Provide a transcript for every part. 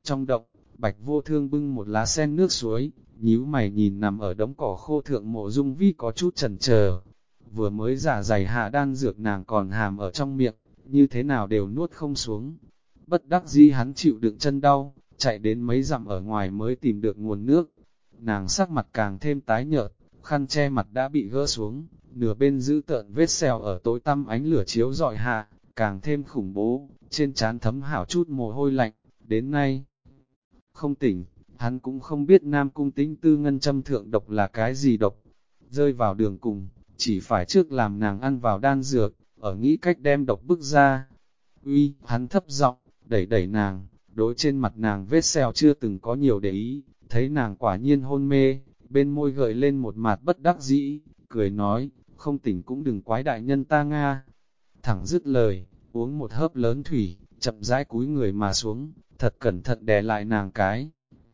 Trong động, Bạch Vô Thương bưng một lá sen nước suối, nhíu mày nhìn nằm ở đống cỏ khô thượng Mộ Dung Vi có chút chần chờ. Vừa mới giả dày hạ đan dược nàng còn hàm ở trong miệng, như thế nào đều nuốt không xuống. Bất đắc dĩ hắn chịu đựng chân đau, chạy đến mấy dặm ở ngoài mới tìm được nguồn nước. Nàng sắc mặt càng thêm tái nhợt, khăn che mặt đã bị gỡ xuống, nửa bên giữ tợn vết sẹo ở tối tăm ánh lửa chiếu rọi hạ, càng thêm khủng bố, trên trán thấm hảo chút mồ hôi lạnh, đến nay không tỉnh, hắn cũng không biết Nam Cung Tĩnh Tư ngân châm thượng độc là cái gì độc. Rơi vào đường cùng, chỉ phải trước làm nàng ăn vào đan dược, ở nghĩ cách đem độc bức ra. Uy, hắn thấp giọng, đẩy đẩy nàng, đối trên mặt nàng vết sẹo chưa từng có nhiều để ý, thấy nàng quả nhiên hôn mê, bên môi gợi lên một mặt bất đắc dĩ, cười nói, không tỉnh cũng đừng quái đại nhân ta Nga. Thẳng dứt lời, uống một hớp lớn thủy, chậm rãi cúi người mà xuống, thật cẩn thận đè lại nàng cái.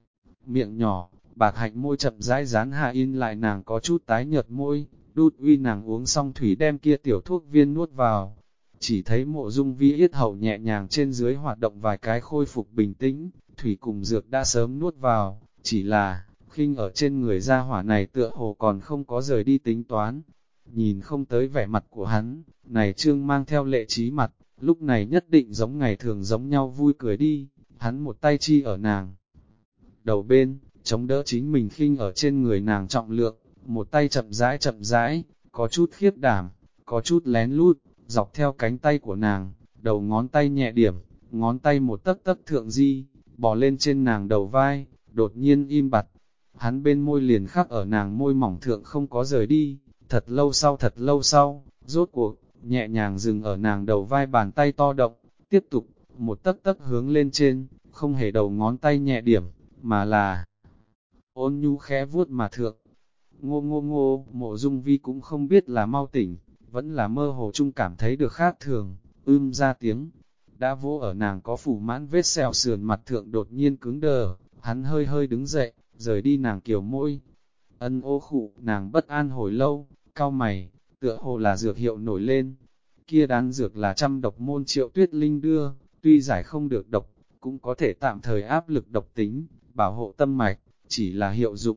Miệng nhỏ, bạc hạnh môi chậm rãi dán hạ in lại nàng có chút tái nhợt môi, đút uy nàng uống xong thủy đem kia tiểu thuốc viên nuốt vào. Chỉ thấy Mộ Dung Vi yết hầu nhẹ nhàng trên dưới hoạt động vài cái khôi phục bình tĩnh, thủy cùng dược đã sớm nuốt vào, chỉ là, khinh ở trên người gia hỏa này tựa hồ còn không có rời đi tính toán. Nhìn không tới vẻ mặt của hắn, này trương mang theo lệ trí mặt, lúc này nhất định giống ngày thường giống nhau vui cười đi, hắn một tay chi ở nàng đầu bên, chống đỡ chính mình khinh ở trên người nàng trọng lượng, một tay chậm rãi, có chút khiếp đảm, có chút lén lút, dọc theo cánh tay của nàng, đầu ngón tay nhẹ điểm, ngón tay một tấc tấc thượng di, bò lên trên nàng đầu vai, đột nhiên im bặt. Hắn bên môi liền khắc ở nàng môi mỏng thượng không có rời đi, thật lâu sau, rốt cuộc, nhẹ nhàng dừng ở nàng đầu vai bàn tay to động, tiếp tục, một tấc tấc hướng lên trên, không hề đầu ngón tay nhẹ điểm, mà là ôn nhu khẽ vuốt mà thượng. Ngô, Mộ Dung Vi cũng không biết là mau tỉnh, vẫn là mơ hồ chung cảm thấy được khác thường, ra tiếng, đã vỗ ở nàng có phủ mãn vết sẹo sườn mặt thượng đột nhiên cứng đờ, hắn hơi đứng dậy, rời đi nàng kiều môi. Ân ô khụ, nàng bất an hồi lâu, cau mày, tựa hồ là dược hiệu nổi lên. Kia đan dược là trăm độc môn Triệu Tuyết Linh đưa, tuy giải không được độc, cũng có thể tạm thời áp lực độc tính, bảo hộ tâm mạch, chỉ là hiệu dụng.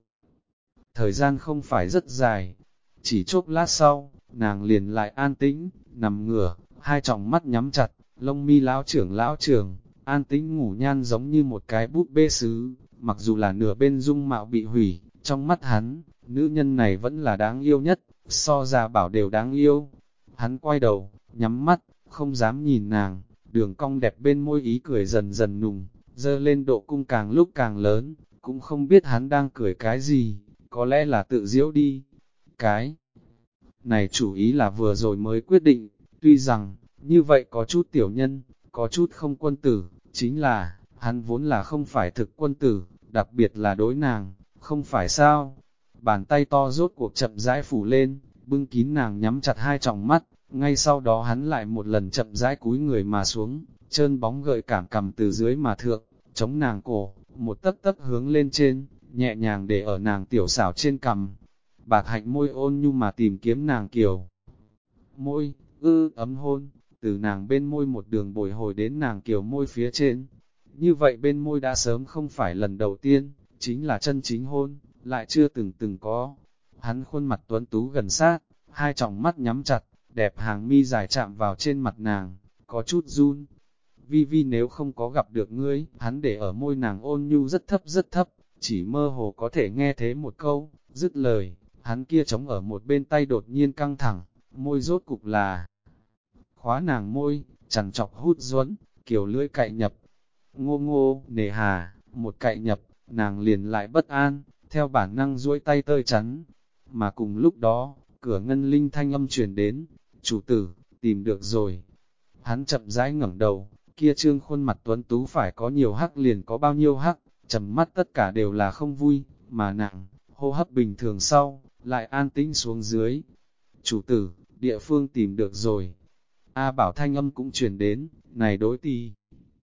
Thời gian không phải rất dài, chỉ chốc lát sau, nàng liền lại an tĩnh, nằm ngửa, hai tròng mắt nhắm chặt, lông mi lão trưởng, an tĩnh ngủ nhan giống như một cái búp bê sứ, mặc dù là nửa bên dung mạo bị hủy, trong mắt hắn, nữ nhân này vẫn là đáng yêu nhất, so ra bảo đều đáng yêu. Hắn quay đầu, nhắm mắt, không dám nhìn nàng, đường cong đẹp bên môi ý cười dần dần nùng, dơ lên độ cung càng lúc càng lớn, cũng không biết hắn đang cười cái gì, có lẽ là tự giễu đi. Cái này chủ ý là vừa rồi mới quyết định, tuy rằng, như vậy có chút tiểu nhân, có chút không quân tử, chính là, hắn vốn là không phải thực quân tử, đặc biệt là đối nàng, không phải sao. Bàn tay to rốt cuộc chậm rãi phủ lên, bưng kín nàng nhắm chặt hai tròng mắt, ngay sau đó hắn lại một lần chậm rãi cúi người mà xuống, trơn bóng gợi cảm cầm từ dưới mà thượng, chống nàng cổ, một tấc tấc hướng lên trên, nhẹ nhàng để ở nàng tiểu xảo trên cằm. Bạc hạnh môi ôn nhu mà tìm kiếm nàng kiều. Môi, ấm hôn, từ nàng bên môi một đường bồi hồi đến nàng kiều môi phía trên. Như vậy bên môi đã sớm không phải lần đầu tiên, chính là chân chính hôn, lại chưa từng có. Hắn khuôn mặt tuấn tú gần sát, hai tròng mắt nhắm chặt, đẹp hàng mi dài chạm vào trên mặt nàng, có chút run. Vi nếu không có gặp được ngươi, hắn để ở môi nàng ôn nhu rất thấp, chỉ mơ hồ có thể nghe thế một câu, dứt lời, hắn kia trống ở một bên tay đột nhiên căng thẳng, môi rốt cục là khóa nàng môi, chằn chọc hút duẫn, kiểu lưỡi cạy nhập. Ngô, nề hà, một cạy nhập, nàng liền lại bất an, theo bản năng duỗi tay tơi chắn. Mà cùng lúc đó, cửa ngân linh thanh âm truyền đến, chủ tử, tìm được rồi. Hắn chậm rãi ngẩng đầu, kia trương khuôn mặt tuấn tú phải có nhiều hắc liền có bao nhiêu hắc, trầm mắt tất cả đều là không vui, mà nặng, hô hấp bình thường sau, lại an tĩnh xuống dưới. Chủ tử, địa phương tìm được rồi. A Bảo thanh âm cũng truyền đến, này đối tỷ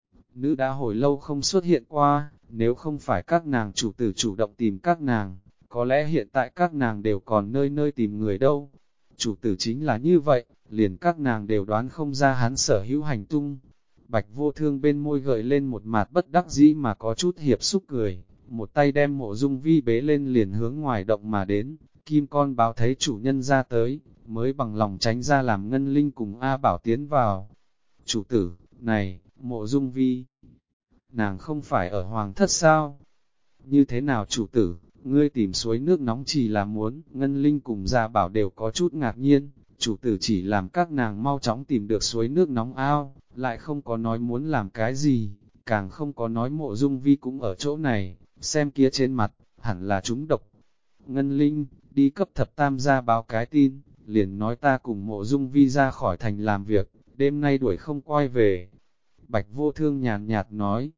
nữ đã hồi lâu không xuất hiện qua, nếu không phải các nàng chủ tử chủ động tìm các nàng, có lẽ hiện tại các nàng đều còn nơi tìm người đâu. Chủ tử chính là như vậy, liền các nàng đều đoán không ra hắn sở hữu hành tung. Bạch Vô Thương bên môi gợi lên một mặt bất đắc dĩ mà có chút hiệp xúc cười, một tay đem Mộ Dung Vi bế lên liền hướng ngoài động mà đến. Kim con báo thấy chủ nhân ra tới, mới bằng lòng tránh ra làm Ngân Linh cùng A Bảo tiến vào. Chủ tử, này, Mộ Dung Vi, nàng không phải ở hoàng thất sao? Như thế nào chủ tử, ngươi tìm suối nước nóng chỉ là muốn? Ngân Linh cùng Gia Bảo đều có chút ngạc nhiên, chủ tử chỉ làm các nàng mau chóng tìm được suối nước nóng ao, lại không có nói muốn làm cái gì, càng không có nói Mộ Dung Vi cũng ở chỗ này, xem kia trên mặt, hẳn là chúng độc. Ngân Linh, đi cấp thập tam gia báo cái tin, liền nói ta cùng Mộ Dung Vi ra khỏi thành làm việc, đêm nay đuổi không quay về. Bạch Vô Thương nhàn nhạt nói,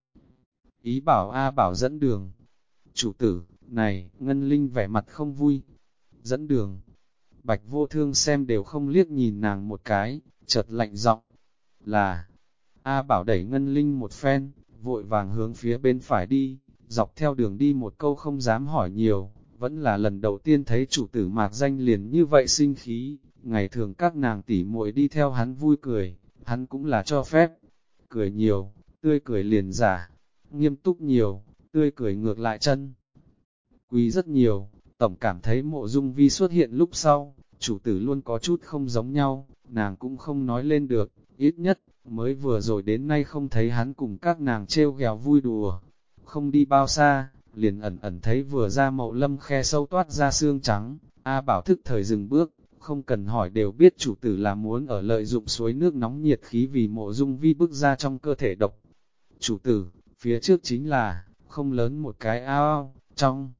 ý bảo A Bảo dẫn đường. Chủ tử, này, Ngân Linh vẻ mặt không vui. Dẫn đường. Bạch Vô Thương xem đều không liếc nhìn nàng một cái, chợt lạnh giọng. Là, A Bảo đẩy Ngân Linh một phen, vội vàng hướng phía bên phải đi, dọc theo đường đi một câu không dám hỏi nhiều, vẫn là lần đầu tiên thấy chủ tử mạc danh liền như vậy sinh khí, ngày thường các nàng tỉ muội đi theo hắn vui cười, hắn cũng là cho phép. Cười nhiều, tươi cười liền giả, nghiêm túc nhiều, tươi cười ngược lại chân. Quý rất nhiều, tổng cảm thấy Mộ Dung Vi xuất hiện lúc sau, chủ tử luôn có chút không giống nhau, nàng cũng không nói lên được, ít nhất, mới vừa rồi đến nay không thấy hắn cùng các nàng trêu ghẹo vui đùa. Không đi bao xa, liền ẩn ẩn thấy vừa ra Mậu Lâm khe sâu toát ra xương trắng, A Bảo thức thời dừng bước, không cần hỏi đều biết chủ tử là muốn ở lợi dụng suối nước nóng nhiệt khí vì Mộ Dung Vi bước ra trong cơ thể độc. Chủ tử, phía trước chính là, không lớn một cái ao, trong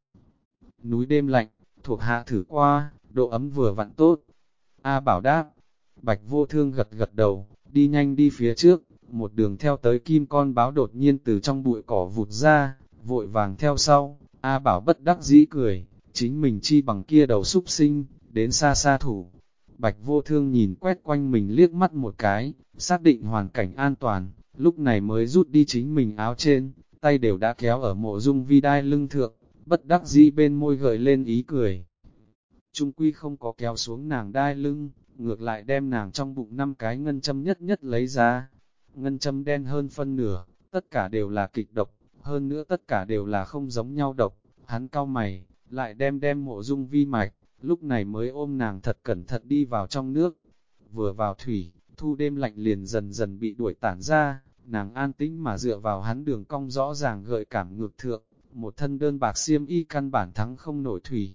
núi đêm lạnh, thuộc hạ thử qua, độ ấm vừa vặn tốt. A Bảo đáp, Bạch Vô Thương gật gật đầu, đi nhanh đi phía trước, một đường theo tới kim con báo đột nhiên từ trong bụi cỏ vụt ra, vội vàng theo sau. A Bảo bất đắc dĩ cười, chính mình chi bằng kia đầu súc sinh, đến xa xa thủ. Bạch Vô Thương nhìn quét quanh mình liếc mắt một cái, xác định hoàn cảnh an toàn, lúc này mới rút đi chính mình áo trên, tay đều đã kéo ở Mộ Dung Vi đai lưng thượng, bất đắc dĩ bên môi gợi lên ý cười. Trung quy không có kéo xuống nàng đai lưng, ngược lại đem nàng trong bụng 5 cái ngân châm nhất nhất lấy ra. Ngân châm đen hơn phân nửa, tất cả đều là kịch độc, hơn nữa tất cả đều là không giống nhau độc. Hắn cau mày, lại đem Mộ Dung Vi mạch, lúc này mới ôm nàng thật cẩn thận đi vào trong nước. Vừa vào thủy, thu đêm lạnh liền dần dần bị đuổi tản ra, nàng an tĩnh mà dựa vào hắn đường cong rõ ràng gợi cảm ngược thượng, một thân đơn bạc xiêm y căn bản thắng không nổi thủy.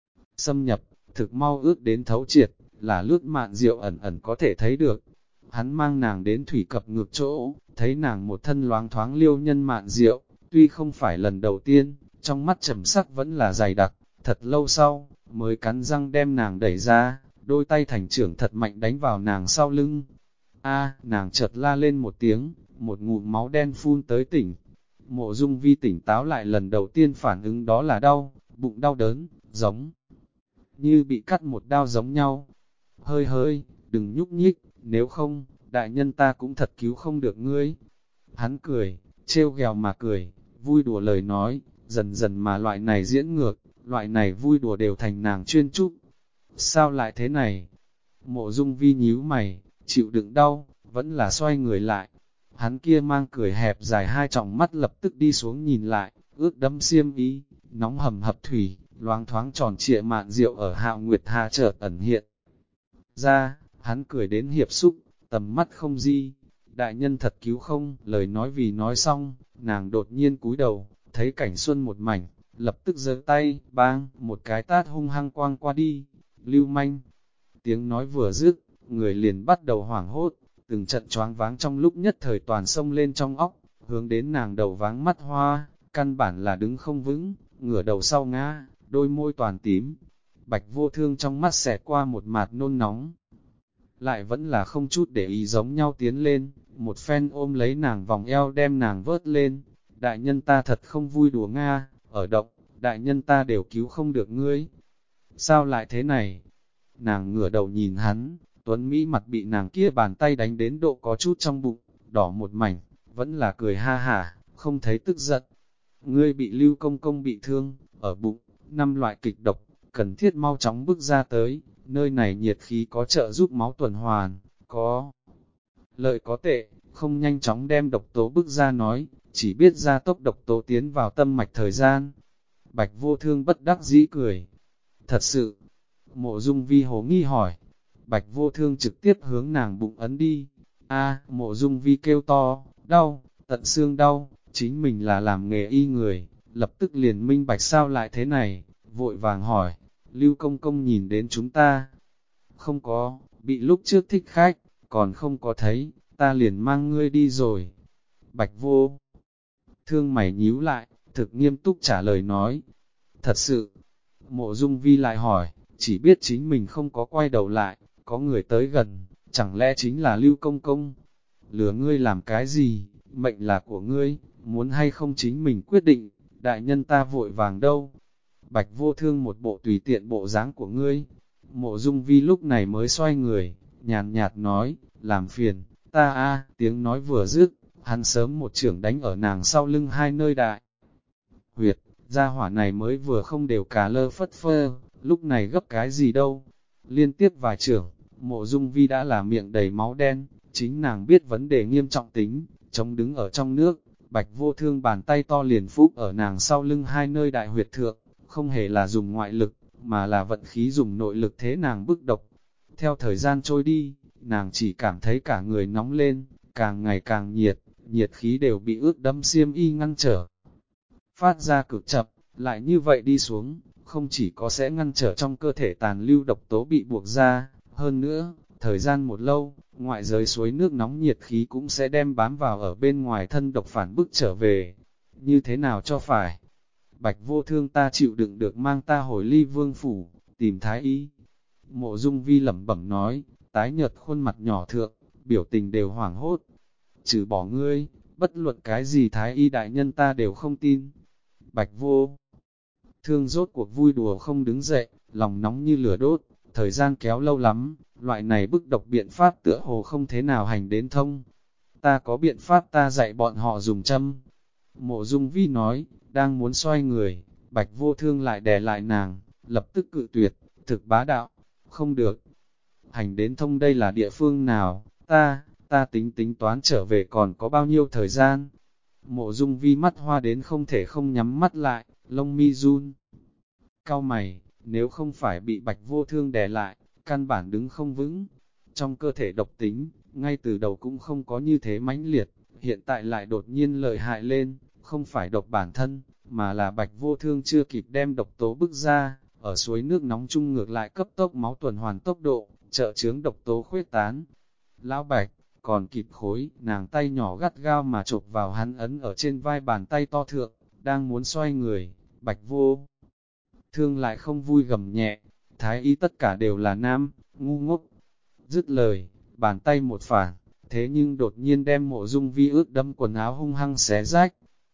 Xâm nhập, thực mau ướt đến thấu triệt, là lướt mạn rượu ẩn ẩn có thể thấy được. Hắn mang nàng đến thủy cập ngược chỗ, thấy nàng một thân loáng thoáng liêu nhân mạn rượu, tuy không phải lần đầu tiên, trong mắt trầm sắc vẫn là dày đặc, thật lâu sau, mới cắn răng đem nàng đẩy ra, đôi tay thành trưởng thật mạnh đánh vào nàng sau lưng. Nàng chợt la lên một tiếng, một ngụm máu đen phun tới tỉnh. Mộ Dung Vi tỉnh táo lại lần đầu tiên phản ứng đó là đau, bụng đau đớn, giống như bị cắt một đao giống nhau. Hơi hơi, đừng nhúc nhích, nếu không, đại nhân ta cũng thật cứu không được ngươi. Hắn cười, trêu ghẹo mà cười, vui đùa lời nói, dần dần mà loại này diễn ngược, loại này vui đùa đều thành nàng chuyên trúc. Sao lại thế này? Mộ Dung Vi nhíu mày, chịu đựng đau, vẫn là xoay người lại. Hắn kia mang cười hẹp dài hai tròng mắt lập tức đi xuống nhìn lại, ướt đẫm xiêm y, nóng hầm hập thủy, loáng thoáng tròn trịa mạn rượu ở Hạo Nguyệt Hà chợt ẩn hiện. Ra, hắn cười đến hiệp xúc, tầm mắt không di, đại nhân thật cứu không, lời nói vì nói xong, nàng đột nhiên cúi đầu, thấy cảnh xuân một mảnh, lập tức giơ tay, bang, một cái tát hung hăng quang qua đi, lưu manh. Tiếng nói vừa dứt, người liền bắt đầu hoảng hốt, từng trận choáng váng trong lúc nhất thời toàn sông lên trong óc, hướng đến nàng đầu váng mắt hoa, căn bản là đứng không vững, ngửa đầu sau ngã, đôi môi toàn tím. Bạch Vô Thương trong mắt xẹt qua một mạt nôn nóng, lại vẫn là không chút để ý giống nhau tiến lên, một phen ôm lấy nàng vòng eo đem nàng vớt lên. Đại nhân ta thật không vui đùa Nga, ở động, đại nhân ta đều cứu không được ngươi. Sao lại thế này? Nàng ngửa đầu nhìn hắn, Tuấn Mỹ mặt bị nàng kia bàn tay đánh đến độ có chút trong bụng, đỏ một mảnh, vẫn là cười ha hả, không thấy tức giận. Ngươi bị Lưu Công Công bị thương, ở bụng, 5 loại kịch độc, cần thiết mau chóng bước ra tới, nơi này nhiệt khí có trợ giúp máu tuần hoàn, có lợi có tệ, không nhanh chóng đem độc tố bức ra nói, chỉ biết gia tốc độc tố tiến vào tâm mạch thời gian. Bạch Vô Thương bất đắc dĩ cười. Thật sự, Mộ Dung Vi hồ nghi hỏi. Bạch Vô Thương trực tiếp hướng nàng bụng ấn đi. Mộ Dung Vi kêu to, đau, tận xương đau, chính mình là làm nghề y người, lập tức liền minh bạch sao lại thế này, vội vàng hỏi, Lưu công công nhìn đến chúng ta. Không có, bị lúc trước thích khách, còn không có thấy, ta liền mang ngươi đi rồi. Bạch Vô Thương mày nhíu lại, thực nghiêm túc trả lời nói. Thật sự, Mộ Dung Vi lại hỏi, chỉ biết chính mình không có quay đầu lại, có người tới gần, chẳng lẽ chính là Lưu công công? Lừa ngươi làm cái gì, mệnh là của ngươi, muốn hay không chính mình quyết định, đại nhân ta vội vàng đâu. Bạch Vô Thương một bộ tùy tiện bộ dáng của ngươi. Mộ Dung Vi lúc này mới xoay người, nhàn nhạt nói, làm phiền, ta tiếng nói vừa dứt, hắn sớm một chưởng đánh ở nàng sau lưng hai nơi đại huyệt, gia hỏa này mới vừa không đều cà lơ phất phơ, lúc này gấp cái gì đâu. Liên tiếp vài chưởng, Mộ Dung Vi đã là miệng đầy máu đen, chính nàng biết vấn đề nghiêm trọng tính, chống đứng ở trong nước, Bạch Vô Thương bàn tay to liền phúc ở nàng sau lưng hai nơi đại huyệt thượng, không hề là dùng ngoại lực, mà là vận khí dùng nội lực thế nàng bức độc. Theo thời gian trôi đi, nàng chỉ cảm thấy cả người nóng lên, càng ngày càng nhiệt, nhiệt khí đều bị ướt đẫm xiêm y ngăn trở. Phát ra cực chậm, lại như vậy đi xuống, không chỉ có sẽ ngăn trở trong cơ thể tàn lưu độc tố bị buộc ra, hơn nữa, thời gian một lâu, ngoại giới suối nước nóng nhiệt khí cũng sẽ đem bám vào ở bên ngoài thân độc phản bức trở về. Như thế nào cho phải? Bạch Vô Thương ta chịu đựng được mang ta hồi Ly Vương phủ, tìm thái y. Mộ Dung Vi lẩm bẩm nói, tái nhợt khuôn mặt nhỏ thượng, biểu tình đều hoảng hốt. Trừ bỏ ngươi, bất luận cái gì thái y đại nhân ta đều không tin. Bạch Vô Thương rốt cuộc vui đùa không đứng dậy, lòng nóng như lửa đốt, thời gian kéo lâu lắm, loại này bức độc biện pháp tựa hồ không thế nào hành đến thông. Ta có biện pháp ta dạy bọn họ dùng châm. Mộ Dung Vi nói, đang muốn xoay người, Bạch Vô Thương lại đè lại nàng, lập tức cự tuyệt, thực bá đạo, không được. Hành đến thông đây là địa phương nào, ta tính toán trở về còn có bao nhiêu thời gian. Mộ Dung Vi mắt hoa đến không thể không nhắm mắt lại, lông mi run. Cau mày, nếu không phải bị Bạch Vô Thương đè lại, căn bản đứng không vững. Trong cơ thể độc tính, ngay từ đầu cũng không có như thế mãnh liệt, hiện tại lại đột nhiên lợi hại lên, không phải độc bản thân, mà là Bạch Vô Thương chưa kịp đem độc tố bức ra, ở suối nước nóng chung ngược lại cấp tốc máu tuần hoàn tốc độ, trợ chướng độc tố khuếch tán. Lão Bạch, còn kịp khối, nàng tay nhỏ gắt gao mà chộp vào hắn ấn ở trên vai bàn tay to thượng, đang muốn xoay người, Bạch Vô Thương lại không vui gầm nhẹ, thái y tất cả đều là nam, ngu ngốc. Dứt lời, bàn tay một phản, thế nhưng đột nhiên đem Mộ Dung Vi ướt đẫm quần áo hung hăng xé rách.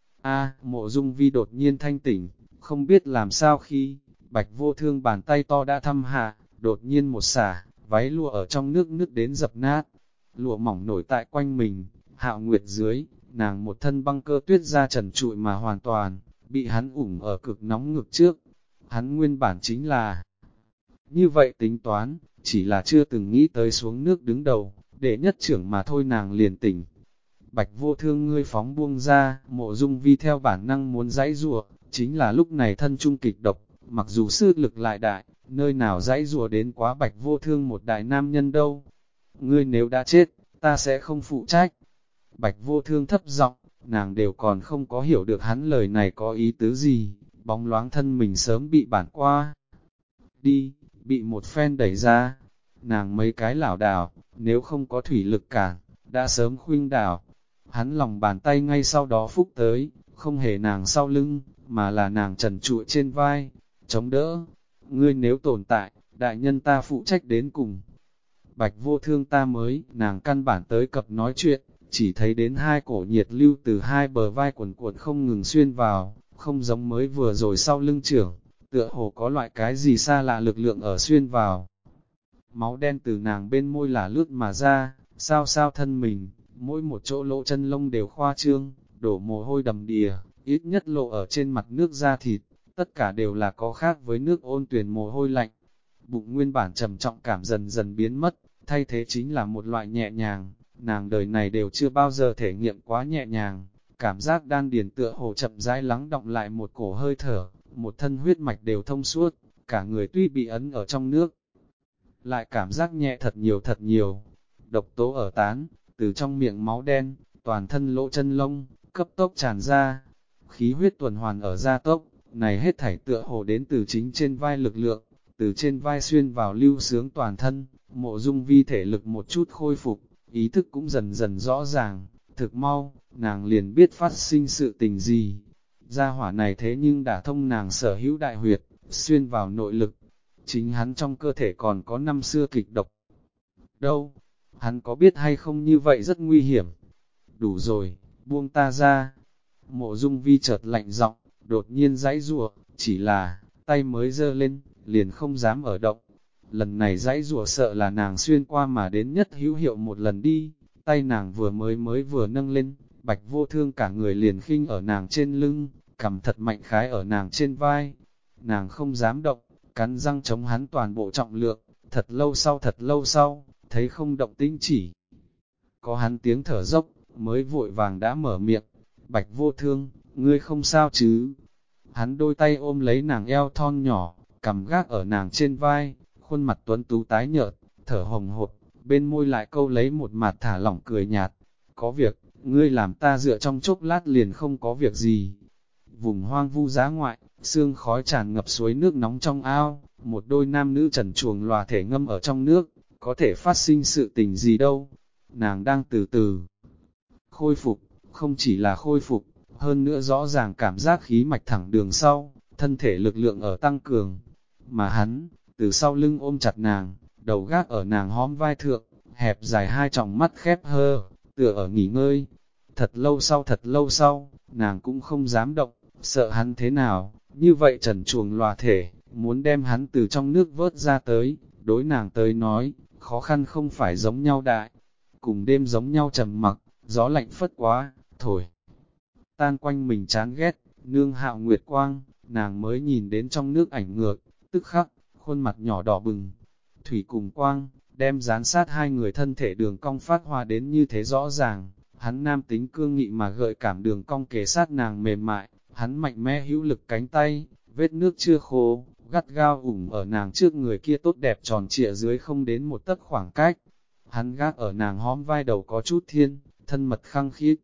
Mộ Dung Vi đột nhiên thanh tỉnh, không biết làm sao khi, Bạch Vô Thương bàn tay to đã thăm hạ, đột nhiên một xả, váy lụa ở trong nước nứt đến dập nát. Lụa mỏng nổi tại quanh mình, Hạo Nguyệt dưới, nàng một thân băng cơ tuyết ra trần trụi mà hoàn toàn, bị hắn ủng ở cực nóng ngực trước. Hắn nguyên bản chính là như vậy tính toán, chỉ là chưa từng nghĩ tới xuống nước đứng đầu, để nhất trưởng mà thôi nàng liền tỉnh. Bạch Vô Thương ngươi phóng buông ra, Mộ Dung Vi theo bản năng muốn giãy giụa, chính là lúc này thân trung kịch độc, mặc dù sức lực lại đại, nơi nào giãy giụa đến quá Bạch Vô Thương một đại nam nhân đâu. Ngươi nếu đã chết, ta sẽ không phụ trách. Bạch Vô Thương thấp giọng, nàng đều còn không có hiểu được hắn lời này có ý tứ gì, bóng loáng thân mình sớm bị bản qua. Đi, bị một phen đẩy ra, nàng mấy cái lảo đảo, nếu không có thủy lực cản, đã sớm khuynh đảo. Hắn lòng bàn tay ngay sau đó phúc tới, không hề nàng sau lưng, mà là nàng trần trụi trên vai, chống đỡ. Ngươi nếu tồn tại, đại nhân ta phụ trách đến cùng. Bạch Vô Thương ta mới, nàng căn bản tới cập nói chuyện, chỉ thấy đến hai cổ nhiệt lưu từ hai bờ vai quần cuộn không ngừng xuyên vào, không giống mới vừa rồi sau lưng trưởng, tựa hồ có loại cái gì xa lạ lực lượng ở xuyên vào. Máu đen từ nàng bên môi là lướt mà ra, sao thân mình, mỗi một chỗ lỗ chân lông đều khoa trương, đổ mồ hôi đầm đìa, ít nhất lộ ở trên mặt nước da thịt, tất cả đều là có khác với nước ôn tuyền mồ hôi lạnh. Bụng nguyên bản trầm trọng cảm dần dần biến mất, thay thế chính là một loại nhẹ nhàng, nàng đời này đều chưa bao giờ thể nghiệm quá nhẹ nhàng, cảm giác đan điền tựa hồ chậm rãi lắng động lại một cổ hơi thở, một thân huyết mạch đều thông suốt, cả người tuy bị ấn ở trong nước, lại cảm giác nhẹ thật nhiều thật nhiều. Độc tố ở tán, từ trong miệng máu đen, toàn thân lỗ chân lông, cấp tốc tràn ra, khí huyết tuần hoàn ở gia tốc, này hết thảy tựa hồ đến từ chính trên vai lực lượng, từ trên vai xuyên vào lưu sướng toàn thân, Mộ Dung Vi thể lực một chút khôi phục, ý thức cũng dần dần rõ ràng, thực mau, nàng liền biết phát sinh sự tình gì. Gia hỏa này thế nhưng đã thông nàng sở hữu đại huyệt, xuyên vào nội lực, chính hắn trong cơ thể còn có năm xưa kịch độc. Đâu? Hắn có biết hay không như vậy rất nguy hiểm. Đủ rồi, buông ta ra. Mộ Dung Vi chợt lạnh giọng, đột nhiên giãy giụa, chỉ là, tay mới giơ lên, liền không dám ở động. Lần này giãy giụa sợ là nàng xuyên qua mà đến nhất hữu hiệu một lần đi, tay nàng vừa nâng lên, Bạch Vô Thương cả người liền khinh ở nàng trên lưng, cầm thật mạnh khái ở nàng trên vai. Nàng không dám động, cắn răng chống hắn toàn bộ trọng lượng, thật lâu sau, thấy không động tĩnh chỉ. Có hắn tiếng thở dốc, mới vội vàng đã mở miệng, Bạch Vô Thương, ngươi không sao chứ? Hắn đôi tay ôm lấy nàng eo thon nhỏ, cầm gác ở nàng trên vai, khuôn mặt tuấn tú tái nhợt, thở hồng hộc, bên môi lại câu lấy một mặt thả lỏng cười nhạt. Có việc, ngươi làm ta dựa trong chốc lát liền không có việc gì. Vùng hoang vu giá ngoại, sương khói tràn ngập suối nước nóng trong ao, một đôi nam nữ trần truồng lòa thể ngâm ở trong nước, có thể phát sinh sự tình gì đâu. Nàng đang từ từ khôi phục, không chỉ là khôi phục, hơn nữa rõ ràng cảm giác khí mạch thẳng đường sau, thân thể lực lượng ở tăng cường. Mà hắn, từ sau lưng ôm chặt nàng, đầu gác ở nàng hóm vai thượng, hẹp dài hai tròng mắt khép hơ, tựa ở nghỉ ngơi. Thật lâu sau, nàng cũng không dám động, sợ hắn thế nào, như vậy trần truồng lòa thể, muốn đem hắn từ trong nước vớt ra tới, đối nàng tới nói, khó khăn không phải giống nhau đại, cùng đêm giống nhau trầm mặc, gió lạnh phất quá, thổi. Tan quanh mình chán ghét, nương hạo nguyệt quang, nàng mới nhìn đến trong nước ảnh ngược, tức khắc, khuôn mặt nhỏ đỏ bừng. Thủy cùng quang, đem dán sát hai người thân thể đường cong phát hoa đến như thế rõ ràng, hắn nam tính cương nghị mà gợi cảm đường cong kề sát nàng mềm mại, hắn mạnh mẽ hữu lực cánh tay, vết nước chưa khô, gắt gao ủng ở nàng trước người kia tốt đẹp tròn trịa dưới không đến một tấc khoảng cách. Hắn gác ở nàng hóm vai đầu có chút thiên, thân mật khăng khít,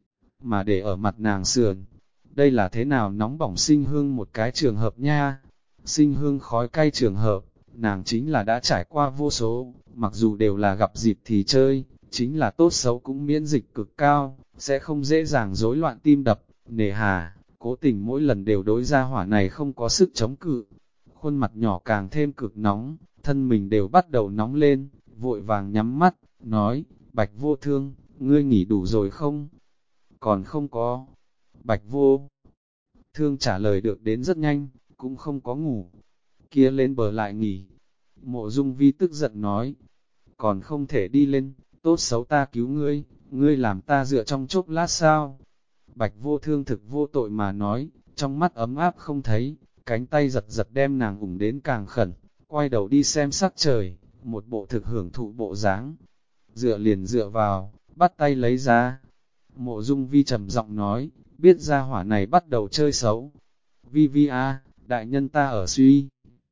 mà để ở mặt nàng sườn. Đây là thế nào nóng bỏng sinh hương một cái trường hợp nha, sinh hương khói cay trường hợp, nàng chính là đã trải qua vô số, mặc dù đều là gặp dịp thì chơi, chính là tốt xấu cũng miễn dịch cực cao, sẽ không dễ dàng rối loạn tim đập, nề hà, cố tình mỗi lần đều đối ra hỏa này không có sức chống cự. Khuôn mặt nhỏ càng thêm cực nóng, thân mình đều bắt đầu nóng lên, vội vàng nhắm mắt, nói, Bạch Vô Thương, ngươi nghỉ đủ rồi không? Còn không có. Bạch Vô Thương trả lời được đến rất nhanh, cũng không có ngủ. Kia lên bờ lại nghỉ. Mộ Dung Vi tức giận nói, còn không thể đi lên, tốt xấu ta cứu ngươi, ngươi làm ta dựa trong chốc lát sao? Bạch Vô Thương thực vô tội mà nói, trong mắt ấm áp không thấy, cánh tay giật giật đem nàng ủng đến càng khẩn, quay đầu đi xem sắc trời, một bộ thực hưởng thụ bộ dáng. Dựa liền dựa vào, bắt tay lấy ra. Mộ Dung Vi trầm giọng nói, biết ra hỏa này bắt đầu chơi xấu. Vi Vi a, đại nhân ta ở suy.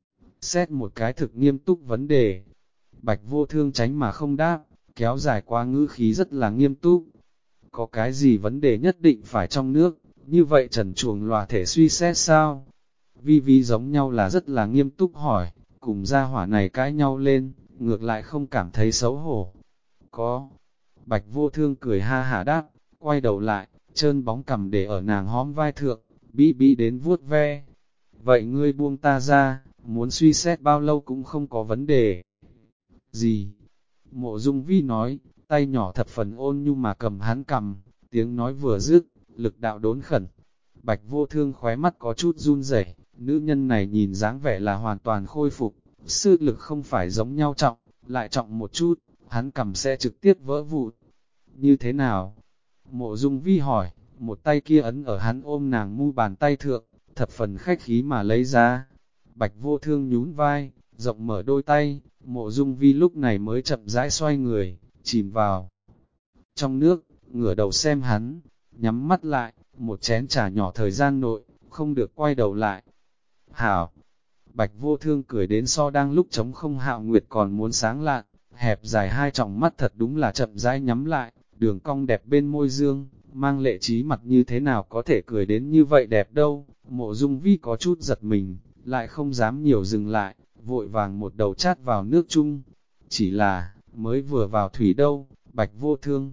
Xét một cái thực nghiêm túc vấn đề. Bạch Vô Thương tránh mà không đáp, kéo dài qua ngữ khí rất là nghiêm túc. Có cái gì vấn đề nhất định phải trong nước, như vậy trần chuồng lòa thể suy xét sao? Vi Vi giống nhau là rất là nghiêm túc hỏi, cùng gia hỏa này cãi nhau lên, ngược lại không cảm thấy xấu hổ. Có. Bạch Vô Thương cười ha hả đáp, quay đầu lại, trơn bóng cầm để ở nàng hóm vai thượng, bí bí đến vuốt ve. Vậy ngươi buông ta ra, muốn suy xét bao lâu cũng không có vấn đề. Gì? Mộ Dung Vi nói, tay nhỏ thập phần ôn nhu mà cầm hắn cầm, tiếng nói vừa dứt, lực đạo đốn khẩn. Bạch Vô Thương khóe mắt có chút run rẩy, nữ nhân này nhìn dáng vẻ là hoàn toàn khôi phục, sức lực không phải giống nhau trọng, lại trọng một chút, hắn cầm sẽ trực tiếp vỡ vụn. Như thế nào? Mộ Dung Vi hỏi, một tay kia ấn ở hắn ôm nàng mu bàn tay thượng, thập phần khách khí mà lấy ra. Bạch Vô Thương nhún vai, rộng mở đôi tay, Mộ Dung Vi lúc này mới chậm rãi xoay người, chìm vào trong nước, ngửa đầu xem hắn, nhắm mắt lại, một chén trà nhỏ thời gian nội, không được quay đầu lại. Hảo! Bạch Vô Thương cười đến so đang lúc trống không Hạo Nguyệt còn muốn sáng lạn, hẹp dài hai tròng mắt thật đúng là chậm rãi nhắm lại, đường cong đẹp bên môi dương, mang lệ trí mặt như thế nào có thể cười đến như vậy đẹp đâu. Mộ Dung Vi có chút giật mình, lại không dám nhiều dừng lại, vội vàng một đầu chát vào nước chung. Chỉ là, mới vừa vào thủy đâu, Bạch Vô Thương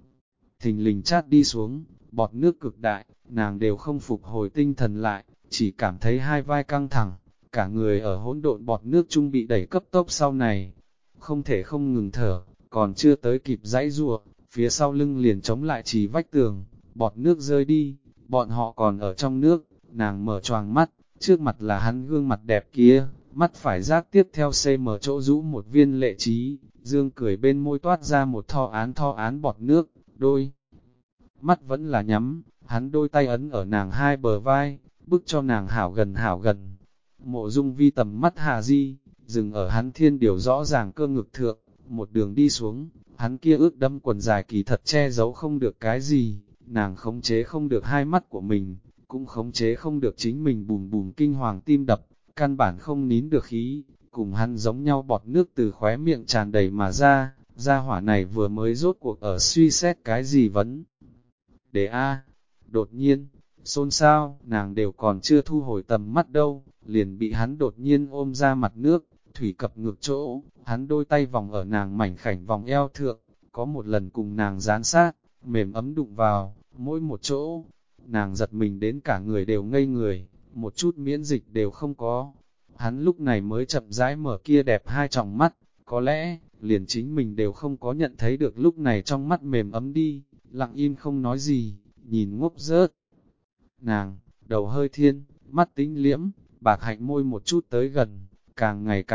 thình lình chát đi xuống, bọt nước cực đại, nàng đều không phục hồi tinh thần lại, chỉ cảm thấy hai vai căng thẳng, cả người ở hỗn độn bọt nước chung bị đẩy cấp tốc sau này, không thể không ngừng thở, còn chưa tới kịp giãy giụa, phía sau lưng liền chống lại trì vách tường, bọt nước rơi đi, bọn họ còn ở trong nước, nàng mở choàng mắt, trước mặt là hắn gương mặt đẹp kia, mắt phải giác tiếp theo CM chỗ rũ một viên lệ trí, dương cười bên môi toát ra một tho án bọt nước, đôi mắt vẫn là nhắm, hắn đôi tay ấn ở nàng hai bờ vai, bức cho nàng hảo gần hảo gần. Mộ Dung Vi tầm mắt hạ di, dừng ở hắn thiên điều rõ ràng cơ ngực thượng, một đường đi xuống, hắn kia ướt đẫm quần dài kỳ thật che giấu không được cái gì, nàng khống chế không được hai mắt của mình, cũng khống chế không được chính mình bùm bùm kinh hoàng tim đập, căn bản không nín được khí, cùng hắn giống nhau bọt nước từ khóe miệng tràn đầy mà ra, gia hỏa này vừa mới rốt cuộc ở suy xét cái gì vấn. Để đột nhiên, xôn xao, nàng đều còn chưa thu hồi tầm mắt đâu, liền bị hắn đột nhiên ôm ra mặt nước, thủy cập ngược chỗ, hắn đôi tay vòng ở nàng mảnh khảnh vòng eo thượng, có một lần cùng nàng dán sát, mềm ấm đụng vào, mỗi một chỗ, nàng giật mình đến cả người đều ngây người, một chút miễn dịch đều không có. Hắn lúc này mới chậm rãi mở kia đẹp hai tròng mắt, có lẽ, liền chính mình đều không có nhận thấy được lúc này trong mắt mềm ấm đi, lặng im không nói gì, nhìn ngốc rớt. Nàng, đầu hơi thiên, mắt tính liễm, bạc hạnh môi một chút tới gần, càng ngày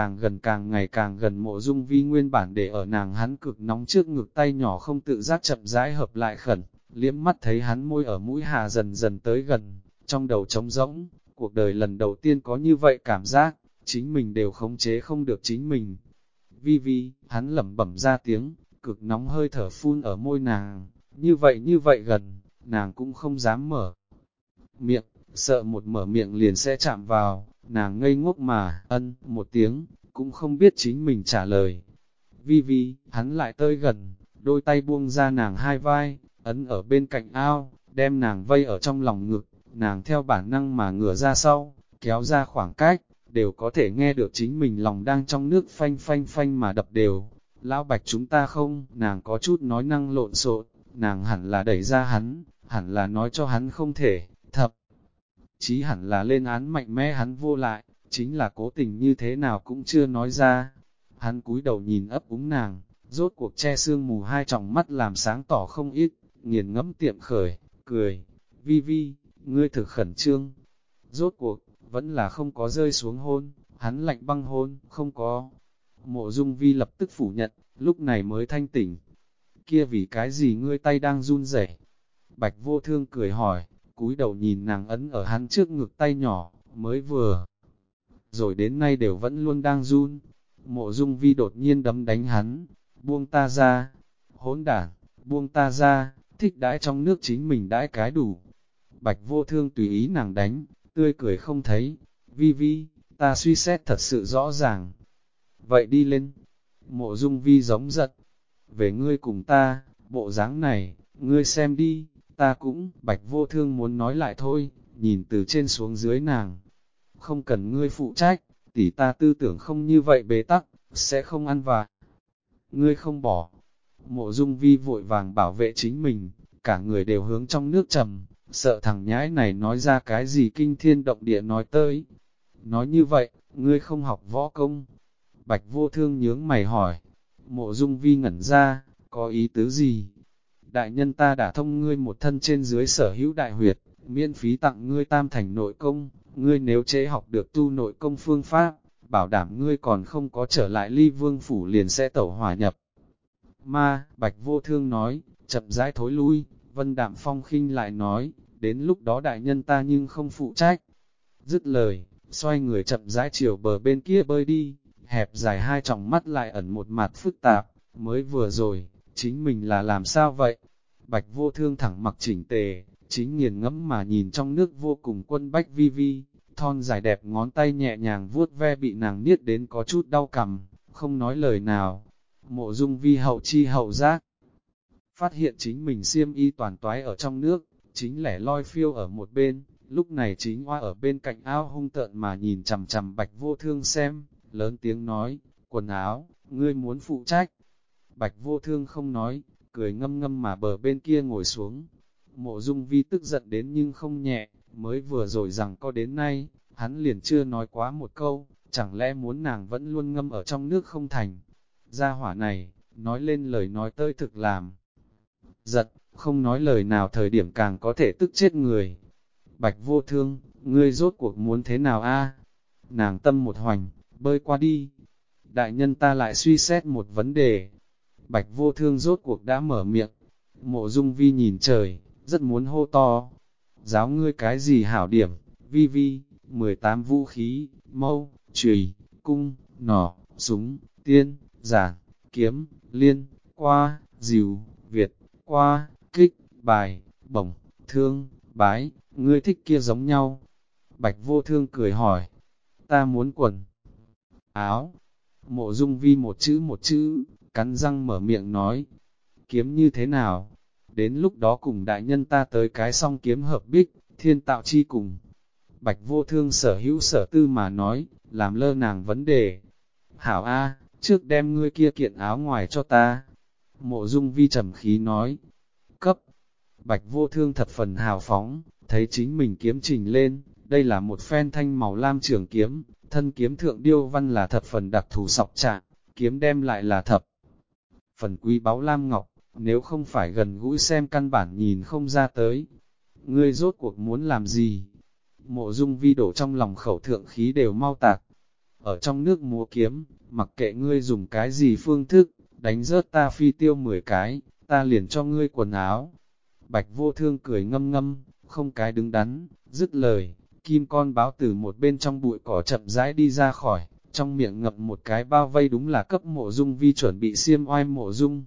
càng gần Mộ Dung Vi nguyên bản để ở nàng hắn cực nóng trước ngực tay nhỏ không tự giác chậm rãi hợp lại khẩn, liễm mắt thấy hắn môi ở mũi hà dần dần tới gần, trong đầu trống rỗng, cuộc đời lần đầu tiên có như vậy cảm giác, chính mình đều khống chế không được chính mình. Vi Vi, hắn lẩm bẩm ra tiếng, cực nóng hơi thở phun ở môi nàng, như vậy gần, nàng cũng không dám mở miệng, sợ một mở miệng liền sẽ chạm vào, nàng ngây ngốc mà, một tiếng, cũng không biết chính mình trả lời. Vi Vi, hắn lại tới gần, đôi tay buông ra nàng hai vai, ấn ở bên cạnh ao, đem nàng vây ở trong lòng ngực, nàng theo bản năng mà ngửa ra sau, kéo ra khoảng cách, đều có thể nghe được chính mình lòng đang trong nước phanh phanh phanh mà đập đều. Lão Bạch chúng ta không, nàng có chút nói năng lộn xộn, nàng hẳn là đẩy ra hắn, hẳn là nói cho hắn không thể, thậm chí hẳn là lên án mạnh mẽ hắn vô lại, chính là cố tình như thế nào cũng chưa nói ra. Hắn cúi đầu nhìn ấp úng nàng, rốt cuộc che sương mù hai tròng mắt làm sáng tỏ không ít, nghiền ngẫm tiệm khởi, cười, Vi Vi, ngươi thực khẩn trương. Rốt cuộc, vẫn là không có rơi xuống hôn, hắn lạnh băng hôn, không có. Mộ Dung Vi lập tức phủ nhận, lúc này mới thanh tỉnh. Kia vì cái gì ngươi tay đang run rẩy? Bạch Vô Thương cười hỏi, cúi đầu nhìn nàng ấn ở hắn trước ngực tay nhỏ, mới vừa. Rồi đến nay đều vẫn luôn đang run. Mộ Dung Vi đột nhiên đấm đánh hắn, buông ta ra, hỗn đản, buông ta ra, thích đãi trong nước chính mình đãi cái đủ. Bạch Vô Thương tùy ý nàng đánh, tươi cười không thấy, Vi Vi, ta suy xét thật sự rõ ràng. Vậy đi lên, Mộ Dung Vi giống giận, về ngươi cùng ta, bộ dáng này, ngươi xem đi, ta cũng, Bạch Vô Thương muốn nói lại thôi, nhìn từ trên xuống dưới nàng. Không cần ngươi phụ trách, tỷ ta tư tưởng không như vậy bế tắc, sẽ không ăn vạ. Ngươi không bỏ. Mộ Dung Vi vội vàng bảo vệ chính mình, cả người đều hướng trong nước trầm, sợ thằng nhãi này nói ra cái gì kinh thiên động địa nói tới. Nói như vậy, ngươi không học võ công. Bạch Vô Thương nhướng mày hỏi. Mộ Dung Vi ngẩn ra, có ý tứ gì? Đại nhân ta đã thông ngươi một thân trên dưới sở hữu đại huyệt, miễn phí tặng ngươi tam thành nội công, ngươi nếu chế học được tu nội công phương pháp, bảo đảm ngươi còn không có trở lại Ly Vương Phủ liền sẽ tẩu hỏa nhập. Ma, Bạch Vô Thương nói, chậm rãi thối lui, Vân Đạm Phong khinh lại nói, đến lúc đó đại nhân ta nhưng không phụ trách. Dứt lời, xoay người chậm rãi chiều bờ bên kia bơi đi, hẹp dài hai tròng mắt lại ẩn một mặt phức tạp, mới vừa rồi, chính mình là làm sao vậy? Bạch Vô Thương thẳng mặc chỉnh tề, chính nghiền ngẫm mà nhìn trong nước vô cùng quân bách vi vi, thon dài đẹp ngón tay nhẹ nhàng vuốt ve bị nàng niết đến có chút đau cằm, không nói lời nào. Mộ Dung Vi hậu chi hậu giác, phát hiện chính mình xiêm y toàn toái ở trong nước, chính lẻ loi phiêu ở một bên, lúc này chính hoa ở bên cạnh ao hung tợn mà nhìn chằm chằm Bạch Vô Thương xem, lớn tiếng nói, quần áo, ngươi muốn phụ trách. Bạch Vô Thương không nói, cười ngâm ngâm mà bờ bên kia ngồi xuống. Mộ Dung Vi tức giận đến nhưng không nhẹ, mới vừa rồi rằng có đến nay, hắn liền chưa nói quá một câu, chẳng lẽ muốn nàng vẫn luôn ngâm ở trong nước không thành. Gia hỏa này, nói lên lời nói tơi thực làm. Giật, không nói lời nào thời điểm càng có thể tức chết người. Bạch Vô Thương, ngươi rốt cuộc muốn thế nào a? Nàng tâm một hoành, bơi qua đi. Đại nhân ta lại suy xét một vấn đề. Bạch Vô Thương rốt cuộc đã mở miệng. Mộ Dung Vi nhìn trời, rất muốn hô to. Giáo ngươi cái gì hảo điểm, Vi Vi, 18 vũ khí, mâu, chùy, cung, nỏ, súng, tiên, giản, kiếm, liên, qua, dìu, việt, qua, kích, bài, bổng, thương, bái, ngươi thích kia giống nhau. Bạch Vô Thương cười hỏi, ta muốn quần, áo. Mộ Dung Vi một chữ, cắn răng mở miệng nói, kiếm như thế nào? Đến lúc đó cùng đại nhân ta tới cái song kiếm hợp bích, thiên tạo chi cùng. Bạch Vô Thương sở hữu sở tư mà nói, làm lơ nàng vấn đề. Hảo A, trước đem ngươi kia kiện áo ngoài cho ta. Mộ Dung Vi trầm khí nói, cấp. Bạch Vô Thương thập phần hào phóng, thấy chính mình kiếm trình lên, đây là một phen thanh màu lam trường kiếm, thân kiếm thượng điêu văn là thập phần đặc thù sọc trạng, kiếm đem lại là thập phần quý báu lam ngọc, nếu không phải gần gũi xem căn bản nhìn không ra tới. Ngươi rốt cuộc muốn làm gì? Mộ Dung Vi đổ trong lòng khẩu thượng khí đều mau tạc. Ở trong nước múa kiếm, mặc kệ ngươi dùng cái gì phương thức, đánh rớt ta phi tiêu 10 cái, ta liền cho ngươi quần áo. Bạch Vô Thương cười ngâm ngâm, không cái đứng đắn, dứt lời, kim con báo từ một bên trong bụi cỏ chậm rãi đi ra khỏi, trong miệng ngậm một cái bao vây đúng là cấp Mộ Dung Vi chuẩn bị xiêm oai. Mộ Dung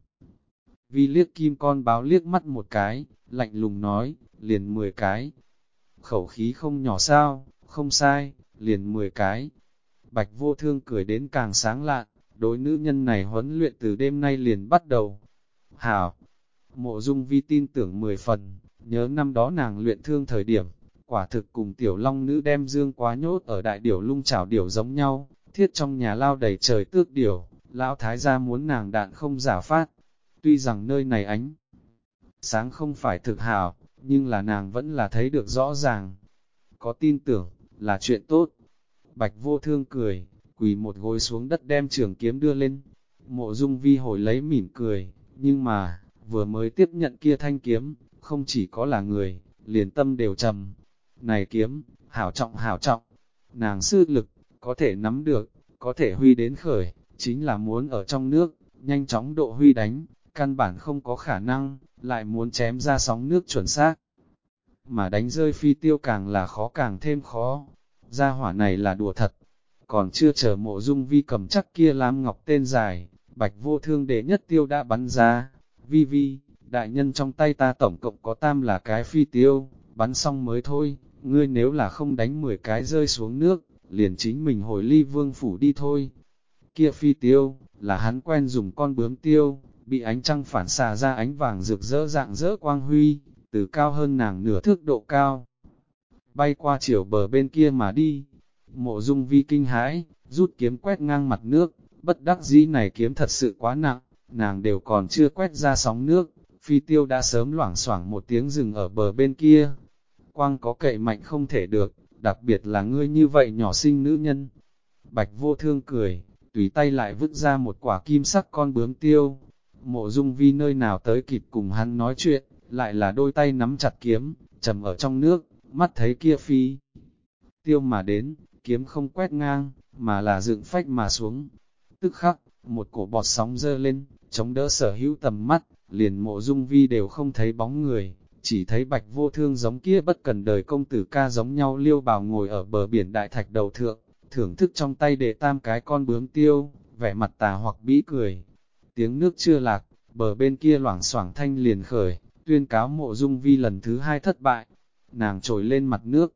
Vi liếc kim con báo liếc mắt một cái, lạnh lùng nói, liền 10 cái. Khẩu khí không nhỏ sao, không sai, liền 10 cái. Bạch Vô Thương cười đến càng sáng lạn, đối nữ nhân này huấn luyện từ đêm nay liền bắt đầu. Hảo! Mộ Dung Vi tin tưởng 10 phần, nhớ năm đó nàng luyện thương thời điểm, quả thực cùng tiểu long nữ đem dương quá nhốt ở đại điểu lung chảo điểu giống nhau, thiết trong nhà lao đầy trời tước điểu, lão thái gia muốn nàng đạn không giả phát. Tuy rằng nơi này ánh sáng không phải thực hảo, nhưng là nàng vẫn là thấy được rõ ràng. Có tin tưởng, là chuyện tốt. Bạch Vô Thương cười, quỳ một gối xuống đất đem trường kiếm đưa lên. Mộ Dung Vi hồi lấy mỉm cười, nhưng mà, vừa mới tiếp nhận kia thanh kiếm, không chỉ có là người, liền tâm đều trầm. Này kiếm, hảo trọng, nàng sư lực, có thể nắm được, có thể huy đến khởi, chính là muốn ở trong nước, nhanh chóng độ huy đánh, căn bản không có khả năng, lại muốn chém ra sóng nước chuẩn xác. Mà đánh rơi phi tiêu càng là khó càng thêm khó, gia hỏa này là đùa thật. Còn chưa chờ Mộ Dung Vi cầm chắc kia lam ngọc tên dài, Bạch Vô Thương đệ nhất tiêu đã bắn ra. Vi Vi, đại nhân trong tay ta tổng cộng có tam là cái phi tiêu, bắn xong mới thôi, ngươi nếu là không đánh 10 cái rơi xuống nước, liền chính mình hồi Ly Vương phủ đi thôi. Kia phi tiêu, là hắn quen dùng con bướm tiêu, bị ánh trăng phản xạ ra ánh vàng rực rỡ dạng rỡ quang huy, từ cao hơn nàng nửa thước độ cao. Bay qua chiều bờ bên kia mà đi. Mộ Dung Vi kinh hãi, rút kiếm quét ngang mặt nước, bất đắc dĩ này kiếm thật sự quá nặng, nàng đều còn chưa quét ra sóng nước, phi tiêu đã sớm loảng xoảng một tiếng dừng ở bờ bên kia. Quang có cậy mạnh không thể được, đặc biệt là ngươi như vậy nhỏ xinh nữ nhân. Bạch Vô Thương cười, tùy tay lại vứt ra một quả kim sắc con bướm tiêu. Mộ Dung Vi nơi nào tới kịp cùng hắn nói chuyện, lại là đôi tay nắm chặt kiếm, trầm ở trong nước, mắt thấy kia phi tiêu mà đến, kiếm không quét ngang, mà là dựng phách mà xuống. Tức khắc, một cổ bọt sóng dơ lên, chống đỡ sở hữu tầm mắt, liền Mộ Dung Vi đều không thấy bóng người, chỉ thấy Bạch Vô Thương giống kia bất cần đời công tử ca giống nhau liêu bào ngồi ở bờ biển đại thạch đầu thượng, thưởng thức trong tay để tam cái con bướm tiêu, vẻ mặt tà hoặc bĩ cười. Tiếng nước chưa lạc, bờ bên kia loảng xoảng thanh liền khởi, tuyên cáo Mộ Dung Vi lần thứ 2 thất bại. Nàng trồi lên mặt nước,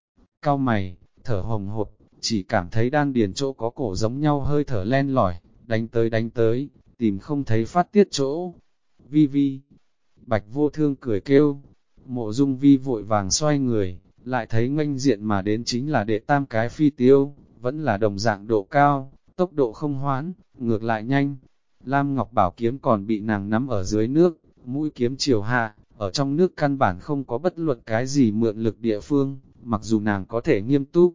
cau mày, thở hồng hộc, chỉ cảm thấy đan điền chỗ có cổ giống nhau hơi thở len lỏi, đánh tới, tìm không thấy phát tiết chỗ. Vi Vi, Bạch Vô Thương cười kêu, Mộ Dung Vi vội vàng xoay người, lại thấy nghênh diện mà đến chính là đệ tam cái phi tiêu, vẫn là đồng dạng độ cao, tốc độ không hoãn, ngược lại nhanh. Lam Ngọc Bảo kiếm còn bị nàng nắm ở dưới nước, mũi kiếm chiều hạ, ở trong nước căn bản không có bất luận cái gì mượn lực địa phương, mặc dù nàng có thể nghiêm túc.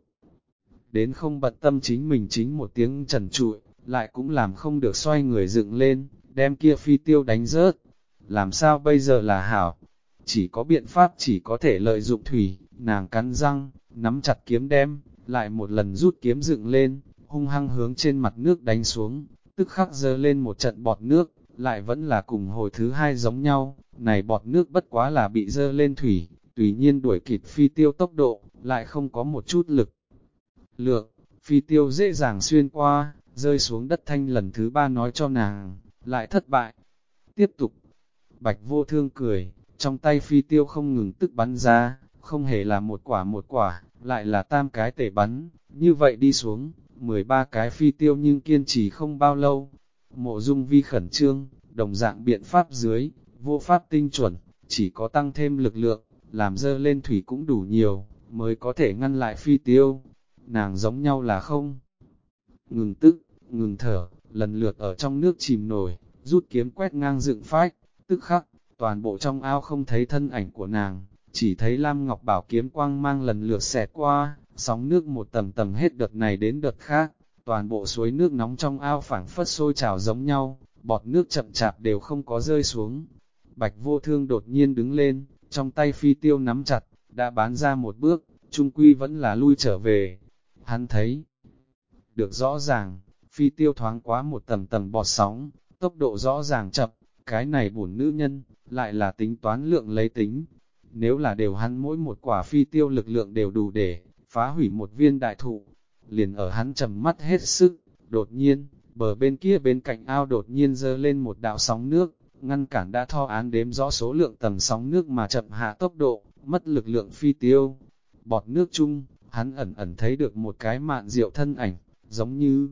Đến không bận tâm chính mình chính một tiếng trần trụi, lại cũng làm không được xoay người dựng lên, đem kia phi tiêu đánh rớt. Làm sao bây giờ là hảo? Chỉ có biện pháp chỉ có thể lợi dụng thủy, nàng cắn răng, nắm chặt kiếm đem, lại một lần rút kiếm dựng lên, hung hăng hướng trên mặt nước đánh xuống, tức khắc dơ lên một trận bọt nước, lại vẫn là cùng hồi thứ 2 giống nhau, này bọt nước bất quá là bị dơ lên thủy, tùy nhiên đuổi kịp phi tiêu tốc độ, lại không có một chút lực. Lượng, phi tiêu dễ dàng xuyên qua, rơi xuống đất thanh lần thứ 3 nói cho nàng, lại thất bại. Tiếp tục, Bạch Vô Thương cười, trong tay phi tiêu không ngừng tức bắn ra, không hề là một quả, lại là tam cái tể bắn, như vậy đi xuống, 13 cái phi tiêu nhưng kiên trì không bao lâu. Mộ Dung Vi khẩn trương, đồng dạng biện pháp dưới, vô pháp tinh chuẩn, chỉ có tăng thêm lực lượng, làm dơ lên thủy cũng đủ nhiều, mới có thể ngăn lại phi tiêu. Nàng giống nhau là không ngừng tức, ngừng thở, lần lượt ở trong nước chìm nổi, rút kiếm quét ngang dựng phách, tức khắc, toàn bộ trong ao không thấy thân ảnh của nàng, chỉ thấy Lam Ngọc Bảo kiếm quang mang lần lượt xẹt qua, sóng nước một tầng tầng hết đợt này đến đợt khác, toàn bộ suối nước nóng trong ao phảng phất sôi trào giống nhau, bọt nước chậm chạp đều không có rơi xuống. Bạch Vô Thương đột nhiên đứng lên, trong tay phi tiêu nắm chặt, đã bán ra một bước, trung quy vẫn là lui trở về. Hắn thấy được rõ ràng, phi tiêu thoáng quá một tầng tầng bọt sóng, tốc độ rõ ràng chậm, cái này bổn nữ nhân, lại là tính toán lượng lấy tính. Nếu là đều hắn mỗi một quả phi tiêu lực lượng đều đủ để phá hủy một viên đại thụ, liền ở hắn trầm mắt hết sức, đột nhiên, bờ bên kia bên cạnh ao đột nhiên dơ lên một đạo sóng nước, ngăn cản đã tho án đếm rõ số lượng tầng sóng nước mà chậm hạ tốc độ, mất lực lượng phi tiêu. Bọt nước chung, hắn ẩn ẩn thấy được một cái mạn diệu thân ảnh, giống như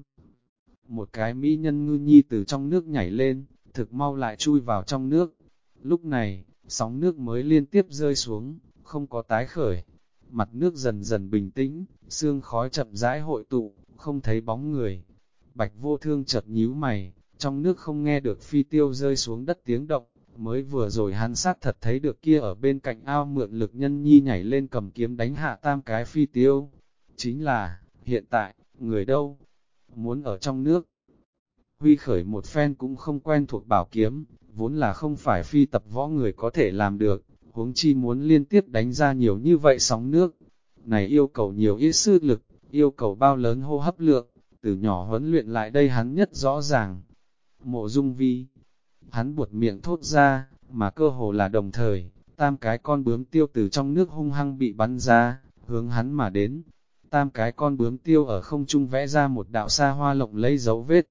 một cái mỹ nhân ngư nhi từ trong nước nhảy lên, thực mau lại chui vào trong nước. Lúc này, sóng nước mới liên tiếp rơi xuống, không có tái khởi. Mặt nước dần dần bình tĩnh, sương khói chậm rãi hội tụ, không thấy bóng người. Bạch Vô Thương chợt nhíu mày, trong nước không nghe được phi tiêu rơi xuống đất tiếng động, mới vừa rồi hắn xác thật thấy được kia ở bên cạnh ao mượn lực nhân nhi nhảy lên cầm kiếm đánh hạ tam cái phi tiêu. Chính là, hiện tại, người đâu? Muốn ở trong nước. Huy khởi một phen cũng không quen thuộc bảo kiếm, vốn là không phải phi tập võ người có thể làm được, huống chi muốn liên tiếp đánh ra nhiều như vậy sóng nước. Này yêu cầu nhiều ít sư lực, yêu cầu bao lớn hô hấp lượng, từ nhỏ huấn luyện lại đây hắn nhất rõ ràng. Mộ Dung Vi, hắn buột miệng thốt ra, mà cơ hồ là đồng thời, tam cái con bướm tiêu từ trong nước hung hăng bị bắn ra, hướng hắn mà đến. Tam cái con bướm tiêu ở không trung vẽ ra một đạo xa hoa lộng lẫy dấu vết,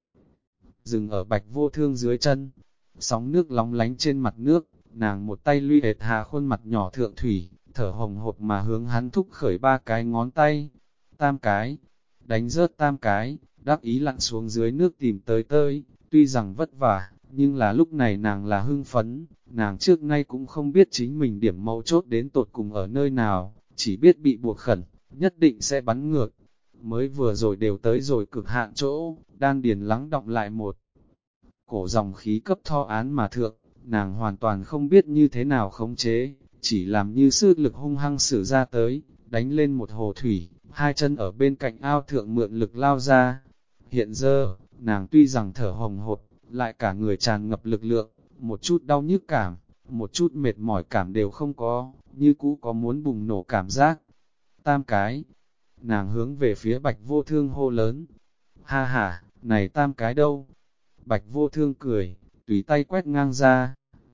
dừng ở Bạch Vô Thương dưới chân. Sóng nước lóng lánh trên mặt nước, nàng một tay luy hệt hà khuôn mặt nhỏ thượng thủy, thở hồng hộc mà hướng hắn thúc khởi 3 cái ngón tay. Tam cái, đánh rớt tam cái, đắc ý lặn xuống dưới nước tìm tới, tuy rằng vất vả, nhưng là lúc này nàng là hưng phấn, nàng trước nay cũng không biết chính mình điểm mấu chốt đến tột cùng ở nơi nào, chỉ biết bị buộc khẩn, nhất định sẽ bắn ngược. Mới vừa rồi đều tới rồi cực hạn chỗ, đan điền lắng đọng lại một cổ dòng khí cấp tho án mà thượng, nàng hoàn toàn không biết như thế nào khống chế, chỉ làm như sư lực hung hăng sử ra tới, đánh lên một hồ thủy, hai chân ở bên cạnh ao thượng mượn lực lao ra. Hiện giờ, nàng tuy rằng thở hồng hộc, lại cả người tràn ngập lực lượng, một chút đau nhức cảm, một chút mệt mỏi cảm đều không có, như cũ có muốn bùng nổ cảm giác. Tam cái, nàng hướng về phía Bạch Vô Thương hô lớn. Ha ha, này tam cái đâu? Bạch Vô Thương cười, tùy tay quét ngang ra.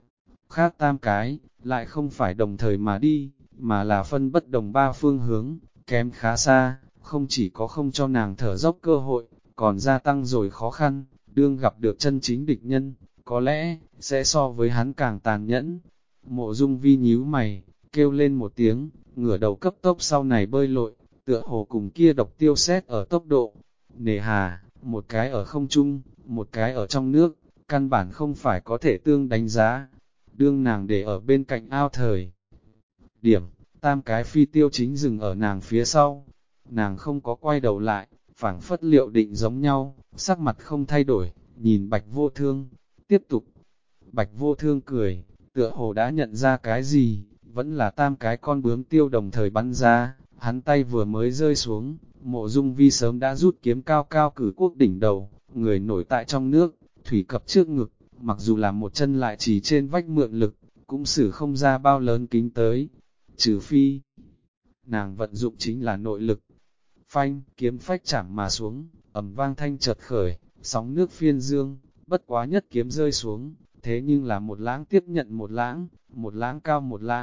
Khác tam cái, lại không phải đồng thời mà đi, mà là phân bất đồng 3 phương hướng, kém khá xa, không chỉ có không cho nàng thở dốc cơ hội, còn gia tăng rồi khó khăn, đương gặp được chân chính địch nhân, có lẽ, sẽ so với hắn càng tàn nhẫn. Mộ Dung Vi nhíu mày, kêu lên một tiếng, ngửa đầu cấp tốc sau này bơi lội, tựa hồ cùng kia độc tiêu xét ở tốc độ. Nề hà, một cái ở không trung, một cái ở trong nước, căn bản không phải có thể tương đánh giá. Đương nàng để ở bên cạnh ao thời điểm, tam cái phi tiêu chính dừng ở nàng phía sau. Nàng không có quay đầu lại, phảng phất liệu định giống nhau, sắc mặt không thay đổi, nhìn Bạch Vô Thương, tiếp tục. Bạch Vô Thương cười, tựa hồ đã nhận ra cái gì, vẫn là tam cái con bướm tiêu đồng thời bắn ra, hắn tay vừa mới rơi xuống, Mộ Dung Vi sớm đã rút kiếm cao cao cử quốc đỉnh đầu, người nổi tại trong nước, thủy cập trước ngực, mặc dù là một chân lại chỉ trên vách mượn lực, cũng xử không ra bao lớn kính tới, trừ phi. Nàng vận dụng chính là nội lực, phanh, kiếm phách chảm mà xuống, ầm vang thanh chợt khởi, sóng nước phiên dương, bất quá nhất kiếm rơi xuống, thế nhưng là một lãng tiếp nhận một lãng cao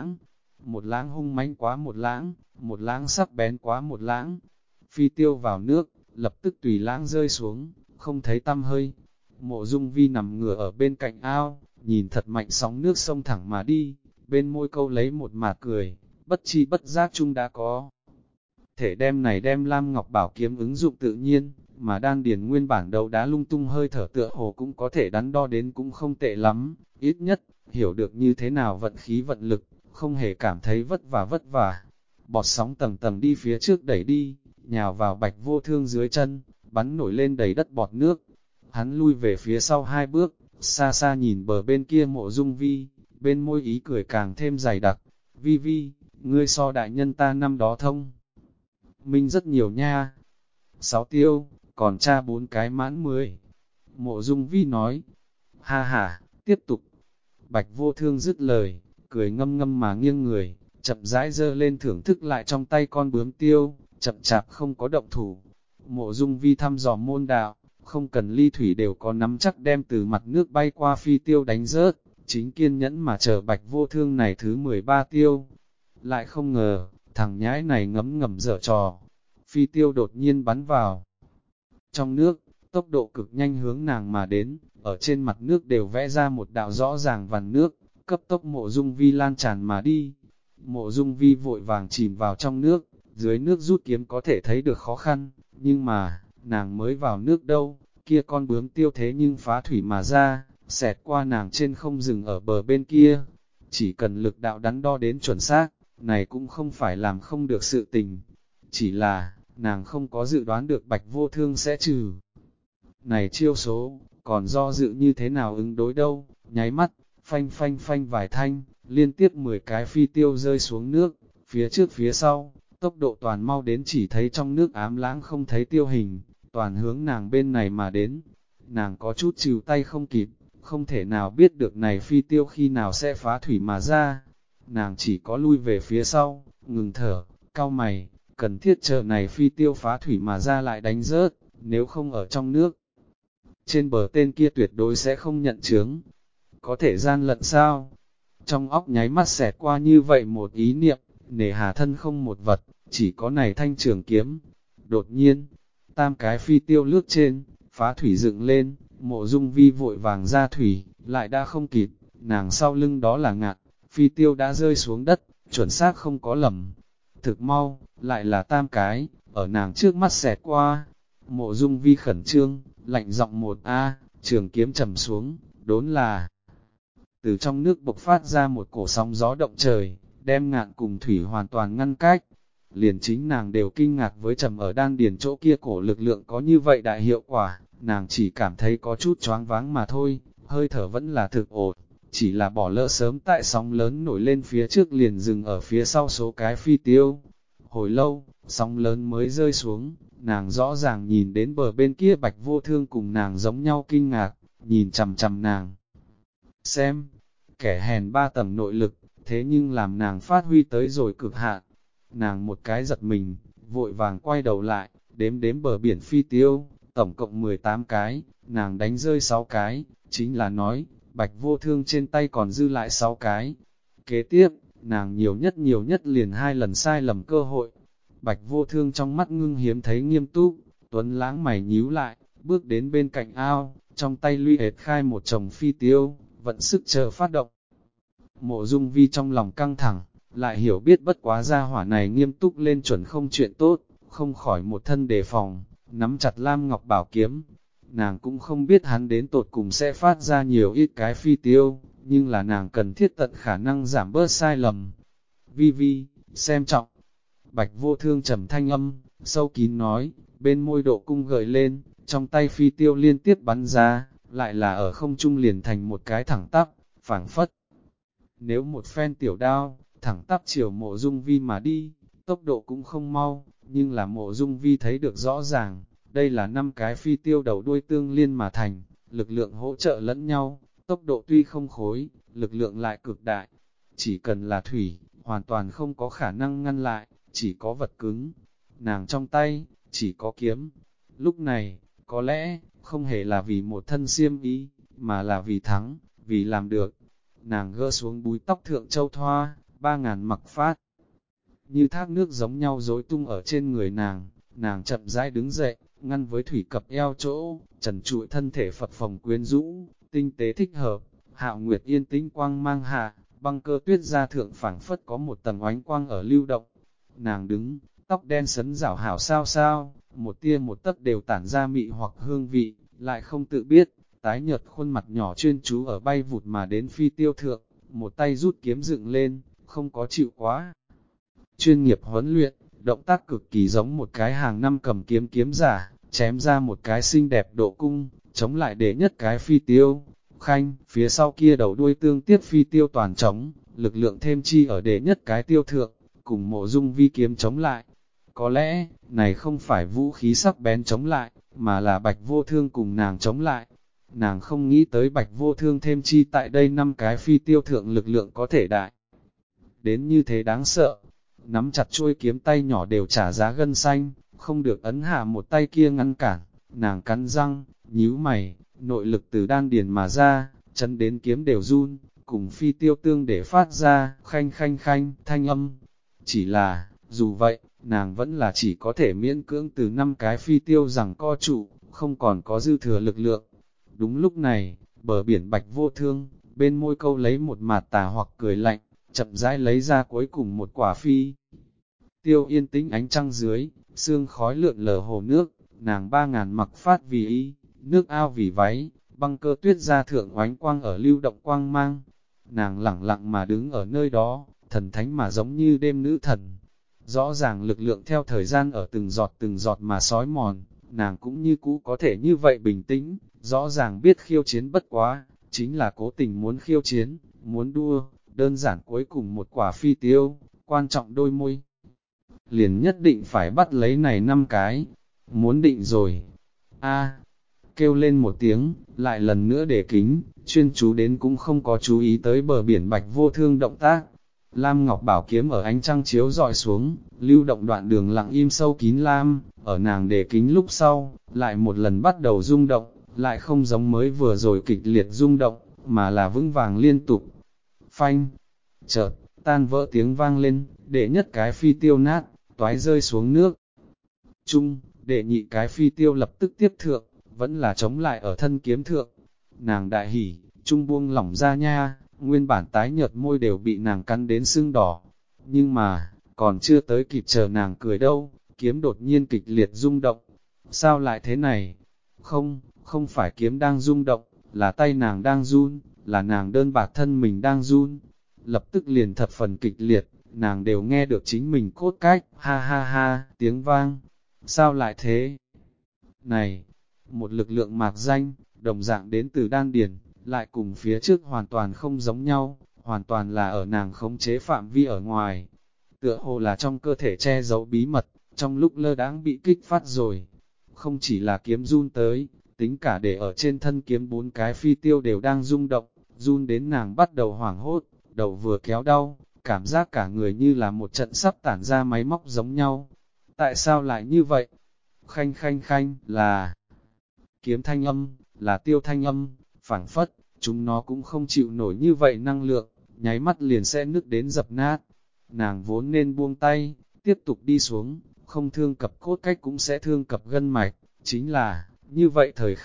một lãng hung mãnh quá một lãng sắc bén quá một lãng. Phi tiêu vào nước, lập tức tùy lãng rơi xuống, không thấy tăm hơi. Mộ Dung Vi nằm ngửa ở bên cạnh ao, nhìn thật mạnh sóng nước sông thẳng mà đi, bên môi câu lấy một mạt cười, bất chi bất giác chung đã có. Thể đem Lam Ngọc Bảo kiếm ứng dụng tự nhiên, mà đan điền nguyên bản đầu đá lung tung hơi thở tựa hồ cũng có thể đắn đo đến cũng không tệ lắm, ít nhất, hiểu được như thế nào vận khí vận lực, không hề cảm thấy vất vả. Bọt sóng tầng tầng đi phía trước đẩy đi, nhào vào Bạch Vô Thương dưới chân, bắn nổi lên đầy đất bọt nước. Hắn lui về phía sau 2 bước, xa xa nhìn bờ bên kia Mộ Dung Vi, bên môi ý cười càng thêm dày đặc. Vi Vi, ngươi so đại nhân ta năm đó thông minh rất nhiều nha. 6 tiêu, còn cha 4 cái mãn 10. Mộ Dung Vi nói, ha ha, tiếp tục. Bạch Vô Thương dứt lời, cười ngâm ngâm mà nghiêng người, chậm rãi dơ lên thưởng thức lại trong tay con bướm tiêu, chậm chạp không có động thủ. Mộ Dung Vi thăm dò môn đạo, không cần ly thủy đều có nắm chắc đem từ mặt nước bay qua phi tiêu đánh rớt, chính kiên nhẫn mà chờ Bạch Vô Thương này thứ 13 tiêu. Lại không ngờ, thằng nhãi này ngấm ngầm dở trò, phi tiêu đột nhiên bắn vào trong nước, tốc độ cực nhanh hướng nàng mà đến, ở trên mặt nước đều vẽ ra một đạo rõ ràng vằn nước, cấp tốc Mộ Dung Vi lan tràn mà đi. Mộ Dung Vi vội vàng chìm vào trong nước, dưới nước rút kiếm có thể thấy được khó khăn, nhưng mà, nàng mới vào nước đâu, kia con bướm tiêu thế nhưng phá thủy mà ra, xẹt qua nàng trên không dừng ở bờ bên kia. Chỉ cần lực đạo đắn đo đến chuẩn xác, này cũng không phải làm không được sự tình. Chỉ là, nàng không có dự đoán được Bạch Vô Thương sẽ trừ. Này chiêu số, còn do dự như thế nào ứng đối đâu, nháy mắt, phanh phanh phanh vài thanh, liên tiếp 10 cái phi tiêu rơi xuống nước, phía trước phía sau, tốc độ toàn mau đến chỉ thấy trong nước ám lãng không thấy tiêu hình, toàn hướng nàng bên này mà đến. Nàng có chút chịu tay không kịp, không thể nào biết được này phi tiêu khi nào sẽ phá thủy mà ra. Nàng chỉ có lui về phía sau, ngừng thở, cau mày, cần thiết chờ này phi tiêu phá thủy mà ra lại đánh rớt, nếu không ở trong nước. Trên bờ tên kia tuyệt đối sẽ không nhận chướng. Có thể gian lận sao? Trong óc nháy mắt xẹt qua như vậy một ý niệm, nề hà thân không một vật, chỉ có này thanh trường kiếm. Đột nhiên, tam cái phi tiêu lướt trên, phá thủy dựng lên, Mộ Dung Vi vội vàng ra thủy, lại đã không kịp, nàng sau lưng đó là ngạt, phi tiêu đã rơi xuống đất, chuẩn xác không có lầm. Thực mau, lại là tam cái, ở nàng trước mắt xẹt qua. Mộ Dung Vi khẩn trương, lạnh giọng một a, trường kiếm trầm xuống, đốn là. Từ trong nước bộc phát ra một cổ sóng gió động trời, đem ngạn cùng thủy hoàn toàn ngăn cách. Liền chính nàng đều kinh ngạc với trầm ở đan điền chỗ kia cổ lực lượng có như vậy đại hiệu quả, nàng chỉ cảm thấy có chút choáng váng mà thôi, hơi thở vẫn là thực ổn, chỉ là bỏ lỡ sớm tại sóng lớn nổi lên phía trước liền dừng ở phía sau số cái phi tiêu. Hồi lâu, sóng lớn mới rơi xuống, nàng rõ ràng nhìn đến bờ bên kia Bạch Vô Thương cùng nàng giống nhau kinh ngạc, nhìn chằm chằm nàng. Xem, kẻ hèn 3 tầng nội lực, thế nhưng làm nàng phát huy tới rồi cực hạn. Nàng một cái giật mình, vội vàng quay đầu lại, đếm bờ biển phi tiêu, tổng cộng 18 cái, nàng đánh rơi 6 cái, chính là nói, Bạch Vô Thương trên tay còn dư lại 6 cái. Kế tiếp, nàng nhiều nhất liền 2 lần sai lầm cơ hội. Bạch Vô Thương trong mắt ngưng hiếm thấy nghiêm túc, Tuấn Lãng mày nhíu lại, bước đến bên cạnh ao, trong tay Luy hệt khai một chồng phi tiêu, vận sức chờ phát động. Mộ Dung Vi trong lòng căng thẳng, lại hiểu biết bất quá gia hỏa này nghiêm túc lên chuẩn không chuyện tốt, không khỏi một thân đề phòng, nắm chặt Lam Ngọc bảo kiếm. Nàng cũng không biết hắn đến tột cùng sẽ phát ra nhiều ít cái phi tiêu, nhưng là nàng cần thiết tận khả năng giảm bớt sai lầm. Vi Vi, xem trọng. Bạch Vô Thương trầm thanh âm, sâu kín nói, bên môi độ cung gợi lên, trong tay phi tiêu liên tiếp bắn ra, lại là ở không trung liền thành một cái thẳng tắp, phảng phất. Nếu một phen tiểu đao, thẳng tắp chiều Mộ Dung Vi mà đi, tốc độ cũng không mau, nhưng là Mộ Dung Vi thấy được rõ ràng, đây là 5 cái phi tiêu đầu đuôi tương liên mà thành, lực lượng hỗ trợ lẫn nhau, tốc độ tuy không khối, lực lượng lại cực đại. Chỉ cần là thủy, hoàn toàn không có khả năng ngăn lại, chỉ có vật cứng. Nàng trong tay, chỉ có kiếm. Lúc này, có lẽ, không hề là vì một thân xiêm ý, mà là vì thắng, vì làm được. Nàng gỡ xuống búi tóc thượng châu thoa, 3.000 mặc phát. Như thác nước giống nhau rối tung ở trên người nàng chậm rãi đứng dậy, ngăn với thủy cập eo chỗ, trần trụi thân thể phập phồng quyến rũ, tinh tế thích hợp. Hạo Nguyệt yên tĩnh quang mang hạ, băng cơ tuyết ra thượng phảng phất có một tầng oánh quang ở lưu động. Nàng đứng, tóc đen sấn rảo hảo sao sao, một tia một tấc đều tản ra mị hoặc hương vị, lại không tự biết, tái nhợt khuôn mặt nhỏ chuyên chú ở bay vụt mà đến phi tiêu thượng, một tay rút kiếm dựng lên, không có chịu quá. Chuyên nghiệp huấn luyện, động tác cực kỳ giống một cái hàng năm cầm kiếm kiếm giả, chém ra một cái xinh đẹp độ cung, chống lại để nhất cái phi tiêu. Khanh, phía sau kia đầu đuôi tương tiếp phi tiêu toàn trống, lực lượng thêm chi ở để nhất cái tiêu thượng, cùng Mộ Dung Vi kiếm chống lại. Có lẽ, này không phải vũ khí sắc bén chống lại, mà là Bạch Vô Thương cùng nàng chống lại. Nàng không nghĩ tới Bạch Vô Thương thêm chi tại đây 5 cái phi tiêu thượng lực lượng có thể đại. Đến như thế đáng sợ, nắm chặt chuôi kiếm tay nhỏ đều trả giá gân xanh, không được ấn hạ một tay kia ngăn cản, nàng cắn răng, nhíu mày, nội lực từ đan điền mà ra, chân đến kiếm đều run, cùng phi tiêu tương để phát ra, khanh khanh khanh, thanh âm. Chỉ là, dù vậy, nàng vẫn là chỉ có thể miễn cưỡng từ 5 cái phi tiêu rằng co trụ, không còn có dư thừa lực lượng. Đúng lúc này, bờ biển Bạch Vô Thương, bên môi câu lấy một mạt tà hoặc cười lạnh, chậm rãi lấy ra cuối cùng một quả phi. Tiêu yên tĩnh ánh trăng dưới, sương khói lượn lờ hồ nước, nàng 3.000 mặc phát vì y, nước ao vì váy, băng cơ tuyết ra thượng oánh quang ở lưu động quang mang. Nàng lẳng lặng mà đứng ở nơi đó, thần thánh mà giống như đêm nữ thần. Rõ ràng lực lượng theo thời gian ở từng giọt mà sói mòn, nàng cũng như cũ có thể như vậy bình tĩnh, rõ ràng biết khiêu chiến bất quá, chính là cố tình muốn khiêu chiến, muốn đua, đơn giản cuối cùng một quả phi tiêu, quan trọng đôi môi. Liền nhất định phải bắt lấy này 5 cái, muốn định rồi. A, kêu lên một tiếng, lại lần nữa để kính, chuyên chú đến cũng không có chú ý tới bờ biển Bạch Vô Thương động tác. Lam Ngọc bảo kiếm ở ánh trăng chiếu dọi xuống, lưu động đoạn đường lặng im sâu kín lam, ở nàng để kính lúc sau, lại một lần bắt đầu rung động, lại không giống mới vừa rồi kịch liệt rung động, mà là vững vàng liên tục. Phanh, chợt, tan vỡ tiếng vang lên, để nhất cái phi tiêu nát, toái rơi xuống nước. Chung, để nhị cái phi tiêu lập tức tiếp thượng, vẫn là chống lại ở thân kiếm thượng. Nàng đại hỉ, trung buông lỏng ra nha, nguyên bản tái nhợt môi đều bị nàng cắn đến sưng đỏ. Nhưng mà, còn chưa tới kịp chờ nàng cười đâu, kiếm đột nhiên kịch liệt rung động. Sao lại thế này? Không phải kiếm đang rung động, là tay nàng đang run, là nàng đơn bạc thân mình đang run. Lập tức liền thập phần kịch liệt, nàng đều nghe được chính mình cốt cách, ha ha ha, tiếng vang. Sao lại thế? Này, một lực lượng mạc danh, đồng dạng đến từ đan điền, lại cùng phía trước hoàn toàn không giống nhau, hoàn toàn là ở nàng khống chế phạm vi ở ngoài. Tựa hồ là trong cơ thể che giấu bí mật, trong lúc lơ đãng bị kích phát rồi. Không chỉ là kiếm run tới, tính cả để ở trên thân kiếm 4 cái phi tiêu đều đang rung động, run đến nàng bắt đầu hoảng hốt, đầu vừa kéo đau, cảm giác cả người như là một trận sắp tản ra máy móc giống nhau. Tại sao lại như vậy? Khanh khanh khanh là kiếm thanh âm, là tiêu thanh âm, phảng phất, chúng nó cũng không chịu nổi như vậy năng lượng, nháy mắt liền sẽ nứt đến dập nát. Nàng vốn nên buông tay, tiếp tục đi xuống, không thương cập cốt cách cũng sẽ thương cập gân mạch, chính là, như vậy thời khắc,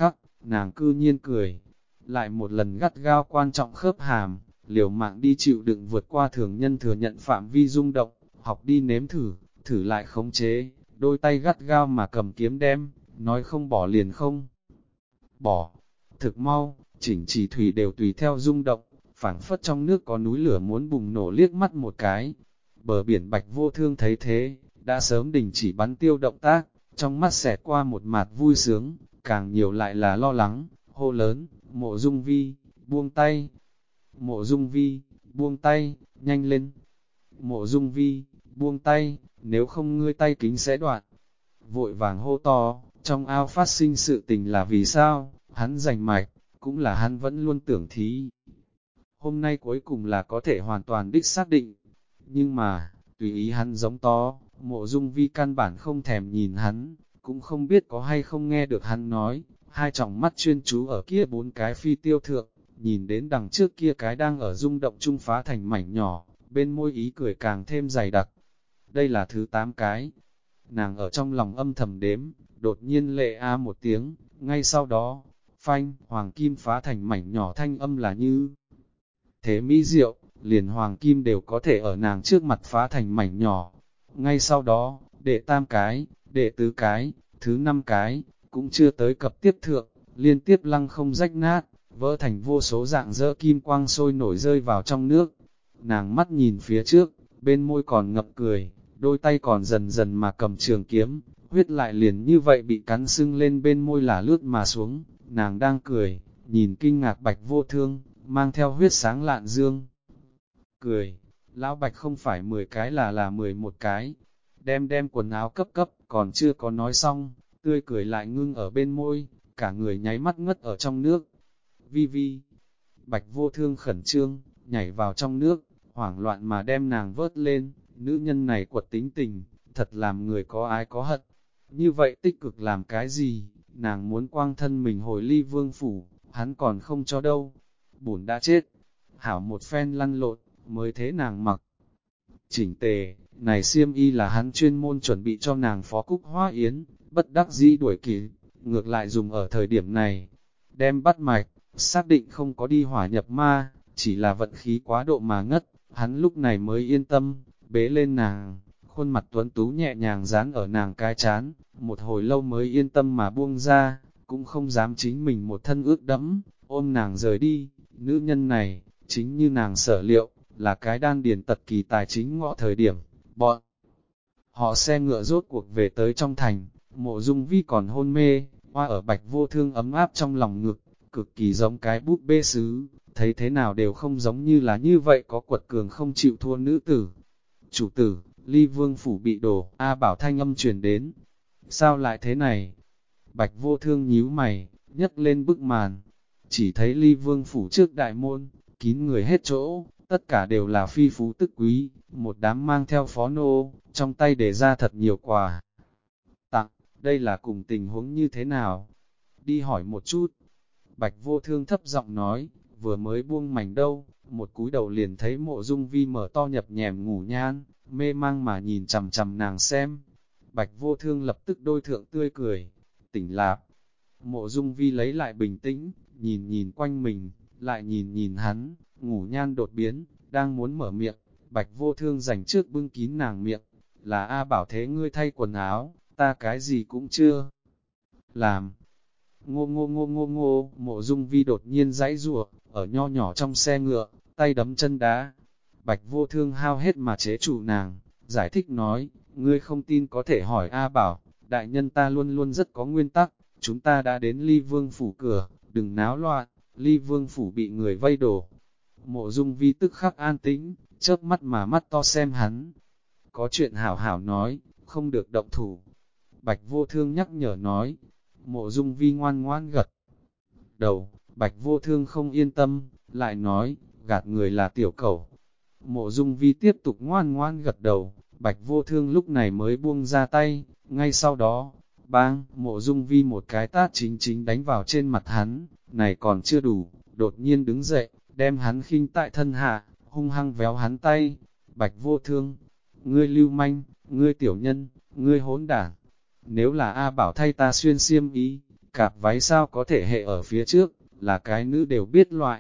nàng cư nhiên cười, lại một lần gắt gao quan trọng khớp hàm, liều mạng đi chịu đựng vượt qua thường nhân thừa nhận phạm vi rung động, học đi nếm thử, thử lại khống chế, đôi tay gắt gao mà cầm kiếm đem, nói không bỏ liền không bỏ. Thực mau, chỉnh chỉ thủy đều tùy theo rung động, phảng phất trong nước có núi lửa muốn bùng nổ, liếc mắt một cái. Bờ biển Bạch Vô Thương thấy thế, đã sớm đình chỉ bắn tiêu động tác, trong mắt xẹt qua một mạt vui sướng, càng nhiều lại là lo lắng, hô lớn, Mộ Dung Vi, buông tay. Mộ Dung Vi, buông tay, nhanh lên. Mộ Dung Vi, buông tay, nếu không ngươi tay kính sẽ đoạn. Vội vàng hô to, trong ao phát sinh sự tình là vì sao, hắn giành mạch, cũng là hắn vẫn luôn tưởng thí. Hôm nay cuối cùng là có thể hoàn toàn đích xác định, nhưng mà, tùy ý hắn giống to, Mộ Dung Vi căn bản không thèm nhìn hắn, cũng không biết có hay không nghe được hắn nói, hai tròng mắt chuyên chú ở kia 4 cái phi tiêu thượng, nhìn đến đằng trước kia cái đang ở rung động trung phá thành mảnh nhỏ, bên môi ý cười càng thêm dày đặc. Đây là thứ 8 cái. Nàng ở trong lòng âm thầm đếm, đột nhiên lệ a một tiếng, ngay sau đó, phanh, hoàng kim phá thành mảnh nhỏ, thanh âm là như thế mỹ diệu, liền hoàng kim đều có thể ở nàng trước mặt phá thành mảnh nhỏ. Ngay sau đó, đệ 3 cái, đệ 4 cái, thứ 5 cái, cũng chưa tới cập tiếp thượng, liên tiếp lăng không rách nát, vỡ thành vô số dạng dỡ kim quang sôi nổi rơi vào trong nước. Nàng mắt nhìn phía trước, bên môi còn ngập cười, đôi tay còn dần dần mà cầm trường kiếm, huyết lại liền như vậy bị cắn sưng lên bên môi là lướt mà xuống. Nàng đang cười, nhìn kinh ngạc Bạch Vô Thương, mang theo huyết sáng lạn dương. Cười, lão Bạch không phải 10 cái là 11 cái, đem quần áo cấp, còn chưa có nói xong, tươi cười lại ngưng ở bên môi, cả người nháy mắt ngất ở trong nước. Vi, Bạch Vô Thương khẩn trương, nhảy vào trong nước, hoảng loạn mà đem nàng vớt lên, nữ nhân này quật tính tình, thật làm người có ái có hận. Như vậy tích cực làm cái gì, nàng muốn quang thân mình hồi Ly Vương phủ, hắn còn không cho đâu. Bổn đã chết, hảo một phen lăn lộn, mới thế nàng mặc. Chỉnh tề, này xiêm y là hắn chuyên môn chuẩn bị cho nàng Phó Cúc Hoa Yến, bất đắc dĩ đuổi kịp, ngược lại dùng ở thời điểm này. Đem bắt mạch, xác định không có đi hỏa nhập ma, chỉ là vận khí quá độ mà ngất, hắn lúc này mới yên tâm, bế lên nàng, khuôn mặt tuấn tú nhẹ nhàng dán ở nàng cái chán, một hồi lâu mới yên tâm mà buông ra, cũng không dám chính mình một thân ướt đẫm, ôm nàng rời đi. Nữ nhân này, chính như nàng sở liệu, là cái đan điền tật kỳ tài chính ngọ thời điểm, bọn họ xe ngựa rốt cuộc về tới trong thành, Mộ Dung Vi còn hôn mê, hoa ở Bạch Vô Thương ấm áp trong lòng ngực, cực kỳ giống cái búp bê sứ, thấy thế nào đều không giống như là như vậy có quật cường không chịu thua nữ tử. Chủ tử, Ly Vương phủ bị đổ, A Bảo thanh âm truyền đến. Sao lại thế này? Bạch Vô Thương nhíu mày, nhấc lên bức màn, chỉ thấy Ly Vương phủ trước đại môn, kín người hết chỗ, tất cả đều là phi phú tức quý, một đám mang theo phó nô, trong tay để ra thật nhiều quà tặng, đây là cùng tình huống như thế nào? Đi hỏi một chút. Bạch Vô Thương thấp giọng nói, vừa mới buông mảnh đâu, một cúi đầu liền thấy Mộ Dung Vi mở to nhập nhèm ngủ nhan, mê mang mà nhìn chằm chằm nàng xem. Bạch Vô Thương lập tức đôi thượng tươi cười, tỉnh lạp. Mộ Dung Vi lấy lại bình tĩnh, nhìn quanh mình, lại nhìn hắn, ngủ nhan đột biến, đang muốn mở miệng, Bạch Vô Thương dành trước bưng kín nàng miệng, là A Bảo thế ngươi thay quần áo, ta cái gì cũng chưa làm. Ngô, Mộ Dung Vi đột nhiên giãy giụa, ở nho nhỏ trong xe ngựa, tay đấm chân đá. Bạch Vô Thương hao hết mà chế trụ nàng, giải thích nói, ngươi không tin có thể hỏi A Bảo, đại nhân ta luôn luôn rất có nguyên tắc, chúng ta đã đến Ly Vương phủ cửa, đừng náo loạn, Ly Vương phủ bị người vây đổ. Mộ Dung Vi tức khắc an tĩnh, chớp mắt mà mắt to xem hắn. Có chuyện hảo hảo nói, không được động thủ. Bạch Vô Thương nhắc nhở nói. Mộ Dung Vi ngoan ngoan gật đầu, Bạch Vô Thương không yên tâm, lại nói, gạt người là tiểu cẩu. Mộ Dung Vi tiếp tục ngoan ngoan gật đầu, Bạch Vô Thương lúc này mới buông ra tay, ngay sau đó, bang, Mộ Dung Vi một cái tát chính đánh vào trên mặt hắn, này còn chưa đủ, đột nhiên đứng dậy, đem hắn khinh tại thân hạ, hung hăng véo hắn tay. Bạch Vô Thương, ngươi lưu manh, ngươi tiểu nhân, ngươi hỗn đản. Nếu là A Bảo thay ta xuyên xiêm y, cạp váy sao có thể hệ ở phía trước, là cái nữ đều biết loại.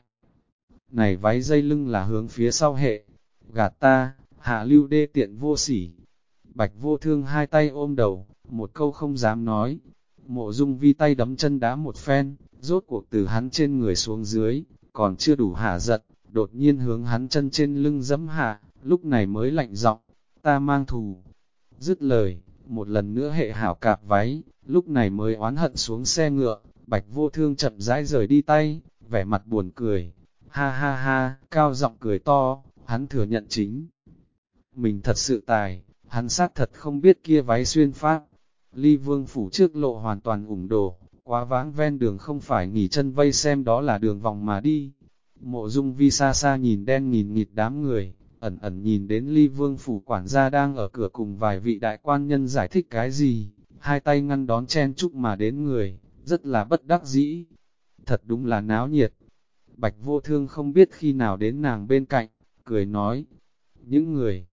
Này váy dây lưng là hướng phía sau hệ, gạt ta, Hạ Lưu đê tiện vô sỉ. Bạch Vô Thương hai tay ôm đầu, một câu không dám nói. Mộ Dung Vi tay đấm chân đá một phen, rốt cuộc từ hắn trên người xuống dưới, còn chưa đủ hả giận, đột nhiên hướng hắn chân trên lưng dẫm hạ, lúc này mới lạnh giọng, ta mang thù. Dứt lời, một lần nữa hệ hảo cạp váy, lúc này mới oán hận xuống xe ngựa, Bạch Vô Thương chậm rãi rời đi tay, vẻ mặt buồn cười. Ha ha ha, cao giọng cười to, hắn thừa nhận chính. Mình thật sự tài, hắn xác thật không biết kia váy xuyên pháp. Ly Vương phủ trước lộ hoàn toàn ủng đổ, quá vãng ven đường không phải nghỉ chân vây xem đó là đường vòng mà đi. Mộ Dung Vi xa xa nhìn đen nghìn nghịt đám người, ẩn ẩn nhìn đến Ly Vương phủ quản gia đang ở cửa cùng vài vị đại quan nhân giải thích cái gì, hai tay ngăn đón chen chúc mà đến người, rất là bất đắc dĩ. Thật đúng là náo nhiệt. Bạch Vô Thương không biết khi nào đến nàng bên cạnh, cười nói, những người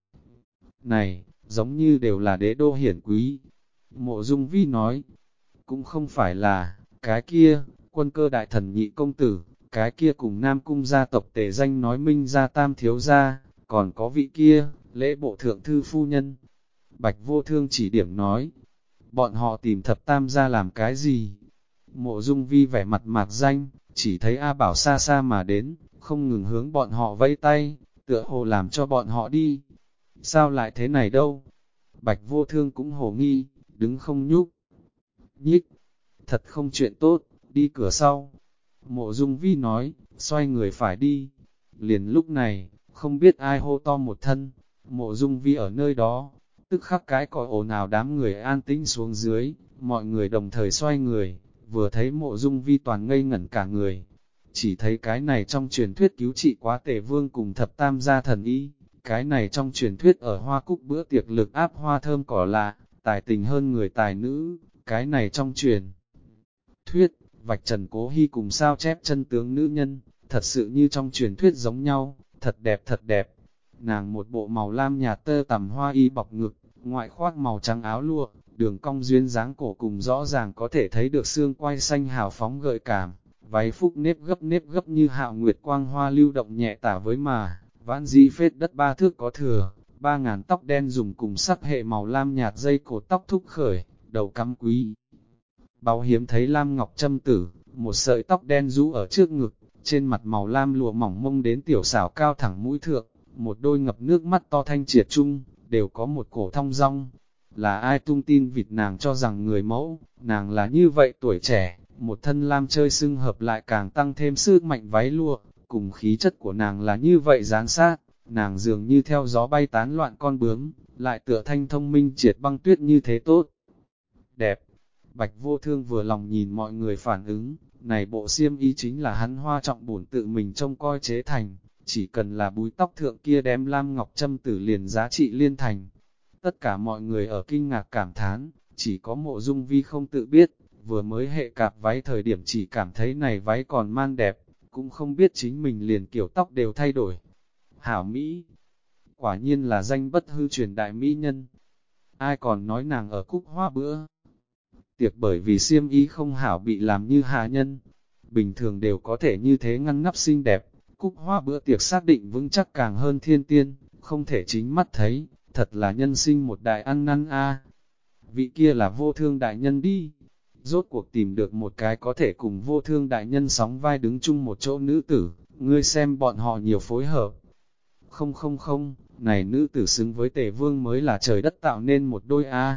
này, giống như đều là đế đô hiển quý. Mộ Dung Vi nói, cũng không phải là, cái kia, Quân Cơ đại thần nhị công tử, cái kia cùng Nam Cung gia tộc tề danh nói Minh gia tam thiếu gia, còn có vị kia, lễ bộ thượng thư phu nhân. Bạch Vô Thương chỉ điểm nói, bọn họ tìm thập tam gia làm cái gì? Mộ Dung Vi vẻ mặt mạc danh, chỉ thấy A Bảo xa xa mà đến, không ngừng hướng bọn họ vẫy tay, tựa hồ làm cho bọn họ đi. Sao lại thế này đâu? Bạch Vô Thương cũng hồ nghi, đứng không nhúc nhích. Thật không chuyện tốt, đi cửa sau. Mộ Dung Vi nói, xoay người phải đi. Liền lúc này, không biết ai hô to một thân, Mộ Dung Vi ở nơi đó, tức khắc cái còi ồn ào đám người an tĩnh xuống dưới, mọi người đồng thời xoay người, vừa thấy Mộ Dung Vi toàn ngây ngẩn cả người. Chỉ thấy cái này trong truyền thuyết cứu trị quá Tề Vương cùng thập tam gia thần y, cái này trong truyền thuyết ở Hoa Cúc bữa tiệc lực áp hoa thơm cỏ lạ, tài tình hơn người tài nữ, cái này trong truyền thuyết, vạch trần Cố Hy cùng sao chép chân tướng nữ nhân, thật sự như trong truyền thuyết giống nhau, thật đẹp thật đẹp. Nàng một bộ màu lam nhạt tơ tằm hoa y bọc ngực, ngoại khoác màu trắng áo lụa, đường cong duyên dáng cổ cùng rõ ràng có thể thấy được xương quai xanh hào phóng gợi cảm, váy phúc nếp gấp như hạo nguyệt quang hoa lưu động nhẹ tả với mà, vãn dĩ phết đất 3 thước có thừa, 3.000 tóc đen dùng cùng sắc hệ màu lam nhạt dây cột tóc thúc khởi, đầu cắm quý. Báu hiếm thấy lam ngọc châm tử, một sợi tóc đen rũ ở trước ngực, trên mặt màu lam lụa mỏng mông đến tiểu xảo cao thẳng mũi thượng, một đôi ngập nước mắt to thanh triệt chung, đều có một cổ thong dong. Là ai tung tin vịt nàng cho rằng người mẫu, nàng là như vậy tuổi trẻ, một thân lam chơi xưng hợp lại càng tăng thêm sức mạnh váy lụa, cùng khí chất của nàng là như vậy gián sát, nàng dường như theo gió bay tán loạn con bướm, lại tựa thanh thông minh triệt băng tuyết như thế tốt. Đẹp. Bạch Vô Thương vừa lòng nhìn mọi người phản ứng, này bộ xiêm y chính là hắn Hoa Trọng bổn tự mình trông coi chế thành, chỉ cần là búi tóc thượng kia đem lam ngọc châm tử liền giá trị liên thành. Tất cả mọi người ở kinh ngạc cảm thán, chỉ có Mộ Dung Vi không tự biết, vừa mới hệ cạp váy thời điểm chỉ cảm thấy này váy còn man đẹp, cũng không biết chính mình liền kiểu tóc đều thay đổi. Hảo Mỹ, quả nhiên là danh bất hư truyền đại mỹ nhân. Ai còn nói nàng ở Cúc Hoa bữa tiệc bởi vì xiêm y không hảo bị làm như hạ nhân, bình thường đều có thể như thế ngăn nắp xinh đẹp, Cúc Hoa bữa tiệc xác định vững chắc càng hơn thiên tiên, không thể chính mắt thấy, thật là nhân sinh một đại ăn năn a. Vị kia là Vô Thương đại nhân đi, rốt cuộc tìm được một cái có thể cùng Vô Thương đại nhân sóng vai đứng chung một chỗ nữ tử, ngươi xem bọn họ nhiều phối hợp. Không không không, này nữ tử xứng với Tề Vương mới là trời đất tạo nên một đôi a.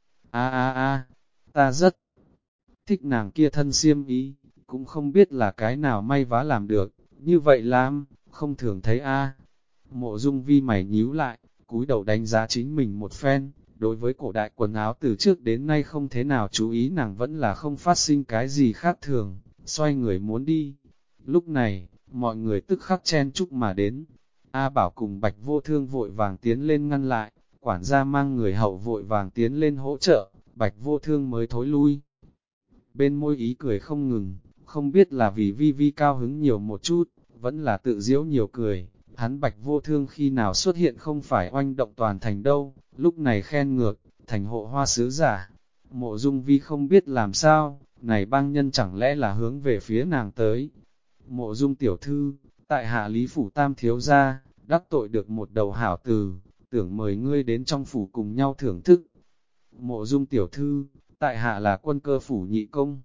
A, ta rất thích nàng kia thân xiêm ý, cũng không biết là cái nào may vá làm được, như vậy làm, không thường thấy a. Mộ Dung Vi mày nhíu lại, cúi đầu đánh giá chính mình một phen, đối với cổ đại quần áo từ trước đến nay không thế nào chú ý nàng vẫn là không phát sinh cái gì khác thường, xoay người muốn đi. Lúc này, mọi người tức khắc chen chúc mà đến, A Bảo cùng Bạch Vô Thương vội vàng tiến lên ngăn lại, quản gia mang người hậu vội vàng tiến lên hỗ trợ, Bạch Vô Thương mới thối lui. Bên môi ý cười không ngừng, không biết là vì Vi Vi cao hứng nhiều một chút, vẫn là tự giễu nhiều cười, hắn Bạch Vô Thương khi nào xuất hiện không phải oanh động toàn thành đâu, lúc này khen ngược, thành hộ hoa sứ giả. Mộ Dung Vi không biết làm sao, này bang nhân chẳng lẽ là hướng về phía nàng tới. Mộ Dung tiểu thư, tại hạ Lý phủ tam thiếu gia, đắc tội được một đầu hảo từ, tưởng mời ngươi đến trong phủ cùng nhau thưởng thức. Mộ Dung tiểu thư, tại hạ là Quân Cơ phủ nhị công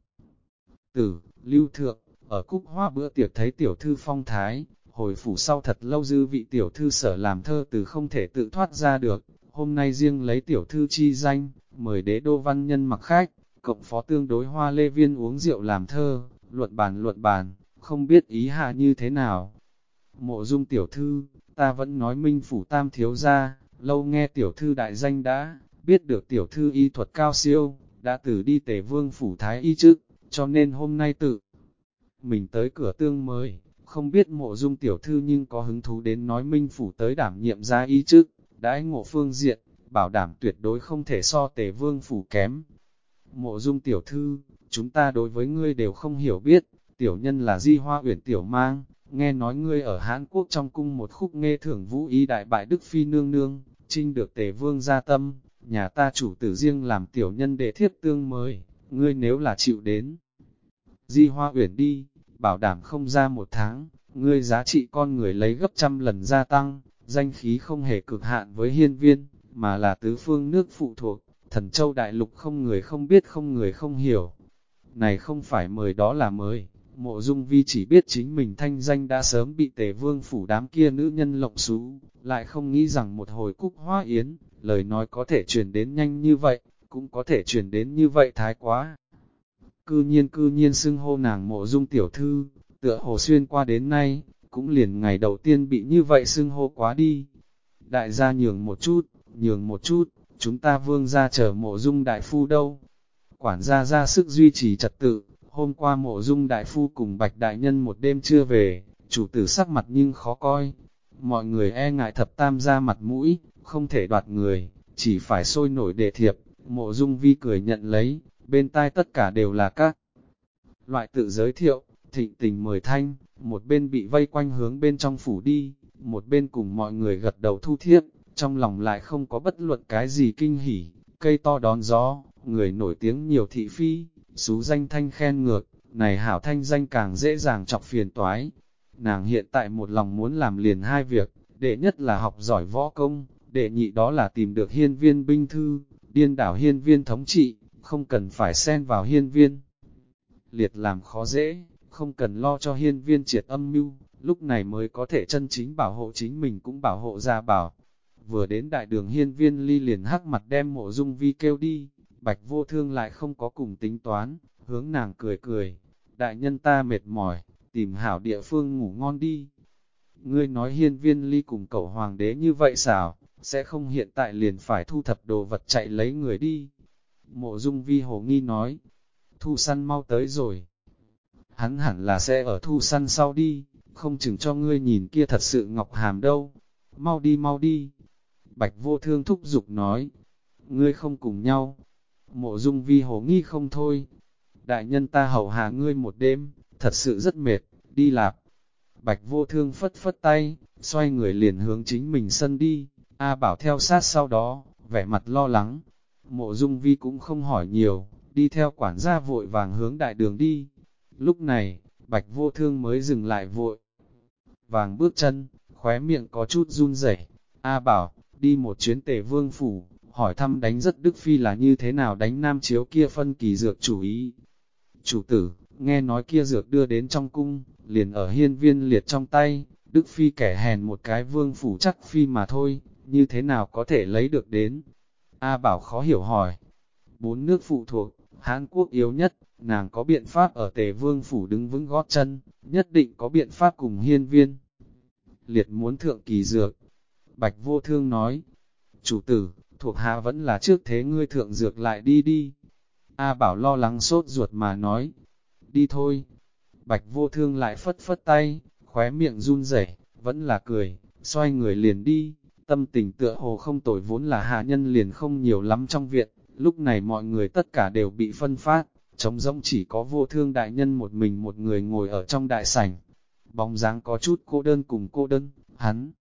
tử, Lưu Thượng, ở Cúc Hoa bữa tiệc thấy tiểu thư phong thái, hồi phủ sau thật lâu dư vị tiểu thư sở làm thơ từ không thể tự thoát ra được, hôm nay riêng lấy tiểu thư chi danh, mời đế đô văn nhân mặc khách, cộng phó tương đối Hoa Lê Viên uống rượu làm thơ, luận bàn, không biết ý hạ như thế nào. Mộ Dung tiểu thư, ta vẫn nói Minh phủ tam thiếu gia, lâu nghe tiểu thư đại danh đã, biết được tiểu thư y thuật cao siêu, đã từ đi Tề Vương phủ thái y chức, cho nên hôm nay tự mình tới cửa tương mời, không biết Mộ Dung tiểu thư nhưng có hứng thú đến nói Minh phủ tới đảm nhiệm gia y chức, đãi ngộ phương diện, bảo đảm tuyệt đối không thể so Tề Vương phủ kém. Mộ Dung tiểu thư, chúng ta đối với ngươi đều không hiểu biết, tiểu nhân là Di Hoa Uyển tiểu mang, nghe nói ngươi ở Hán Quốc trong cung một khúc nghe thưởng vũ ý đại bại Đức Phi nương nương, trinh được Tề Vương gia tâm, nhà ta chủ tử riêng làm tiểu nhân để thiếp tương mời, ngươi nếu là chịu đến Di Hoa Uyển đi, bảo đảm không ra một tháng, ngươi giá trị con người lấy gấp trăm lần gia tăng, danh khí không hề cực hạn với hiên viên, mà là tứ phương nước phụ thuộc, Thần Châu Đại Lục không người không biết không người không hiểu. Này không phải mời đó là mời, Mộ Dung Vi chỉ biết chính mình thanh danh đã sớm bị Tề Vương phủ đám kia nữ nhân lộng xú, lại không nghĩ rằng một hồi Cúc Hoa Yến, lời nói có thể truyền đến nhanh như vậy, cũng có thể truyền đến như vậy thái quá. Cư nhiên xưng hô nàng Mộ Dung tiểu thư, tựa hồ xuyên qua đến nay, cũng liền ngày đầu tiên bị như vậy xưng hô quá đi. Đại gia nhường một chút, chúng ta vương gia chờ Mộ Dung đại phu đâu. Quản gia ra sức duy trì trật tự, hôm qua Mộ Dung đại phu cùng Bạch đại nhân một đêm chưa về, chủ tử sắc mặt nhưng khó coi. Mọi người e ngại thập tam ra mặt mũi, không thể đoạt người, chỉ phải sôi nổi đề thiệp. Mộ Dung Vi cười nhận lấy, bên tai tất cả đều là các loại tự giới thiệu, thịnh tình mời thanh, một bên bị vây quanh hướng bên trong phủ đi, một bên cùng mọi người gật đầu thu thiếp, trong lòng lại không có bất luận cái gì kinh hỉ, cây to đón gió, người nổi tiếng nhiều thị phi, xú danh thanh khen ngược, này hảo thanh danh càng dễ dàng chọc phiền toái. Nàng hiện tại một lòng muốn làm liền hai việc, đệ nhất là học giỏi võ công, đệ nhị đó là tìm được hiên viên binh thư, điên đảo hiên viên thống trị, không cần phải xen vào hiên viên. Liệt làm khó dễ, không cần lo cho hiên viên triệt âm mưu, lúc này mới có thể chân chính bảo hộ chính mình cũng bảo hộ gia bảo. Vừa đến đại đường hiên viên ly liền hắc mặt đem Mộ Dung Vi kêu đi, Bạch Vô Thương lại không có cùng tính toán, hướng nàng cười cười, đại nhân ta mệt mỏi, tìm hảo địa phương ngủ ngon đi. Ngươi nói hiên viên ly cùng cậu hoàng đế như vậy sao, sẽ không hiện tại liền phải thu thập đồ vật chạy lấy người đi. Mộ Dung Vi hồ nghi nói, thu săn mau tới rồi. Hắn hẳn là sẽ ở thu săn sau đi, không chừng cho ngươi nhìn kia thật sự ngọc hàm đâu. Mau đi. Bạch Vô Thương thúc giục nói, ngươi không cùng nhau. Mộ Dung Vi hồ nghi không thôi. Đại nhân ta hầu hạ ngươi một đêm, thật sự rất mệt, đi lạp. Bạch Vô Thương phất phất tay, xoay người liền hướng chính mình sân đi. A Bảo theo sát sau đó, vẻ mặt lo lắng. Mộ Dung Vi cũng không hỏi nhiều, đi theo quản gia vội vàng hướng đại đường đi. Lúc này, Bạch Vô Thương mới dừng lại vội vàng bước chân, khóe miệng có chút run rẩy. A Bảo, đi một chuyến Tề Vương phủ, hỏi thăm đánh rất Đức Phi là như thế nào đánh nam chiếu kia phân kỳ dược chủ ý. Chủ tử, nghe nói kia dược đưa đến trong cung, liền ở hiên viên liệt trong tay, Đức Phi kẻ hèn một cái vương phủ chắc Phi mà thôi, như thế nào có thể lấy được đến. A Bảo khó hiểu hỏi, 4 nước phụ thuộc, Hán Quốc yếu nhất, nàng có biện pháp ở Tề Vương phủ đứng vững gót chân, nhất định có biện pháp cùng hiên viên. Liệt muốn thượng kỳ dược. Bạch Vô Thương nói, chủ tử, thuộc hạ vẫn là trước thế ngươi thượng dược lại đi. A Bảo lo lắng sốt ruột mà nói, đi thôi. Bạch Vô Thương lại phất phất tay, khóe miệng run rẩy, vẫn là cười, xoay người liền đi. Tâm tình tựa hồ không tồi, vốn là hạ nhân liền không nhiều lắm trong viện, lúc này mọi người tất cả đều bị phân phát, trống rỗng chỉ có Vô Thương đại nhân một mình một người ngồi ở trong đại sảnh. Bóng dáng có chút cô đơn cùng cô đơn, hắn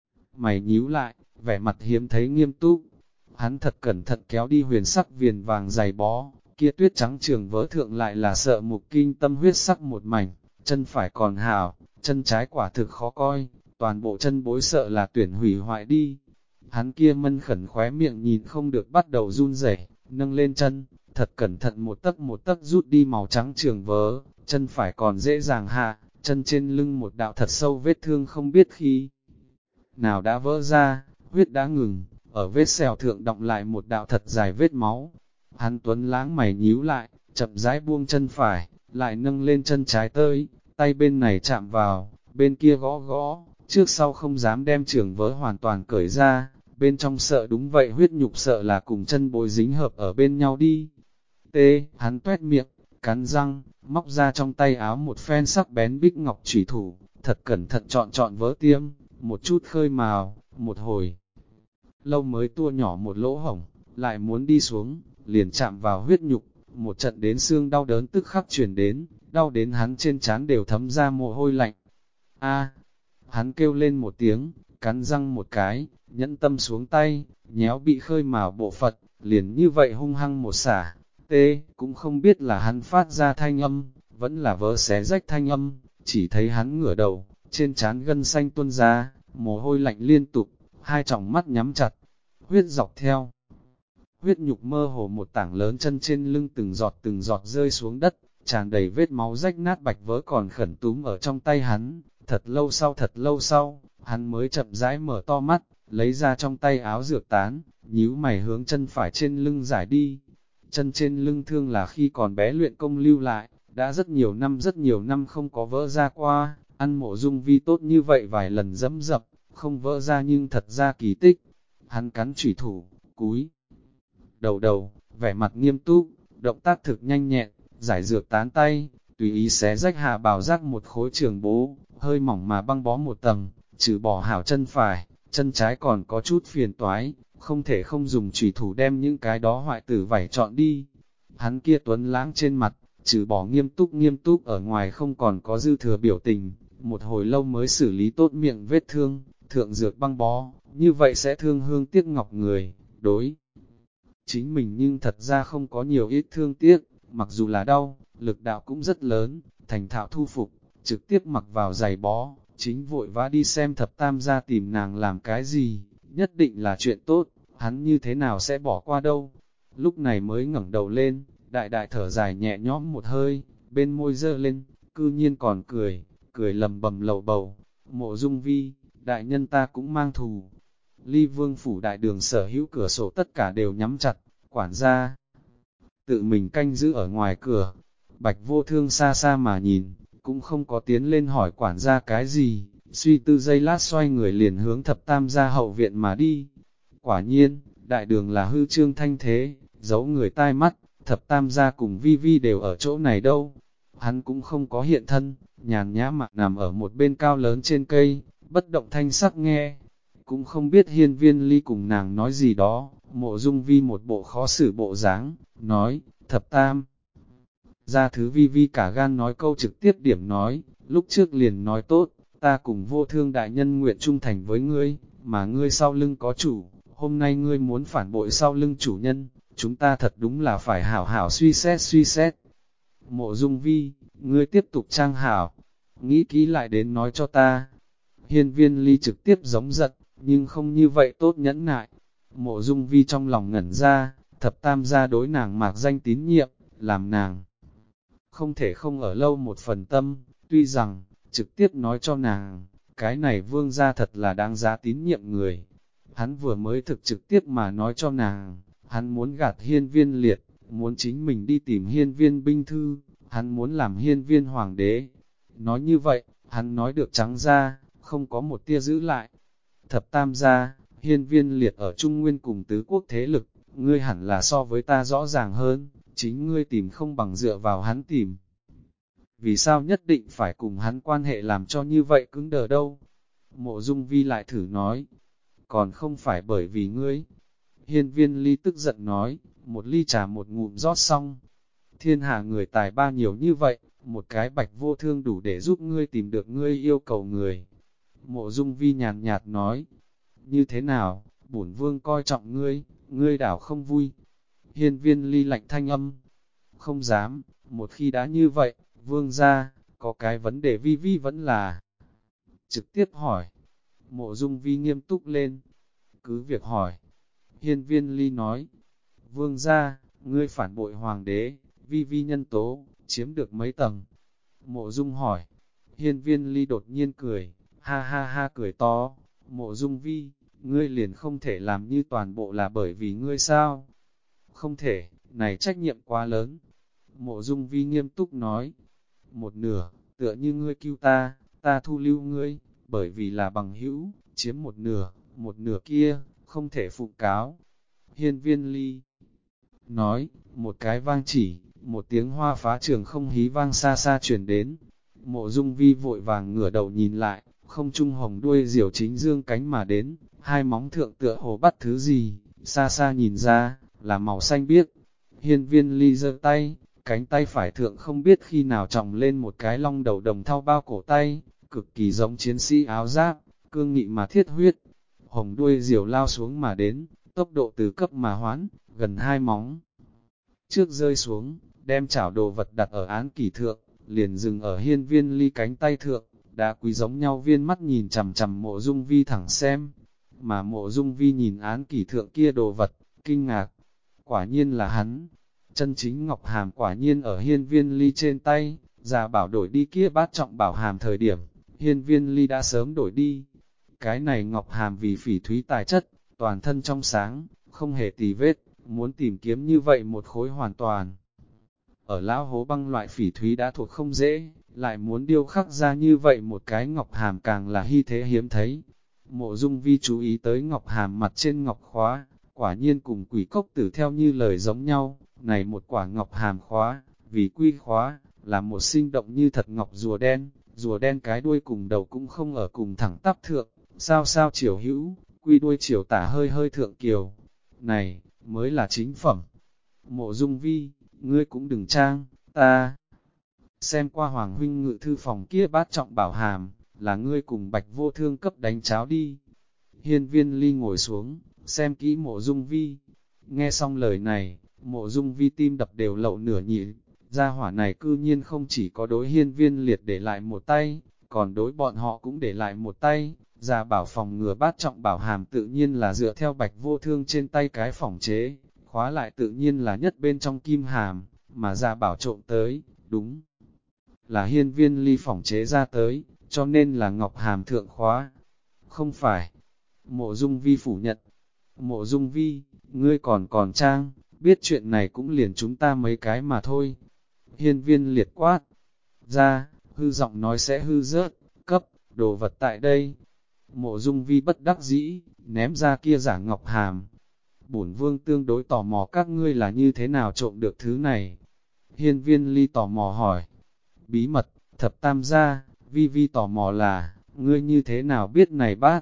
mày nhíu lại, vẻ mặt hiếm thấy nghiêm túc. Hắn thật cẩn thận kéo đi huyền sắc viền vàng dày bó, kia tuyết trắng trường vỡ thượng lại là sợ mục kinh tâm huyết sắc một mảnh, chân phải còn hảo, chân trái quả thực khó coi, toàn bộ chân bối sợ là tuyển hủy hoại đi. Hắn kia mân khẩn khóe miệng nhìn không được bắt đầu run rẩy, nâng lên chân, thật cẩn thận một tấc rút đi màu trắng trường vớ, chân phải còn dễ dàng hạ, chân trên lưng một đạo thật sâu vết thương không biết khi nào đã vỡ ra, huyết đã ngừng, ở vết sẹo thượng đọng lại một đạo thật dài vết máu. Hắn tuấn lãng mày nhíu lại, chậm rãi buông chân phải, lại nâng lên chân trái tới, tay bên này chạm vào, bên kia gõ gõ, trước sau không dám đem trường vớ hoàn toàn cởi ra, bên trong sợ đúng vậy huyết nhục sợ là cùng chân bối dính hợp ở bên nhau đi. Hắn tuét miệng, cắn răng, móc ra trong tay áo một phen sắc bén bích ngọc chủy thủ, thật cẩn thận chọn vớ tiêm, một chút khơi mào, một hồi. Lâu mới tua nhỏ một lỗ hổng, lại muốn đi xuống, liền chạm vào huyết nhục, một trận đến xương đau đớn tức khắc truyền đến, đau đến hắn trên trán đều thấm ra mồ hôi lạnh. Hắn kêu lên một tiếng, cắn răng một cái, nhẫn tâm xuống tay, nhéo bị khơi mào bộ phật, liền như vậy hung hăng một xả. Cũng không biết là hắn phát ra thanh âm, vẫn là vớ xé rách thanh âm, chỉ thấy hắn ngửa đầu, trên trán gân xanh tuôn ra, mồ hôi lạnh liên tục, hai tròng mắt nhắm chặt, huyết dọc theo. Huyết nhục mơ hồ một tảng lớn chân trên lưng từng giọt rơi xuống đất, tràn đầy vết máu rách nát bạch vớ còn khẩn túm ở trong tay hắn. Thật lâu sau, hắn mới chậm rãi mở to mắt, lấy ra trong tay áo dược tán, nhíu mày hướng chân phải trên lưng giải đi. Chân trên lưng thương là khi còn bé luyện công lưu lại, đã rất nhiều năm không có vỡ ra qua, ăn Mộ Dung Vi tốt như vậy vài lần dẫm dập, không vỡ ra nhưng thật ra kỳ tích. Hắn cắn chủy thủ, cúi đầu, vẻ mặt nghiêm túc, động tác thực nhanh nhẹn, giải dược tán tay, tùy ý xé rách hạ bào giác một khối trường bố, hơi mỏng mà băng bó một tầng, trừ bỏ hảo chân phải, chân trái còn có chút phiền toái, không thể không dùng chủy thủ đem những cái đó hoại tử vảy chọn đi. Hắn kia tuấn lãng trên mặt, trừ bỏ nghiêm túc ở ngoài không còn có dư thừa biểu tình, một hồi lâu mới xử lý tốt miệng vết thương, thượng dược băng bó, như vậy sẽ thương hương tiếc ngọc người, đối. Chính mình nhưng thật ra không có nhiều ít thương tiếc, mặc dù là đau, lực đạo cũng rất lớn, thành thạo thu phục, trực tiếp mặc vào giày bó, chính vội vã đi xem thập tam gia tìm nàng làm cái gì, nhất định là chuyện tốt, hắn như thế nào sẽ bỏ qua đâu. Lúc này mới ngẩng đầu lên, đại thở dài nhẹ nhõm một hơi, bên môi dơ lên, cư nhiên còn cười lầm bầm lầu bầu. Mộ Dung Vi, đại nhân ta cũng mang thù. Ly Vương phủ đại đường sở hữu cửa sổ tất cả đều nhắm chặt, quản gia tự mình canh giữ ở ngoài cửa. Bạch Vô Thương xa xa mà nhìn, cũng không có tiến lên hỏi quản gia cái gì, suy tư giây lát xoay người liền hướng thập tam gia hậu viện mà đi. Quả nhiên, đại đường là hư trương thanh thế, giấu người tai mắt, thập tam gia cùng Vi Vi đều ở chỗ này đâu. Hắn cũng không có hiện thân, nhàn nhã mà nằm ở một bên cao lớn trên cây, bất động thanh sắc nghe. Cũng không biết Hiên Viên Ly cùng nàng nói gì đó, Mộ Dung Vi một bộ khó xử bộ dáng, nói, thập tam. Gia thứ Vi Vi cả gan nói câu trực tiếp điểm nói, lúc trước liền nói tốt, ta cùng Vô Thương đại nhân nguyện trung thành với ngươi, mà ngươi sau lưng có chủ, hôm nay ngươi muốn phản bội sau lưng chủ nhân, chúng ta thật đúng là phải hảo hảo suy xét. Mộ Dung Vi, ngươi tiếp tục trang hảo, nghĩ kỹ lại đến nói cho ta. Hiên Viên Ly trực tiếp giống giận, nhưng không như vậy tốt nhẫn nại. Mộ Dung Vi trong lòng ngẩn ra, thập tam gia đối nàng mạc danh tín nhiệm, làm nàng không thể không ở lâu một phần tâm, tuy rằng, trực tiếp nói cho nàng, cái này vương gia thật là đáng giá tín nhiệm người. Hắn vừa mới thực trực tiếp mà nói cho nàng, hắn muốn gạt Hiên Viên Liệt, muốn chính mình đi tìm Hiên Viên binh thư, hắn muốn làm Hiên Viên hoàng đế. Nói như vậy, hắn nói được trắng ra, không có một tia giữ lại. Thập tam gia, Hiên Viên Liệt ở Trung Nguyên cùng tứ quốc thế lực, ngươi hẳn là so với ta rõ ràng hơn, chính ngươi tìm không bằng dựa vào hắn tìm. Vì sao nhất định phải cùng hắn quan hệ làm cho như vậy cứng đờ đâu? Mộ Dung Vi lại thử nói, còn không phải bởi vì ngươi. Hiên Viên Ly tức giận nói, một ly trà một ngụm rót xong. Thiên hạ người tài ba nhiều như vậy, một cái Bạch Vô Thương đủ để giúp ngươi tìm được ngươi yêu cầu người. Mộ Dung Vi nhàn nhạt nói, như thế nào, bổn vương coi trọng ngươi, ngươi đảo không vui. Hiên Viên Ly lạnh thanh âm, không dám, một khi đã như vậy, vương gia, có cái vấn đề Vi Vi vẫn là trực tiếp hỏi. Mộ Dung Vi nghiêm túc lên, cứ việc hỏi. Hiên Viên Ly nói, vương gia, ngươi phản bội hoàng đế, Vi Vi nhân tố, chiếm được mấy tầng. Mộ Dung hỏi, Hiên Viên Ly đột nhiên cười, ha ha ha cười to, Mộ Dung Vi, ngươi liền không thể làm như toàn bộ là bởi vì ngươi sao? Không thể, này trách nhiệm quá lớn. Mộ Dung Vi nghiêm túc nói, một nửa, tựa như ngươi cứu ta, ta thu lưu ngươi, bởi vì là bằng hữu, chiếm một nửa kia, không thể phụ cáo. Hiên Viên Ly nói, một cái vang chỉ, một tiếng hoa phá trường không hí vang xa xa truyền đến. Mộ Dung Vi vội vàng ngửa đầu nhìn lại, không trung hồng đuôi diều chính dương cánh mà đến, hai móng thượng tựa hồ bắt thứ gì, xa xa nhìn ra, là màu xanh biếc. Hiên Viên Ly giơ tay, cánh tay phải thượng không biết khi nào tròng lên một cái long đầu đồng thau bao cổ tay, cực kỳ giống chiến sĩ áo giáp, cương nghị mà thiết huyết. Hồng đuôi diều lao xuống mà đến, tốc độ từ cấp mà hoán, gần hai móng. Trước rơi xuống, đem chảo đồ vật đặt ở án kỷ thượng, liền dừng ở Hiên Viên Ly cánh tay thượng, đã quý giống nhau viên mắt nhìn chằm chằm Mộ Dung Vi thẳng xem. Mà Mộ Dung Vi nhìn án kỷ thượng kia đồ vật, kinh ngạc, quả nhiên là hắn. Chân chính ngọc hàm quả nhiên ở Hiên Viên Ly trên tay, Gia Bảo đổi đi kia bát trọng bảo hàm thời điểm, Hiên Viên Ly đã sớm đổi đi. Cái này ngọc hàm vì phỉ thúy tài chất, toàn thân trong sáng, không hề tì vết, muốn tìm kiếm như vậy một khối hoàn toàn. Ở lão hố băng loại phỉ thúy đã thuộc không dễ, lại muốn điêu khắc ra như vậy một cái ngọc hàm càng là hy thế hiếm thấy. Mộ Dung Vi chú ý tới ngọc hàm mặt trên ngọc khóa, quả nhiên cùng quỷ cốc tử theo như lời giống nhau, này một quả ngọc hàm khóa, vì quy khóa, là một sinh động như thật ngọc rùa đen cái đuôi cùng đầu cũng không ở cùng thẳng tắp thượng, sao sao chiều hữu, quy đuôi chiều tả hơi hơi thượng kiều. Này, mới là chính phẩm. Mộ Dung Vi, ngươi cũng đừng trang, ta xem qua Hoàng huynh ngự thư phòng kia bát trọng bảo hàm, là ngươi cùng Bạch Vô Thương cấp đánh cháo đi. Hiên Viên Ly ngồi xuống, xem kỹ Mộ Dung Vi. Nghe xong lời này, Mộ Dung Vi tim đập đều lậu nửa nhịp, gia hỏa này cư nhiên không chỉ có đối Hiên Viên Liệt để lại một tay, còn đối bọn họ cũng để lại một tay. Gia bảo phòng ngừa bát trọng bảo hàm tự nhiên là dựa theo Bạch Vô Thương trên tay cái phòng chế, khóa lại tự nhiên là nhất bên trong kim hàm, mà Gia bảo trộm tới, đúng là Hiên Viên Ly phỏng chế ra tới, cho nên là ngọc hàm thượng khóa. Không phải. Mộ Dung Vi phủ nhận. Mộ Dung Vi, ngươi còn trang, biết chuyện này cũng liền chúng ta mấy cái mà thôi. Hiên Viên Liệt quát. Ra, hư giọng nói sẽ hư rớt, cấp, đồ vật tại đây. Mộ Dung Vi bất đắc dĩ, ném ra kia giả ngọc hàm. Bổn vương tương đối tò mò các ngươi là như thế nào trộm được thứ này. Hiên Viên Ly tò mò hỏi. Bí mật, thập tam gia, Vi Vi tò mò là, ngươi như thế nào biết này bác?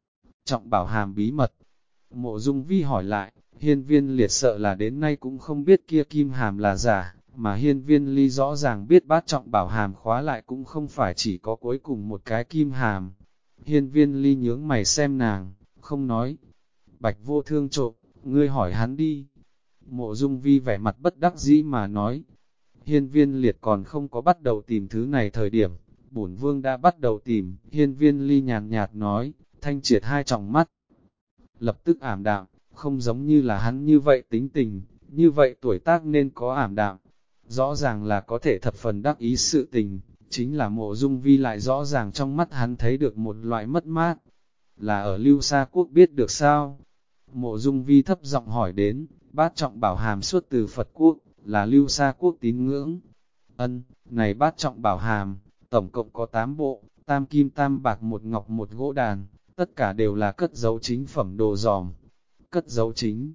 Trọng bảo hàm bí mật. Mộ Dung Vi hỏi lại, Hiên Viên Liệt sợ là đến nay cũng không biết kia kim hàm là giả, mà Hiên Viên Ly rõ ràng biết bát trọng bảo hàm khóa lại cũng không phải chỉ có cuối cùng một cái kim hàm. Hiên Viên Ly nhướng mày xem nàng, không nói. Bạch Vô Thương trộm, ngươi hỏi hắn đi. Mộ Dung Vi vẻ mặt bất đắc dĩ mà nói. Hiên Viên Liệt còn không có bắt đầu tìm thứ này thời điểm, bổn vương đã bắt đầu tìm. Hiên Viên Ly nhàn nhạt nói, thanh triệt hai tròng mắt. Lập tức ảm đạm, không giống như là hắn như vậy tính tình, như vậy tuổi tác nên có ảm đạm. Rõ ràng là có thể thập phần đắc ý sự tình, chính là Mộ Dung Vi lại rõ ràng trong mắt hắn thấy được một loại mất mát. Là ở Lưu Sa Quốc biết được sao? Mộ Dung Vi thấp giọng hỏi đến, bát trọng bảo hàm xuất từ Phật Quốc, là Lưu Sa Quốc tín ngưỡng. Ân, này bát trọng bảo hàm, tổng cộng có 8 bộ, tam kim tam bạc một ngọc một gỗ đàn, tất cả đều là cất dấu chính phẩm đồ giòm. Cất dấu chính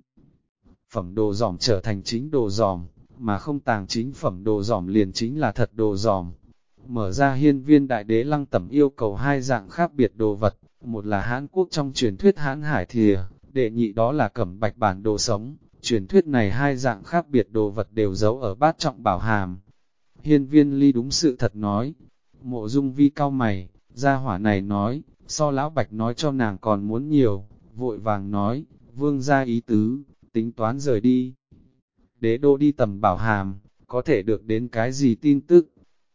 phẩm đồ giòm trở thành chính đồ giòm, mà không tàng chính phẩm đồ giòm liền chính là thật đồ giòm. Mở ra Hiên Viên Đại Đế Lăng Tẩm yêu cầu hai dạng khác biệt đồ vật, một là Hán Quốc trong truyền thuyết Hán Hải Thìa, đệ nhị đó là cẩm bạch bản đồ sống. Truyền thuyết này hai dạng khác biệt đồ vật đều giấu ở bát trọng bảo hàm. Hiên Viên Ly đúng sự thật nói. Mộ Dung Vi cau mày, gia hỏa này nói, so lão Bạch nói cho nàng còn muốn nhiều, vội vàng nói, vương gia ý tứ, tính toán rời đi. Đế đô đi tầm bảo hàm, có thể được đến cái gì tin tức?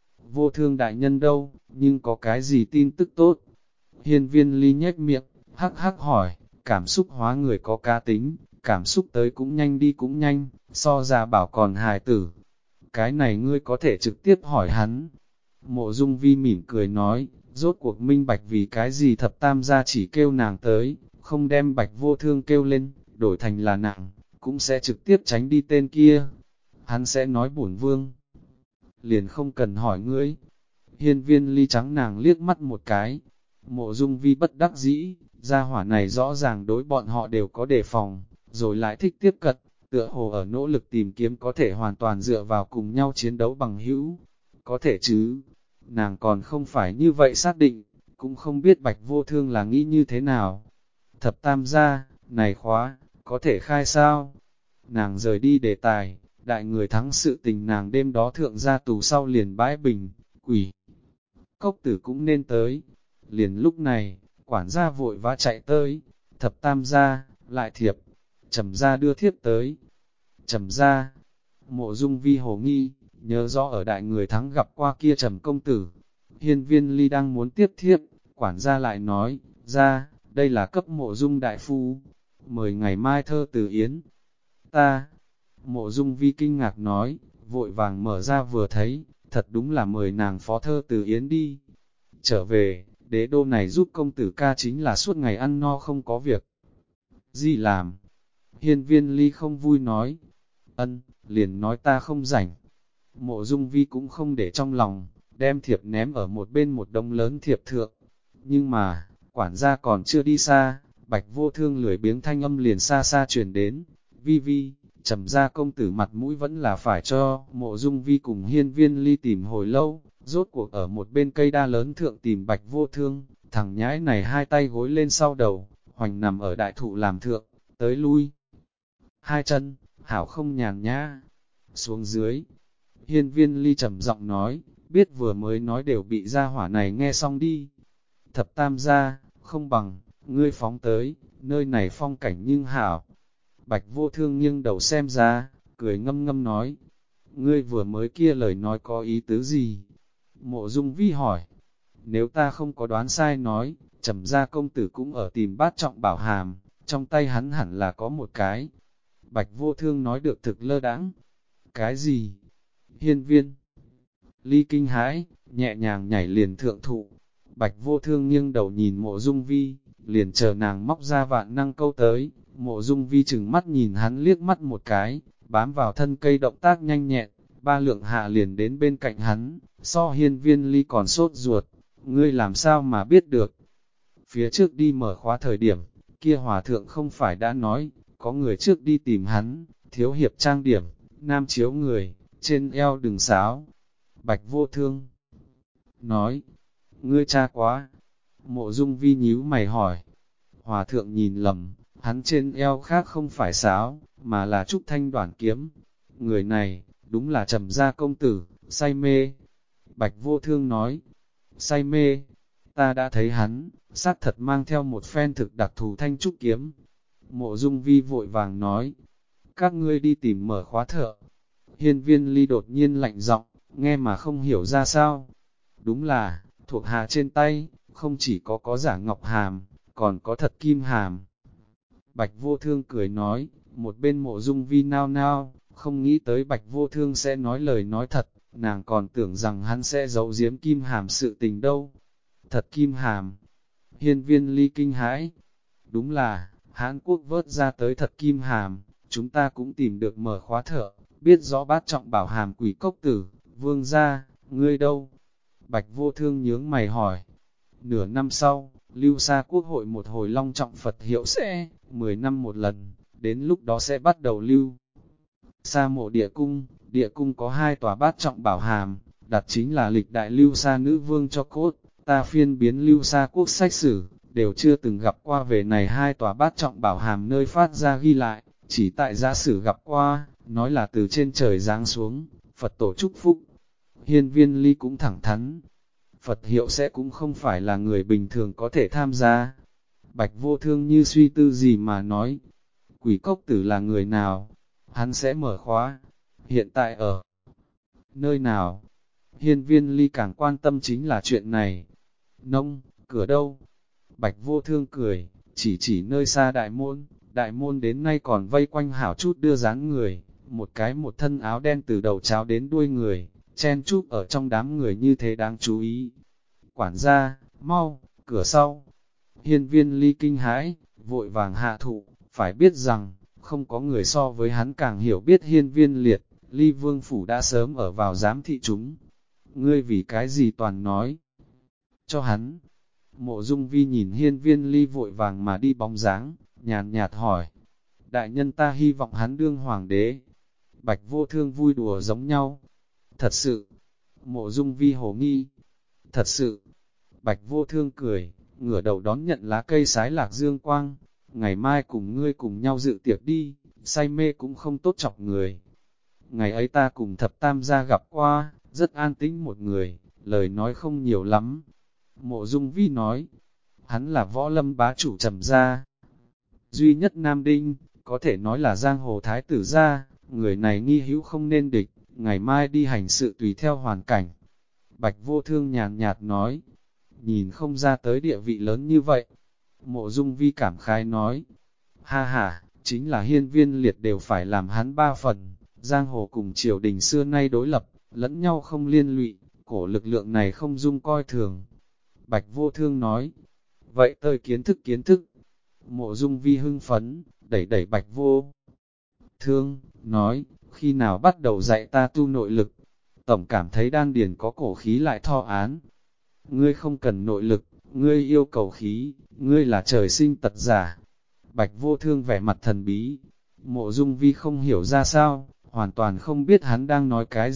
Vô Thương đại nhân đâu, nhưng có cái gì tin tức tốt? Hiên Viên Ly nhếch miệng, hắc hắc hỏi, cảm xúc hóa người có cá tính, cảm xúc tới cũng nhanh đi cũng nhanh, so ra bảo còn hài tử. Cái này ngươi có thể trực tiếp hỏi hắn. Mộ Dung Vi mỉm cười nói, rốt cuộc minh bạch vì cái gì thập tam gia chỉ kêu nàng tới, không đem Bạch Vô Thương kêu lên, đổi thành là nàng, cũng sẽ trực tiếp tránh đi tên kia. Hắn sẽ nói bổn vương, liền không cần hỏi ngươi. Hiên Viên Ly trắng nàng liếc mắt một cái. Mộ Dung Vi bất đắc dĩ, gia hỏa này rõ ràng đối bọn họ đều có đề phòng, rồi lại thích tiếp cận, tựa hồ ở nỗ lực tìm kiếm có thể hoàn toàn dựa vào cùng nhau chiến đấu bằng hữu. Có thể chứ, nàng còn không phải như vậy xác định, cũng không biết Bạch Vô Thương là nghĩ như thế nào. Thập tam gia, này khóa, có thể khai sao? Nàng rời đi đề tài, đại người thắng sự tình nàng đêm đó thượng ra tù sau liền bãi bình, quỷ. Cốc tử cũng nên tới. Liền lúc này, quản gia vội vã chạy tới, thập tam gia, lại thiệp, Trầm gia đưa thiếp tới. Trầm gia, Mộ Dung Vi hồ nghi, nhớ rõ ở đại người thắng gặp qua kia Trầm công tử. Hiên Viên Ly đang muốn tiếp thiếp, quản gia lại nói, ra, đây là cấp Mộ Dung đại phu, mời ngày mai thơ từ yến. Ta, Mộ Dung Vi kinh ngạc nói, vội vàng mở ra vừa thấy, thật đúng là mời nàng phó thơ từ yến đi. Trở về, đế đô này giúp công tử ca chính là suốt ngày ăn no không có việc gì làm. Hiên Viên Ly không vui nói, ân, liền nói ta không rảnh. Mộ Dung Vi cũng không để trong lòng, đem thiệp ném ở một bên một đống lớn thiệp thượng. Nhưng mà, quản gia còn chưa đi xa, Bạch Vô Thương lười biếng thanh âm liền xa xa truyền đến. Vi Vi, Trầm gia công tử mặt mũi vẫn là phải cho. Mộ Dung Vi cùng Hiên Viên Ly tìm hồi lâu, rốt cuộc ở một bên cây đa lớn thượng tìm Bạch Vô Thương. Thằng nhãi này hai tay gối lên sau đầu, hoành nằm ở đại thụ làm thượng, tới lui. Hai chân, hảo không nhàn nhã. Xuống dưới, Hiên Viên Ly trầm giọng nói, biết vừa mới nói đều bị gia hỏa này nghe xong đi. Thập tam gia, không bằng, ngươi phóng tới, nơi này phong cảnh nhưng hảo. Bạch Vô Thương nghiêng đầu xem ra, cười ngâm ngâm nói, ngươi vừa mới kia lời nói có ý tứ gì? Mộ Dung Vi hỏi, nếu ta không có đoán sai nói, Trầm gia công tử cũng ở tìm bát trọng bảo hàm, trong tay hắn hẳn là có một cái. Bạch Vô Thương nói được thực lơ đãng. Cái gì? Hiên Viên Ly kinh hãi, nhẹ nhàng nhảy liền thượng thụ. Bạch Vô Thương nghiêng đầu nhìn Mộ Dung Vi, liền chờ nàng móc ra vạn năng câu tới. Mộ Dung Vi chừng mắt nhìn hắn liếc mắt một cái, bám vào thân cây động tác nhanh nhẹn, ba lượng hạ liền đến bên cạnh hắn, so Hiên Viên Ly còn sốt ruột. Ngươi làm sao mà biết được? Phía trước đi mở khóa thời điểm, kia hòa thượng không phải đã nói, có người trước đi tìm hắn, thiếu hiệp trang điểm, nam chiếu người, trên eo đừng sáo. Bạch Vô Thương nói, ngươi cha quá. Mộ Dung Vi nhíu mày hỏi, hòa thượng nhìn lầm, hắn trên eo khác không phải sáo, mà là trúc thanh đoản kiếm. Người này, đúng là Trầm gia công tử, say mê. Bạch Vô Thương nói, say mê, ta đã thấy hắn, xác thật mang theo một phen thực đặc thù thanh trúc kiếm. Mộ Dung Vi vội vàng nói, các ngươi đi tìm mở khóa thợ. Hiên Viên Ly đột nhiên lạnh giọng, nghe mà không hiểu ra sao. Đúng là, thuộc hạ trên tay, không chỉ có giả ngọc hàm, còn có thật kim hàm. Bạch Vô Thương cười nói, một bên Mộ Dung Vi nao nao, không nghĩ tới Bạch Vô Thương sẽ nói lời nói thật, nàng còn tưởng rằng hắn sẽ giấu giếm kim hàm sự tình đâu. Thật kim hàm. Hiên Viên Ly kinh hãi. Đúng là, Hán Quốc vớt ra tới thật kim hàm, chúng ta cũng tìm được mở khóa thợ, biết rõ bát trọng bảo hàm quỷ cốc tử, vương gia, ngươi đâu? Bạch Vô Thương nhướng mày hỏi. Nửa năm sau, Lưu Sa Quốc hội một hồi long trọng Phật hiệu sẽ, 10 năm một lần, đến lúc đó sẽ bắt đầu Lưu Sa mộ địa cung có 2 tòa bát trọng bảo hàm, đặt chính là lịch đại Lưu Sa nữ vương cho cốt, ta phiên biến Lưu Sa Quốc sách sử, đều chưa từng gặp qua về này 2 tòa bát trọng bảo hàm nơi phát ra ghi lại, chỉ tại gia sử gặp qua, nói là từ trên trời giáng xuống, Phật tổ chúc phúc. Hiên Viên Ly cũng thẳng thắn, Phật hiệu sẽ cũng không phải là người bình thường có thể tham gia. Bạch Vô Thương như suy tư gì mà nói, quỷ cốc tử là người nào? Hắn sẽ mở khóa, hiện tại ở Nơi nào? Hiên Viên Ly càng quan tâm chính là chuyện này. Nông, cửa đâu? Bạch Vô Thương cười, chỉ nơi xa đại môn đến nay còn vây quanh hảo chút đưa dáng người, một thân áo đen từ đầu cháo đến đuôi người, chen chúc ở trong đám người như thế đáng chú ý. Quản gia, mau, cửa sau. Hiên Viên Ly kinh hãi, vội vàng hạ thụ, phải biết rằng, không có người so với hắn càng hiểu biết Hiên Viên Liệt, Ly Vương Phủ đã sớm ở vào giám thị chúng. Ngươi vì cái gì toàn nói cho hắn? Mộ Dung Vi nhìn Hiên Viên Ly vội vàng mà đi bóng dáng, nhàn nhạt hỏi. Đại nhân ta hy vọng hắn đương hoàng đế. Bạch Vô Thương vui đùa giống nhau. Thật sự. Mộ Dung Vi hồ nghi. Thật sự. Bạch Vô Thương cười, ngửa đầu đón nhận lá cây sái lạc dương quang. Ngày mai cùng ngươi cùng nhau dự tiệc đi, say mê cũng không tốt chọc người. Ngày ấy ta cùng thập tam gia gặp qua, rất an tĩnh một người, lời nói không nhiều lắm. Mộ Dung Vi nói, hắn là võ lâm bá chủ Trầm gia, duy nhất nam đinh, có thể nói là giang hồ thái tử gia, người này nghi hữu không nên địch, ngày mai đi hành sự tùy theo hoàn cảnh. Bạch Vô Thương nhàn nhạt nói, nhìn không ra tới địa vị lớn như vậy. Mộ Dung Vi cảm khái nói, ha ha, chính là Hiên Viên Liệt đều phải làm hắn ba phần, giang hồ cùng triều đình xưa nay đối lập, lẫn nhau không liên lụy, cổ lực lượng này không dung coi thường. Bạch Vô Thương nói, vậy tôi kiến thức. Mộ Dung Vi hưng phấn, đẩy Bạch Vô Thương, nói, khi nào bắt đầu dạy ta tu nội lực, tổng cảm thấy đan điền có cổ khí lại thọ án. Ngươi không cần nội lực, ngươi yêu cầu khí, ngươi là trời sinh tật giả. Bạch Vô Thương vẻ mặt thần bí, Mộ Dung Vi không hiểu ra sao, hoàn toàn không biết hắn đang nói cái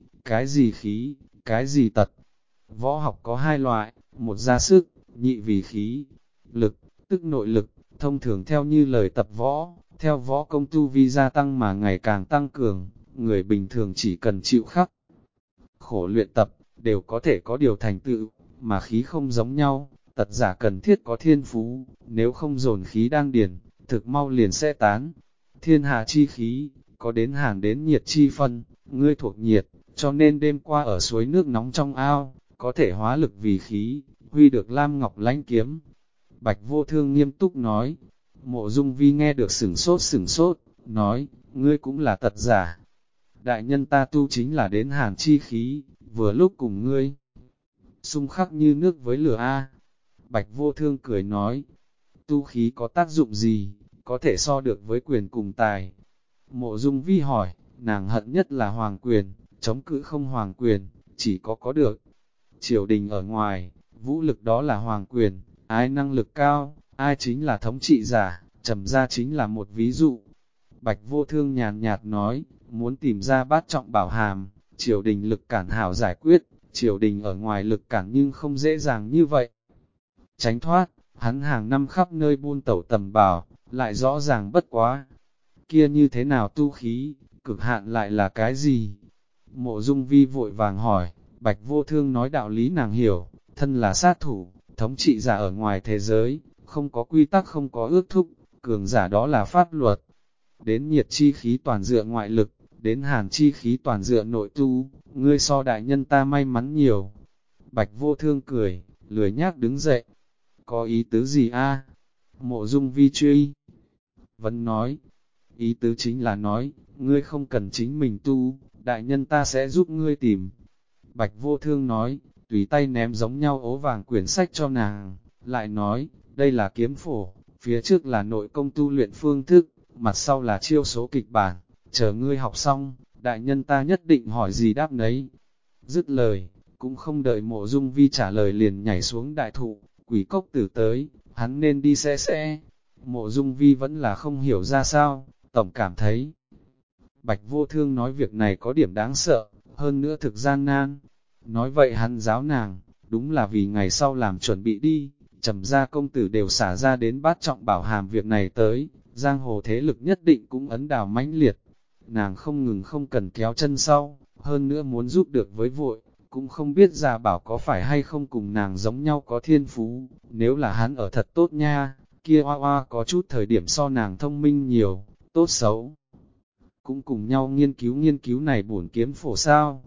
gì khí, cái gì tật. Võ học có hai loại, một ra sức, nhị vì khí, lực, tức nội lực, thông thường theo như lời tập võ, theo võ công tu vi gia tăng mà ngày càng tăng cường, người bình thường chỉ cần chịu khắc khổ luyện tập, đều có thể có điều thành tựu, mà khí không giống nhau, tật giả cần thiết có thiên phú, nếu không dồn khí đang điền, thực mau liền sẽ tán. Thiên hạ chi khí, có đến hàn đến nhiệt chi phân, ngươi thuộc nhiệt, cho nên đêm qua ở suối nước nóng trong ao, có thể hóa lực vì khí, huy được lam ngọc lãnh kiếm. Bạch Vô Thương nghiêm túc nói, Mộ Dung Vi nghe được sửng sốt, nói, ngươi cũng là tật giả. Đại nhân ta tu chính là đến hàn chi khí, vừa lúc cùng ngươi. Xung khắc như nước với lửa A. Bạch Vô Thương cười nói, tu khí có tác dụng gì, có thể so được với quyền cùng tài. Mộ Dung Vi hỏi, nàng hận nhất là hoàng quyền, chống cự không hoàng quyền, chỉ có được. Triều đình ở ngoài, vũ lực đó là hoàng quyền, ai năng lực cao, ai chính là thống trị giả, Trầm gia chính là một ví dụ. Bạch Vô Thương nhàn nhạt nói, muốn tìm ra bát trọng bảo hàm, triều đình lực cản hảo giải quyết, triều đình ở ngoài lực cản nhưng không dễ dàng như vậy. Tránh thoát, hắn hàng năm khắp nơi buôn tẩu tầm bảo, lại rõ ràng bất quá. Kia như thế nào tu khí, cực hạn lại là cái gì? Mộ Dung Vi vội vàng hỏi, Bạch Vô Thương nói đạo lý nàng hiểu, thân là sát thủ, thống trị giả ở ngoài thế giới, không có quy tắc không có ước thúc, cường giả đó là pháp luật. Đến nhiệt chi khí toàn dựa ngoại lực, đến hàn chi khí toàn dựa nội tu, ngươi so đại nhân ta may mắn nhiều. Bạch Vô Thương cười, lười nhác đứng dậy. Có ý tứ gì a? Mộ Dung Vi truy vẫn nói, ý tứ chính là nói, ngươi không cần chính mình tu, đại nhân ta sẽ giúp ngươi tìm. Bạch Vô Thương nói, tùy tay ném giống nhau ố vàng quyển sách cho nàng, lại nói, đây là kiếm phổ, phía trước là nội công tu luyện phương thức, mặt sau là chiêu số kịch bản, chờ ngươi học xong, đại nhân ta nhất định hỏi gì đáp nấy. Dứt lời, cũng không đợi Mộ Dung Vi trả lời liền nhảy xuống đại thụ, Quỷ Cốc Tử tới, hắn nên đi xe. Mộ Dung Vi vẫn là không hiểu ra sao, tổng cảm thấy Bạch Vô Thương nói việc này có điểm đáng sợ, hơn nữa thực gian nan. Nói vậy hắn giáo nàng, đúng là vì ngày sau làm chuẩn bị đi, Trầm gia công tử đều xả ra đến bát trọng bảo hàm việc này tới, giang hồ thế lực nhất định cũng ấn đào mãnh liệt. Nàng không ngừng không cần kéo chân sau, hơn nữa muốn giúp được với vội, cũng không biết Gia Bảo có phải hay không cùng nàng giống nhau có thiên phú, nếu là hắn ở thật tốt nha, kia hoa hoa có chút thời điểm so nàng thông minh nhiều, tốt xấu. Cũng cùng nhau nghiên cứu này bổn kiếm phổ sao,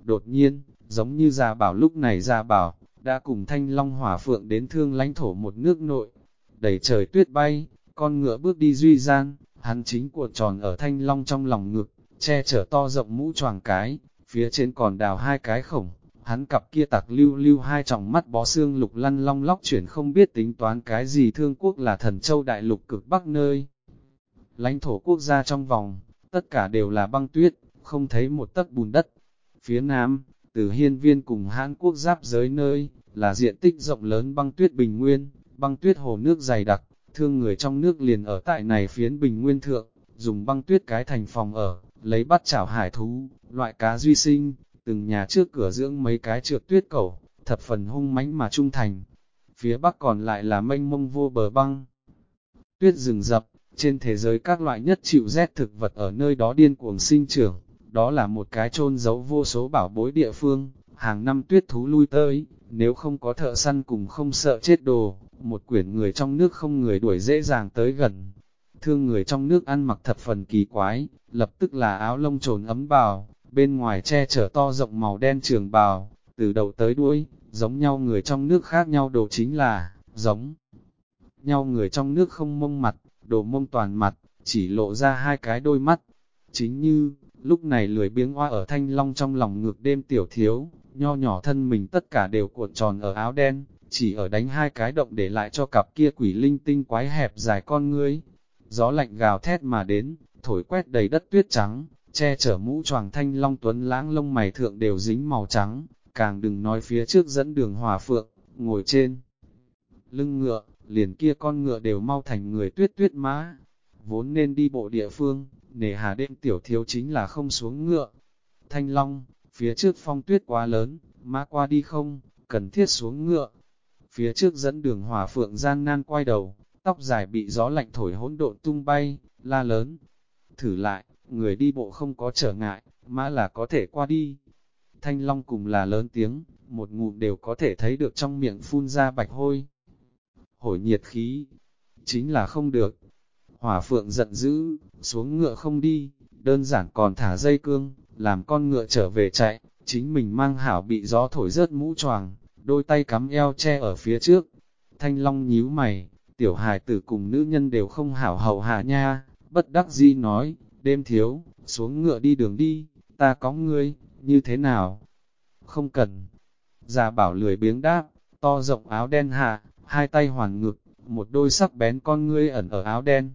Đột nhiên, giống như Gia Bảo lúc này Gia Bảo, đã cùng Thanh Long Hỏa Phượng đến thương lãnh thổ một nước nội. Đẩy trời tuyết bay, con ngựa bước đi duy gian, hắn chính cuộn tròn ở Thanh Long trong lòng ngực, che chở to rộng mũ choàng cái, phía trên còn đào hai cái khổng. Hắn cặp kia tặc lưu lưu hai tròng mắt bó xương lục lăn long lóc chuyển không biết tính toán cái gì. Thương quốc là thần châu đại lục cực bắc nơi. Lãnh thổ quốc gia trong vòng, tất cả đều là băng tuyết, không thấy một tấc bùn đất. Phía nam, từ Hiên Viên cùng Hán Quốc giáp giới nơi, là diện tích rộng lớn băng tuyết bình nguyên, băng tuyết hồ nước dày đặc, thương người trong nước liền ở tại này phiến bình nguyên thượng, dùng băng tuyết cái thành phòng ở, lấy bắt chảo hải thú, loại cá duy sinh, từng nhà trước cửa dưỡng mấy cái trượt tuyết cẩu, thập phần hung mãnh mà trung thành. Phía bắc còn lại là mênh mông vô bờ băng. Tuyết rừng rập, trên thế giới các loại nhất chịu rét thực vật ở nơi đó điên cuồng sinh trưởng, đó là một cái chôn giấu vô số bảo bối địa phương, hàng năm tuyết thú lui tới, nếu không có thợ săn cùng không sợ chết đồ, một quyển người trong nước không người đuổi dễ dàng tới gần. Thương người trong nước ăn mặc thập phần kỳ quái, lập tức là áo lông trồn ấm bào, bên ngoài che chở to rộng màu đen trường bào, từ đầu tới đuôi, giống nhau người trong nước khác nhau đồ chính là, giống nhau người trong nước không mông mặt, đồ mông toàn mặt, chỉ lộ ra hai cái đôi mắt. Chính như, lúc này lười biếng hoa ở Thanh Long trong lòng ngược đêm tiểu thiếu, nho nhỏ thân mình tất cả đều cuộn tròn ở áo đen, chỉ ở đánh hai cái động để lại cho cặp kia quỷ linh tinh quái hẹp dài con ngươi. Gió lạnh gào thét mà đến, thổi quét đầy đất tuyết trắng, che chở mũ choàng Thanh Long tuấn lãng lông mày thượng đều dính màu trắng, càng đừng nói phía trước dẫn đường Hòa Phượng, ngồi trên lưng ngựa, liền kia con ngựa đều mau thành người tuyết tuyết mã. Vốn nên đi bộ địa phương, nề hà đêm tiểu thiếu chính là không xuống ngựa. Thanh Long, phía trước phong tuyết quá lớn, mã qua đi không, cần thiết xuống ngựa. Phía trước dẫn đường Hòa Phượng gian nan quay đầu, tóc dài bị gió lạnh thổi hỗn độn tung bay, la lớn. Thử lại, người đi bộ không có trở ngại, mã là có thể qua đi. Thanh Long cùng là lớn tiếng, một ngụm đều có thể thấy được trong miệng phun ra bạch hôi. Hổi nhiệt khí, chính là không được. Hỏa Phượng giận dữ, xuống ngựa không đi, đơn giản còn thả dây cương, làm con ngựa trở về chạy, chính mình mang hảo bị gió thổi rớt mũ choàng, đôi tay cắm eo che ở phía trước. Thanh Long nhíu mày, tiểu hài tử cùng nữ nhân đều không hảo hầu hạ nha, bất đắc dĩ nói, đêm thiếu, xuống ngựa đi đường đi, ta cõng ngươi, như thế nào? Không cần. Già Bảo lười biếng đáp, to rộng áo đen hạ, hai tay hoàn ngực, một đôi sắc bén con ngươi ẩn ở áo đen.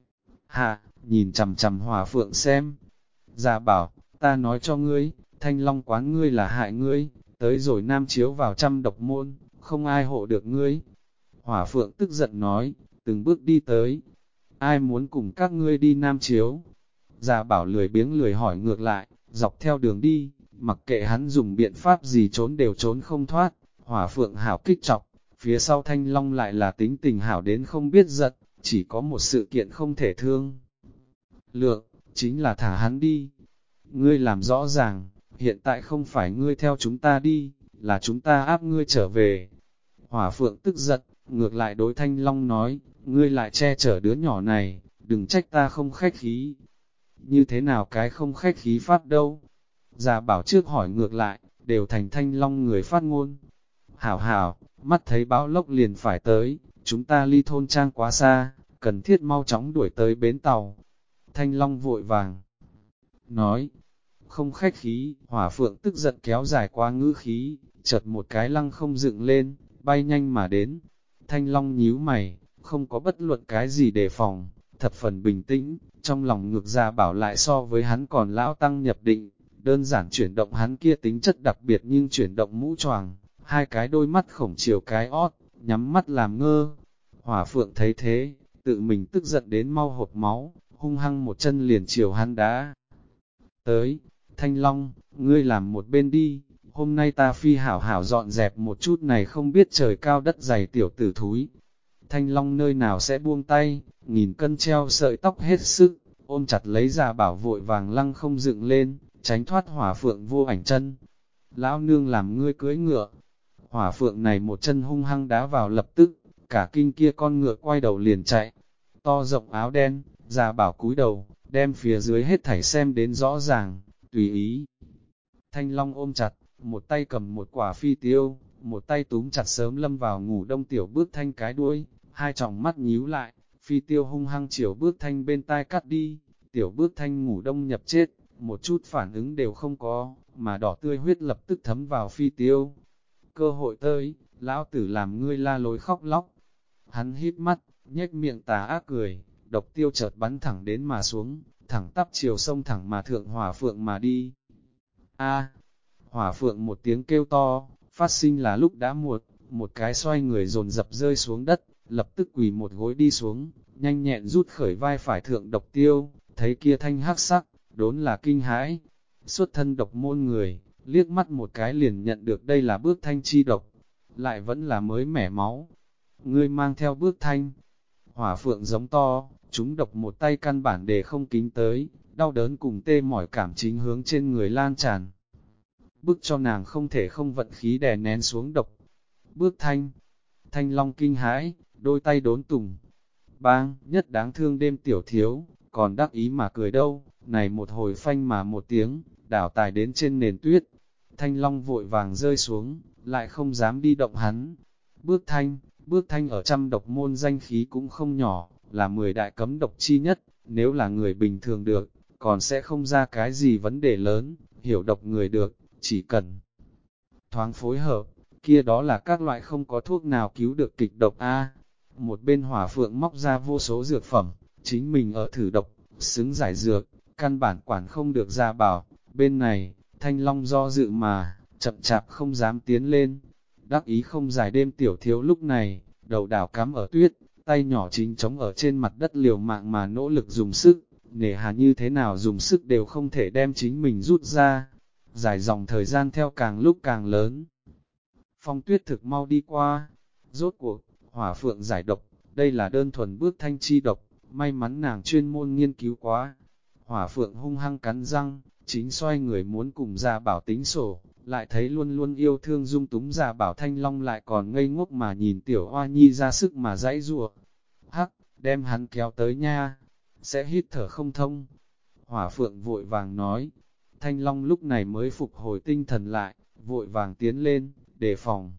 Hạ, nhìn chằm chằm Hòa Phượng xem. Già Bảo, ta nói cho ngươi, Thanh Long quán ngươi là hại ngươi, tới rồi Nam Chiếu vào trăm độc môn, không ai hộ được ngươi. Hòa Phượng tức giận nói, từng bước đi tới. Ai muốn cùng các ngươi đi Nam Chiếu? Già Bảo lười biếng lười hỏi ngược lại, dọc theo đường đi, mặc kệ hắn dùng biện pháp gì trốn đều trốn không thoát. Hỏa Phượng hảo kích chọc, phía sau Thanh Long lại là tính tình hảo đến không biết giận, chỉ có một sự kiện không thể thương lượng, chính là thả hắn đi. Ngươi làm rõ ràng, hiện tại không phải ngươi theo chúng ta đi, là chúng ta áp ngươi trở về. Hỏa Phượng tức giận, ngược lại đối Thanh Long nói, ngươi lại che chở đứa nhỏ này, đừng trách ta không khách khí. Như thế nào cái không khách khí pháp đâu? Già Bảo trước hỏi ngược lại, đều thành Thanh Long người phát ngôn. Hảo hảo, mắt thấy bão lốc liền phải tới, chúng ta ly thôn trang quá xa, cần thiết mau chóng đuổi tới bến tàu. Thanh Long vội vàng nói, không khách khí. Hỏa Phượng tức giận kéo dài qua ngữ khí, chợt một cái lăng không dựng lên, bay nhanh mà đến. Thanh Long nhíu mày, không có bất luận cái gì đề phòng, thập phần bình tĩnh, trong lòng ngược Già Bảo lại so với hắn còn lão tăng nhập định, đơn giản chuyển động hắn kia tính chất đặc biệt nhưng chuyển động mũ choàng, hai cái đôi mắt khổng chiều cái ót, nhắm mắt làm ngơ. Hỏa Phượng thấy thế, tự mình tức giận đến mau hột máu, hung hăng một chân liền chiều hắn đá tới. Thanh Long, ngươi làm một bên đi, hôm nay ta phi hảo hảo dọn dẹp một chút này không biết trời cao đất dày tiểu tử thúi. Thanh Long nơi nào sẽ buông tay, nghìn cân treo sợi tóc hết sức, ôm chặt lấy Già Bảo vội vàng lăng không dựng lên, tránh thoát Hỏa Phượng vô ảnh chân. Lão nương làm ngươi cưới ngựa. Hỏa Phượng này một chân hung hăng đá vào lập tức, cả kinh kia con ngựa quay đầu liền chạy. To rộng áo đen, Già Bảo cúi đầu, đem phía dưới hết thảy xem đến rõ ràng, tùy ý Thanh Long ôm chặt, một tay cầm một quả phi tiêu, một tay túm chặt sớm lâm vào ngủ đông Tiểu Bước Thanh cái đuôi, hai tròng mắt nhíu lại, phi tiêu hung hăng chiều Bước Thanh bên tai cắt đi. Tiểu Bước Thanh ngủ đông nhập chết, một chút phản ứng đều không có, mà đỏ tươi huyết lập tức thấm vào phi tiêu. Cơ hội tới, lão tử làm ngươi la lối khóc lóc. Hắn híp mắt, nhếch miệng tà ác cười, độc tiêu chợt bắn thẳng đến mà xuống, thẳng tắp chiều sông thẳng mà thượng hỏa phượng mà đi. A! Hỏa phượng một tiếng kêu to, phát sinh là lúc đã muộn, một cái xoay người dồn dập rơi xuống đất, lập tức quỳ một gối đi xuống, nhanh nhẹn rút khởi vai phải thượng độc tiêu, thấy kia thanh hắc sắc, đốn là kinh hãi. Xuất thân độc môn người, liếc mắt một cái liền nhận được đây là Bước Thanh chi độc, lại vẫn là mới mẻ máu. Ngươi mang theo Bước Thanh, hỏa phượng giống to, chúng độc một tay căn bản để không kính tới, đau đớn cùng tê mỏi cảm chính hướng trên người lan tràn. Bức cho nàng không thể không vận khí đè nén xuống độc. Bước Thanh, Thanh Long kinh hãi, đôi tay đốn tùng. Bang, nhất đáng thương đêm tiểu thiếu, còn đắc ý mà cười đâu, này một hồi phanh mà một tiếng, đảo tài đến trên nền tuyết. Thanh Long vội vàng rơi xuống, lại không dám đi động hắn. Bước Thanh ở trăm độc môn danh khí cũng không nhỏ, là 10 đại cấm độc chi nhất, nếu là người bình thường được, còn sẽ không ra cái gì vấn đề lớn, hiểu độc người được, chỉ cần thoáng phối hợp, kia đó là các loại không có thuốc nào cứu được kịch độc A. Một bên hỏa phượng móc ra vô số dược phẩm, chính mình ở thử độc, xứng giải dược, căn bản quản không được Gia Bảo. Bên này, Thanh Long do dự mà, chậm chạp không dám tiến lên. Đắc ý không dài đêm tiểu thiếu lúc này, đầu đảo cắm ở tuyết, tay nhỏ chính trống ở trên mặt đất liều mạng mà nỗ lực dùng sức, nể hà như thế nào dùng sức đều không thể đem chính mình rút ra. Dài dòng thời gian theo càng lúc càng lớn. Phong tuyết thực mau đi qua, rốt cuộc, hỏa phượng giải độc, đây là đơn thuần Bước Thanh chi độc, may mắn nàng chuyên môn nghiên cứu quá. Hỏa phượng hung hăng cắn răng, chính xoay người muốn cùng Gia Bảo tính sổ, lại thấy luôn luôn yêu thương dung túng Gia Bảo Thanh Long lại còn ngây ngốc mà nhìn tiểu hoa nhi ra sức mà dãy rủa. Hắc, đem hắn kéo tới nha, sẽ hít thở không thông. Hỏa phượng vội vàng nói. Thanh Long lúc này mới phục hồi tinh thần lại, vội vàng tiến lên, đề phòng.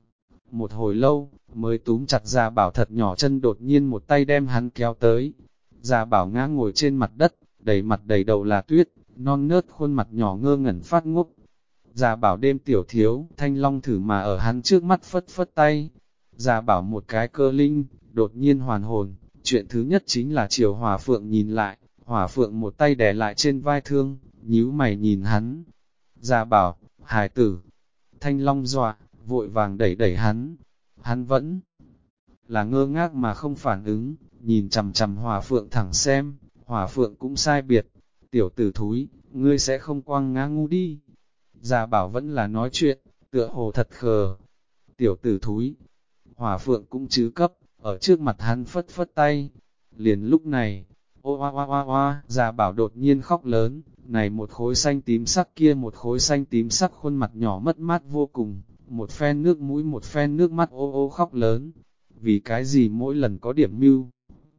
Một hồi lâu, mới túm chặt Gia Bảo thật nhỏ chân, đột nhiên một tay đem hắn kéo tới. Gia Bảo ngã ngồi trên mặt đất, đầy mặt đầy đầu là tuyết, non nớt khuôn mặt nhỏ ngơ ngẩn phát ngốc. Gia Bảo đêm tiểu thiếu, Thanh Long thử mà ở hắn trước mắt phất phất tay. Gia Bảo một cái cơ linh, đột nhiên hoàn hồn, chuyện thứ nhất chính là chiều Hỏa Phượng nhìn lại, Hỏa Phượng một tay đè lại trên vai thương, nhíu mày nhìn hắn. Gia Bảo, hài tử. Thanh Long dọa, vội vàng đẩy đẩy hắn. Hắn vẫn là ngơ ngác mà không phản ứng, nhìn chằm chằm Hỏa Phượng thẳng xem. Hỏa Phượng cũng sai biệt. Tiểu tử thúi, ngươi sẽ không quăng ngã ngu đi. Gia Bảo vẫn là nói chuyện, tựa hồ thật khờ. Tiểu tử thúi. Hỏa Phượng cũng chứ cấp, ở trước mặt hắn phất phất tay. Liền lúc này, ô oa oa oa oa, Gia Bảo đột nhiên khóc lớn, này một khối xanh tím sắc kia một khối xanh tím sắc khuôn mặt nhỏ mất mát vô cùng, một phen nước mũi một phen nước mắt ô ô khóc lớn. Vì cái gì mỗi lần có điểm mưu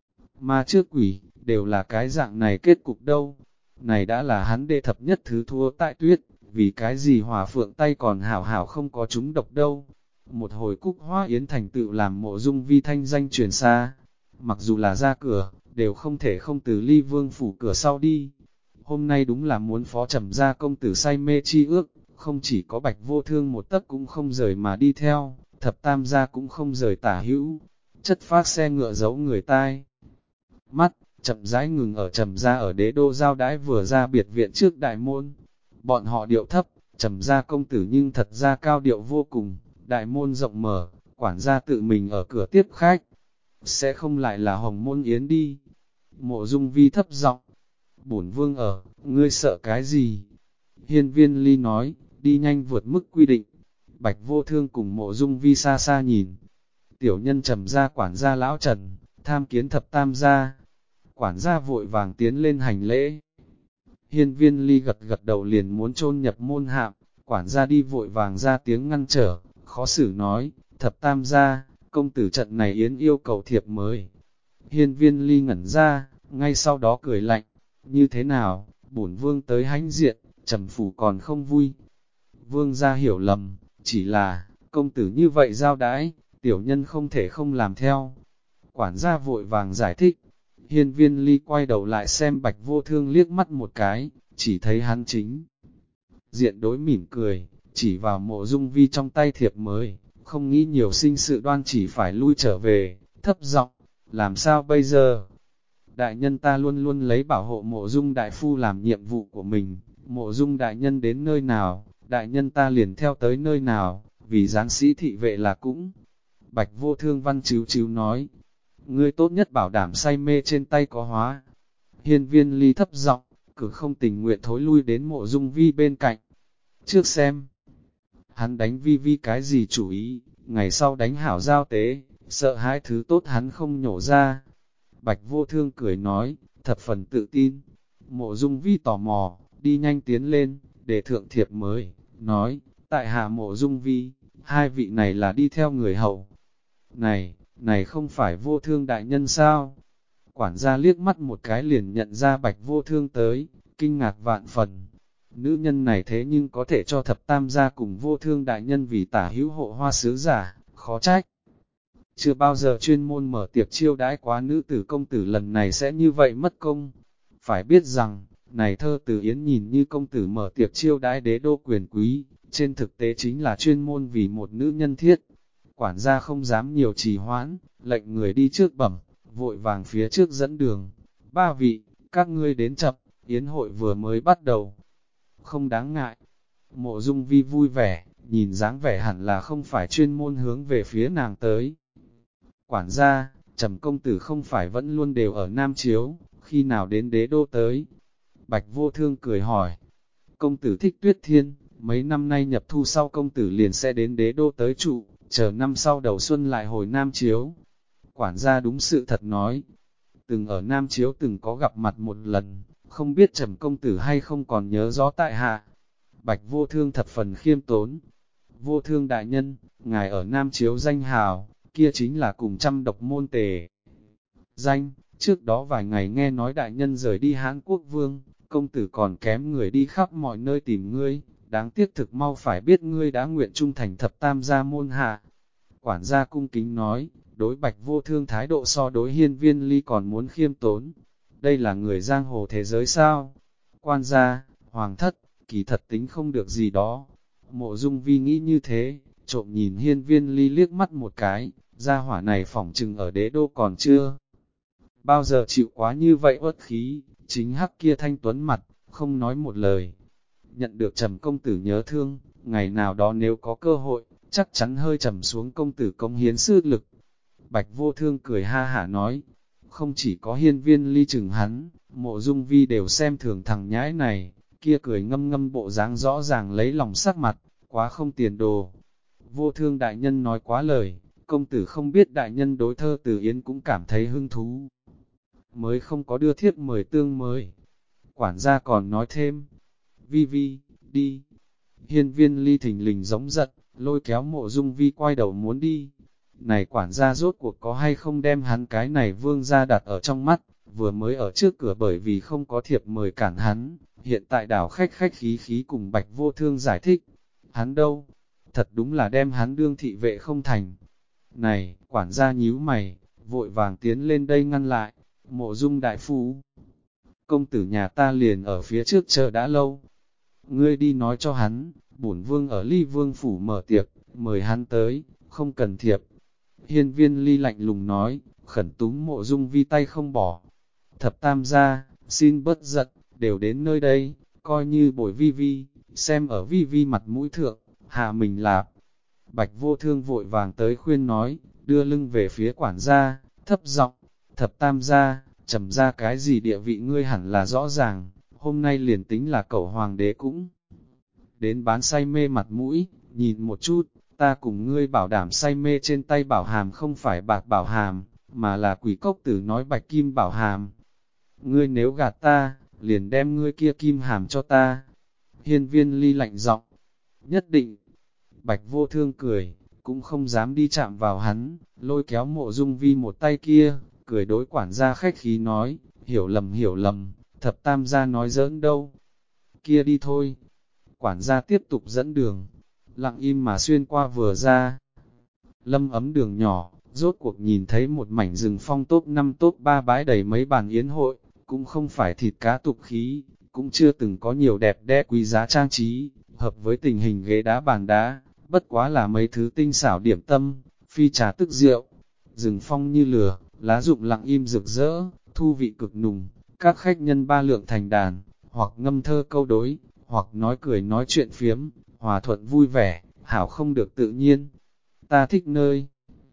ma trước quỷ, đều là cái dạng này kết cục đâu. Này đã là hắn đệ thập nhất thứ thua tại tuyết, vì cái gì Hỏa Phượng tay còn hảo hảo không có chúng độc đâu. Một hồi Cúc Hoa Yến thành tựu làm Mộ Dung Vi thanh danh truyền xa, mặc dù là ra cửa, đều không thể không từ Ly Vương phủ cửa sau đi. Hôm nay đúng là muốn phó trầm gia công tử say mê chi ước, không chỉ có Bạch Vô Thương một tấc cũng không rời mà đi theo, Thập Tam gia cũng không rời tả hữu. Chất phác xe ngựa giấu người tai mắt, chậm rãi ngừng ở Trầm gia ở Đế Đô giao đãi vừa ra biệt viện trước đại môn. Bọn họ điệu thấp, Trầm gia công tử nhưng thật ra cao điệu vô cùng, đại môn rộng mở, quản gia tự mình ở cửa tiếp khách. Sẽ không lại là Hồng Môn Yến đi. Mộ Dung Vi thấp giọng, bổn vương ở, ngươi sợ cái gì? Hiên Viên Ly nói, đi nhanh vượt mức quy định. Bạch Vô Thương cùng Mộ Dung Vi xa xa nhìn. Tiểu nhân Trầm gia quản gia lão Trần, tham kiến Thập Tam gia. Quản gia vội vàng tiến lên hành lễ. Hiên Viên Ly gật gật đầu liền muốn chôn nhập môn hạm, quản gia đi vội vàng ra tiếng ngăn trở, khó xử nói, Thập Tam gia, công tử trận này yến yêu cầu thiệp mới. Hiên Viên Ly ngẩn ra, ngay sau đó cười lạnh, như thế nào, bổn vương tới hãnh diện, Trầm phủ còn không vui. Vương gia hiểu lầm, chỉ là, công tử như vậy giao đãi, tiểu nhân không thể không làm theo. Quản gia vội vàng giải thích, Hiên Viên Ly quay đầu lại xem Bạch Vô Thương liếc mắt một cái, chỉ thấy hắn chính diện đối mỉm cười, chỉ vào Mộ Dung Vi trong tay thiệp mời, không nghĩ nhiều sinh sự đoan chỉ phải lui trở về, thấp giọng, làm sao bây giờ? Đại nhân ta luôn luôn lấy bảo hộ Mộ Dung đại phu làm nhiệm vụ của mình, Mộ Dung đại nhân đến nơi nào, đại nhân ta liền theo tới nơi nào, vì gián sĩ thị vệ là cũng. Bạch Vô Thương văn chíu chíu nói, ngươi tốt nhất bảo đảm say mê trên tay có hóa. Hiên Viên Ly thấp giọng, cứ không tình nguyện thối lui đến Mộ Dung Vi bên cạnh. Trước xem, hắn đánh Vi Vi cái gì chủ ý, ngày sau đánh hảo giao tế, sợ hãi thứ tốt hắn không nhổ ra. Bạch Vô Thương cười nói, thập phần tự tin. Mộ Dung Vi tò mò, đi nhanh tiến lên, để thượng thiệp mới, nói, tại hạ Mộ Dung Vi, hai vị này là đi theo người hậu. Này không phải Vô Thương đại nhân sao? Quản gia liếc mắt một cái liền nhận ra Bạch Vô Thương tới, kinh ngạc vạn phần. Nữ nhân này thế nhưng có thể cho thập tam gia cùng Vô Thương đại nhân vì tả hữu hộ hoa sứ giả, khó trách. Chưa bao giờ chuyên môn mở tiệc chiêu đãi quá nữ tử công tử lần này sẽ như vậy mất công. Phải biết rằng, này Thơ Từ Yến nhìn như công tử mở tiệc chiêu đãi đế đô quyền quý, trên thực tế chính là chuyên môn vì một nữ nhân thiết. Quản gia không dám nhiều trì hoãn, lệnh người đi trước bẩm, vội vàng phía trước dẫn đường. Ba vị, các ngươi đến chậm, yến hội vừa mới bắt đầu. Không đáng ngại. Mộ Dung Vi vui vẻ, nhìn dáng vẻ hẳn là không phải chuyên môn hướng về phía nàng tới. Quản gia, Trầm công tử không phải vẫn luôn đều ở Nam Chiếu, khi nào đến đế đô tới? Bạch Vô Thương cười hỏi. Công tử thích Tuyết Thiên, mấy năm nay nhập thu sau công tử liền sẽ đến đế đô tới trụ, chờ năm sau đầu xuân lại hồi Nam Chiếu. Quản gia đúng sự thật nói, từng ở Nam Chiếu từng có gặp mặt một lần, không biết Trầm công tử hay không còn nhớ rõ tại hạ. Bạch Vô Thương thập phần khiêm tốn. Vô Thương đại nhân, ngài ở Nam Chiếu danh hào, kia chính là cùng trăm độc môn tề. Danh, trước đó vài ngày nghe nói đại nhân rời đi Hán Quốc Vương, công tử còn kém người đi khắp mọi nơi tìm ngươi, đáng tiếc thực mau phải biết ngươi đã nguyện trung thành thập tam gia môn hạ. Quản gia cung kính nói, đối Bạch Vô Thương thái độ so đối Hiên Viên Ly còn muốn khiêm tốn. Đây là người giang hồ thế giới sao? Quan gia, hoàng thất, kỳ thật tính không được gì đó. Mộ Dung Vi nghĩ như thế, trộm nhìn Hiên Viên Ly liếc mắt một cái, gia hỏa này phỏng chừng ở đế đô còn chưa bao giờ chịu quá như vậy uất khí, chính hắc kia thanh tuấn mặt, không nói một lời. Nhận được Trầm công tử nhớ thương, ngày nào đó nếu có cơ hội, chắc chắn hơi trầm xuống công tử công hiến sư lực. Bạch Vô Thương cười ha hả nói, không chỉ có Hiên Viên Ly chừng hắn, Mộ Dung Vi đều xem thường thằng nhãi này, kia cười ngâm ngâm bộ dáng rõ ràng lấy lòng sắc mặt, quá không tiền đồ. Vô Thương đại nhân nói quá lời, công tử không biết đại nhân đối Thơ Từ Yến cũng cảm thấy hứng thú. Mới không có đưa thiếp mời tương mới. Quản gia còn nói thêm, Vi Vi, đi. Hiên Viên Ly thình lình giống giận, lôi kéo Mộ Dung Vi quay đầu muốn đi. Này quản gia rốt cuộc có hay không đem hắn cái này vương gia đặt ở trong mắt, vừa mới ở trước cửa bởi vì không có thiệp mời cản hắn, hiện tại đảo khách khách khí khí cùng Bạch Vô Thương giải thích. Hắn đâu? Thật đúng là đem hắn đương thị vệ không thành. Này, quản gia nhíu mày, vội vàng tiến lên đây ngăn lại. Mộ Dung đại phu, công tử nhà ta liền ở phía trước chờ đã lâu. Ngươi đi nói cho hắn, bổn vương ở Ly Vương phủ mở tiệc, mời hắn tới, không cần thiệp. Hiên Viên Ly lạnh lùng nói, khẩn túm Mộ Dung Vi tay không bỏ. Thập tam gia, xin bớt giận, đều đến nơi đây, coi như bồi Vi Vi, xem ở Vi Vi mặt mũi thượng, hạ mình lạp. Bạch Vô Thương vội vàng tới khuyên nói, đưa lưng về phía quản gia, thấp giọng, thập tam gia, Trầm ra cái gì địa vị ngươi hẳn là rõ ràng, hôm nay liền tính là cẩu hoàng đế cũng đến bán say mê mặt mũi, nhìn một chút, ta cùng ngươi bảo đảm say mê trên tay bảo hàm không phải bạc bảo hàm, mà là quỷ cốc tử nói bạch kim bảo hàm. Ngươi nếu gạt ta, liền đem ngươi kia kim hàm cho ta. Hiên Viên Ly lạnh giọng, nhất định. Bạch Vô Thương cười, cũng không dám đi chạm vào hắn, lôi kéo Mộ Dung Vi một tay kia, cười đối quản gia khách khí nói, hiểu lầm, thập tam gia nói giỡn đâu. Kia đi thôi. Quản gia tiếp tục dẫn đường, lặng im mà xuyên qua vừa ra. Lâm ấm đường nhỏ, rốt cuộc nhìn thấy một mảnh rừng phong top 5 top 3 bãi đầy mấy bàn yến hội, cũng không phải thịt cá tục khí, cũng chưa từng có nhiều đẹp đẽ quý giá trang trí, hợp với tình hình ghế đá bàn đá, bất quá là mấy thứ tinh xảo điểm tâm, phi trà tức rượu. Rừng phong như lửa, lá rụng lặng im rực rỡ, thu vị cực nùng, các khách nhân ba lượng thành đàn, hoặc ngâm thơ câu đối, hoặc nói cười nói chuyện phiếm, hòa thuận vui vẻ, hảo không được tự nhiên. Ta thích nơi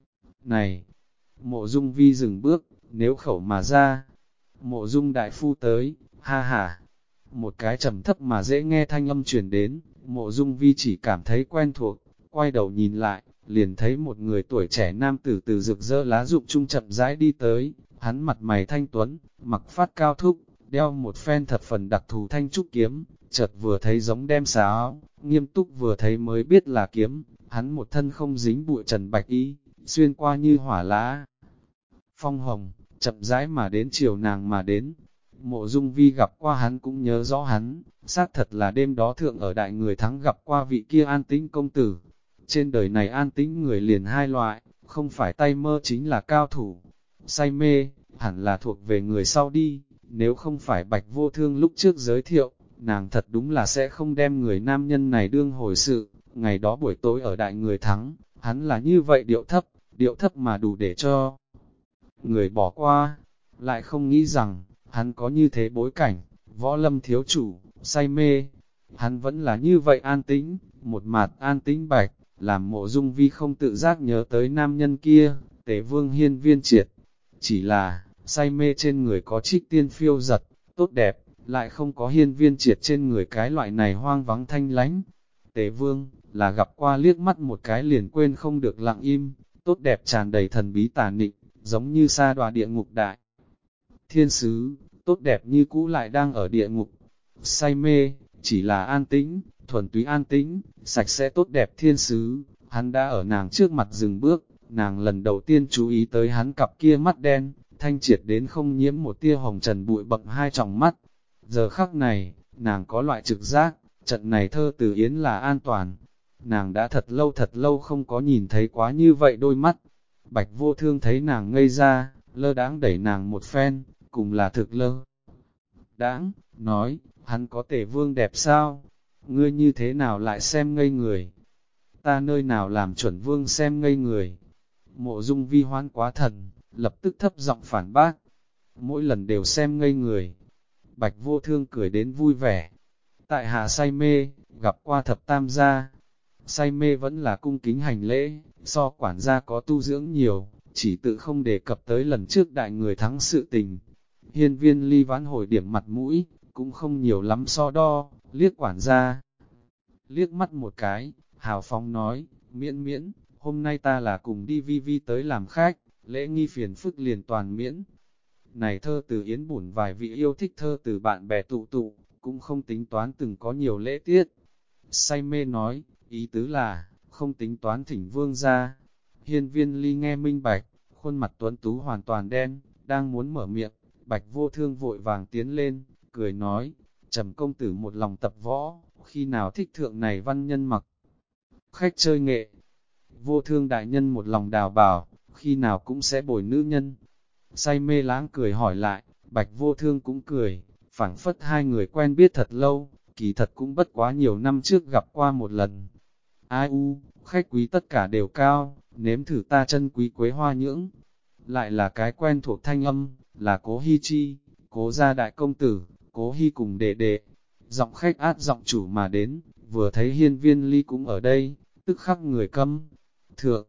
này. Mộ Dung Vi dừng bước, nếu khẩu mà ra. Mộ Dung đại phu tới, ha ha. Một cái trầm thấp mà dễ nghe thanh âm truyền đến, Mộ Dung Vi chỉ cảm thấy quen thuộc, quay đầu nhìn lại, liền thấy một người tuổi trẻ nam tử từ rực rỡ lá rụng trung chậm rãi đi tới, hắn mặt mày thanh tuấn, mặc phát cao thúc, đeo một phen thập phần đặc thù thanh trúc kiếm, chợt vừa thấy giống đem xà áo, nghiêm túc vừa thấy mới biết là kiếm, hắn một thân không dính bụi trần bạch y, xuyên qua như hỏa lá. Phong hồng, chậm rãi mà đến chiều nàng mà đến. Mộ Dung Vi gặp qua hắn cũng nhớ rõ hắn, xác thật là đêm đó thượng ở đại người thắng gặp qua vị kia An Tĩnh công tử. Trên đời này an tĩnh người liền hai loại, không phải tay mơ chính là cao thủ. Say mê, hẳn là thuộc về người sau đi, nếu không phải Bạch Vô Thương lúc trước giới thiệu, nàng thật đúng là sẽ không đem người nam nhân này đương hồi sự. Ngày đó buổi tối ở đại người thắng, hắn là như vậy điệu thấp mà đủ để cho người bỏ qua, lại không nghĩ rằng, hắn có như thế bối cảnh, võ lâm thiếu chủ, say mê. Hắn vẫn là như vậy an tĩnh, một mặt an tĩnh bạch, làm Mộ Dung Vi không tự giác nhớ tới nam nhân kia, Tề Vương Hiên Viên Triệt. Chỉ là, say mê trên người có trích tiên phiêu giật, tốt đẹp, lại không có Hiên Viên Triệt trên người cái loại này hoang vắng thanh lánh. Tề Vương, là gặp qua liếc mắt một cái liền quên không được lặng im, tốt đẹp tràn đầy thần bí tà nịnh, giống như sa đọa địa ngục đại. Thiên sứ, tốt đẹp như cũ lại đang ở địa ngục. Say mê, chỉ là an tĩnh, thuần túy an tĩnh, sạch sẽ tốt đẹp thiên sứ. Hắn đã ở nàng trước mặt dừng bước, nàng lần đầu tiên chú ý tới hắn cặp kia mắt đen, thanh triệt đến không nhiễm một tia hồng trần bụi bậm hai tròng mắt. Giờ khắc này, nàng có loại trực giác, trận này thơ từ Yến là an toàn. Nàng đã thật lâu không có nhìn thấy quá như vậy đôi mắt. Bạch Vô Thương thấy nàng ngây ra, lơ đãng đẩy nàng một phen, cùng là thực lơ đãng, nói, hắn có Tề Vương đẹp sao? Ngươi như thế nào lại xem ngây người? Ta nơi nào làm chuẩn vương xem ngây người? Mộ Dung Vi hoan quá thần, lập tức thấp giọng phản bác. Mỗi lần đều xem ngây người. Bạch Vô Thương cười đến vui vẻ. Tại hạ say mê, gặp qua thập tam gia. Say mê vẫn là cung kính hành lễ, so quản gia có tu dưỡng nhiều, chỉ tự không đề cập tới lần trước đại người thắng sự tình. Hiên Viên Ly vãn hồi điểm mặt mũi, cũng không nhiều lắm so đo, liếc quản gia. Liếc mắt một cái, hào phóng nói, miễn, hôm nay ta là cùng đi vi tới làm khách, lễ nghi phiền phức liền toàn miễn. Này thơ từ Yến bổn vài vị yêu thích thơ từ bạn bè tụ, cũng không tính toán từng có nhiều lễ tiết. Say mê nói, ý tứ là, không tính toán thỉnh vương ra. Hiên Viên Ly nghe minh bạch, khuôn mặt tuấn tú hoàn toàn đen, đang muốn mở miệng, Bạch Vô Thương vội vàng tiến lên, cười nói, Trầm công tử một lòng tập võ, khi nào thích thượng này văn nhân mặc. Khách chơi nghệ, Vô Thương đại nhân một lòng đào bảo, khi nào cũng sẽ bồi nữ nhân. Say mê lãng cười hỏi lại, Bạch Vô Thương cũng cười, phảng phất hai người quen biết thật lâu, kỳ thật cũng bất quá nhiều năm trước gặp qua một lần. Ai u, khách quý tất cả đều cao, nếm thử ta chân quý quế hoa nhưỡng. Lại là cái quen thuộc thanh âm, là Cố Hi Chi, Cố gia đại công tử, Cố Hi cùng đệ đệ. Giọng khách át giọng chủ mà đến, vừa thấy Hiên Viên Ly cũng ở đây, tức khắc người câm. Thượng,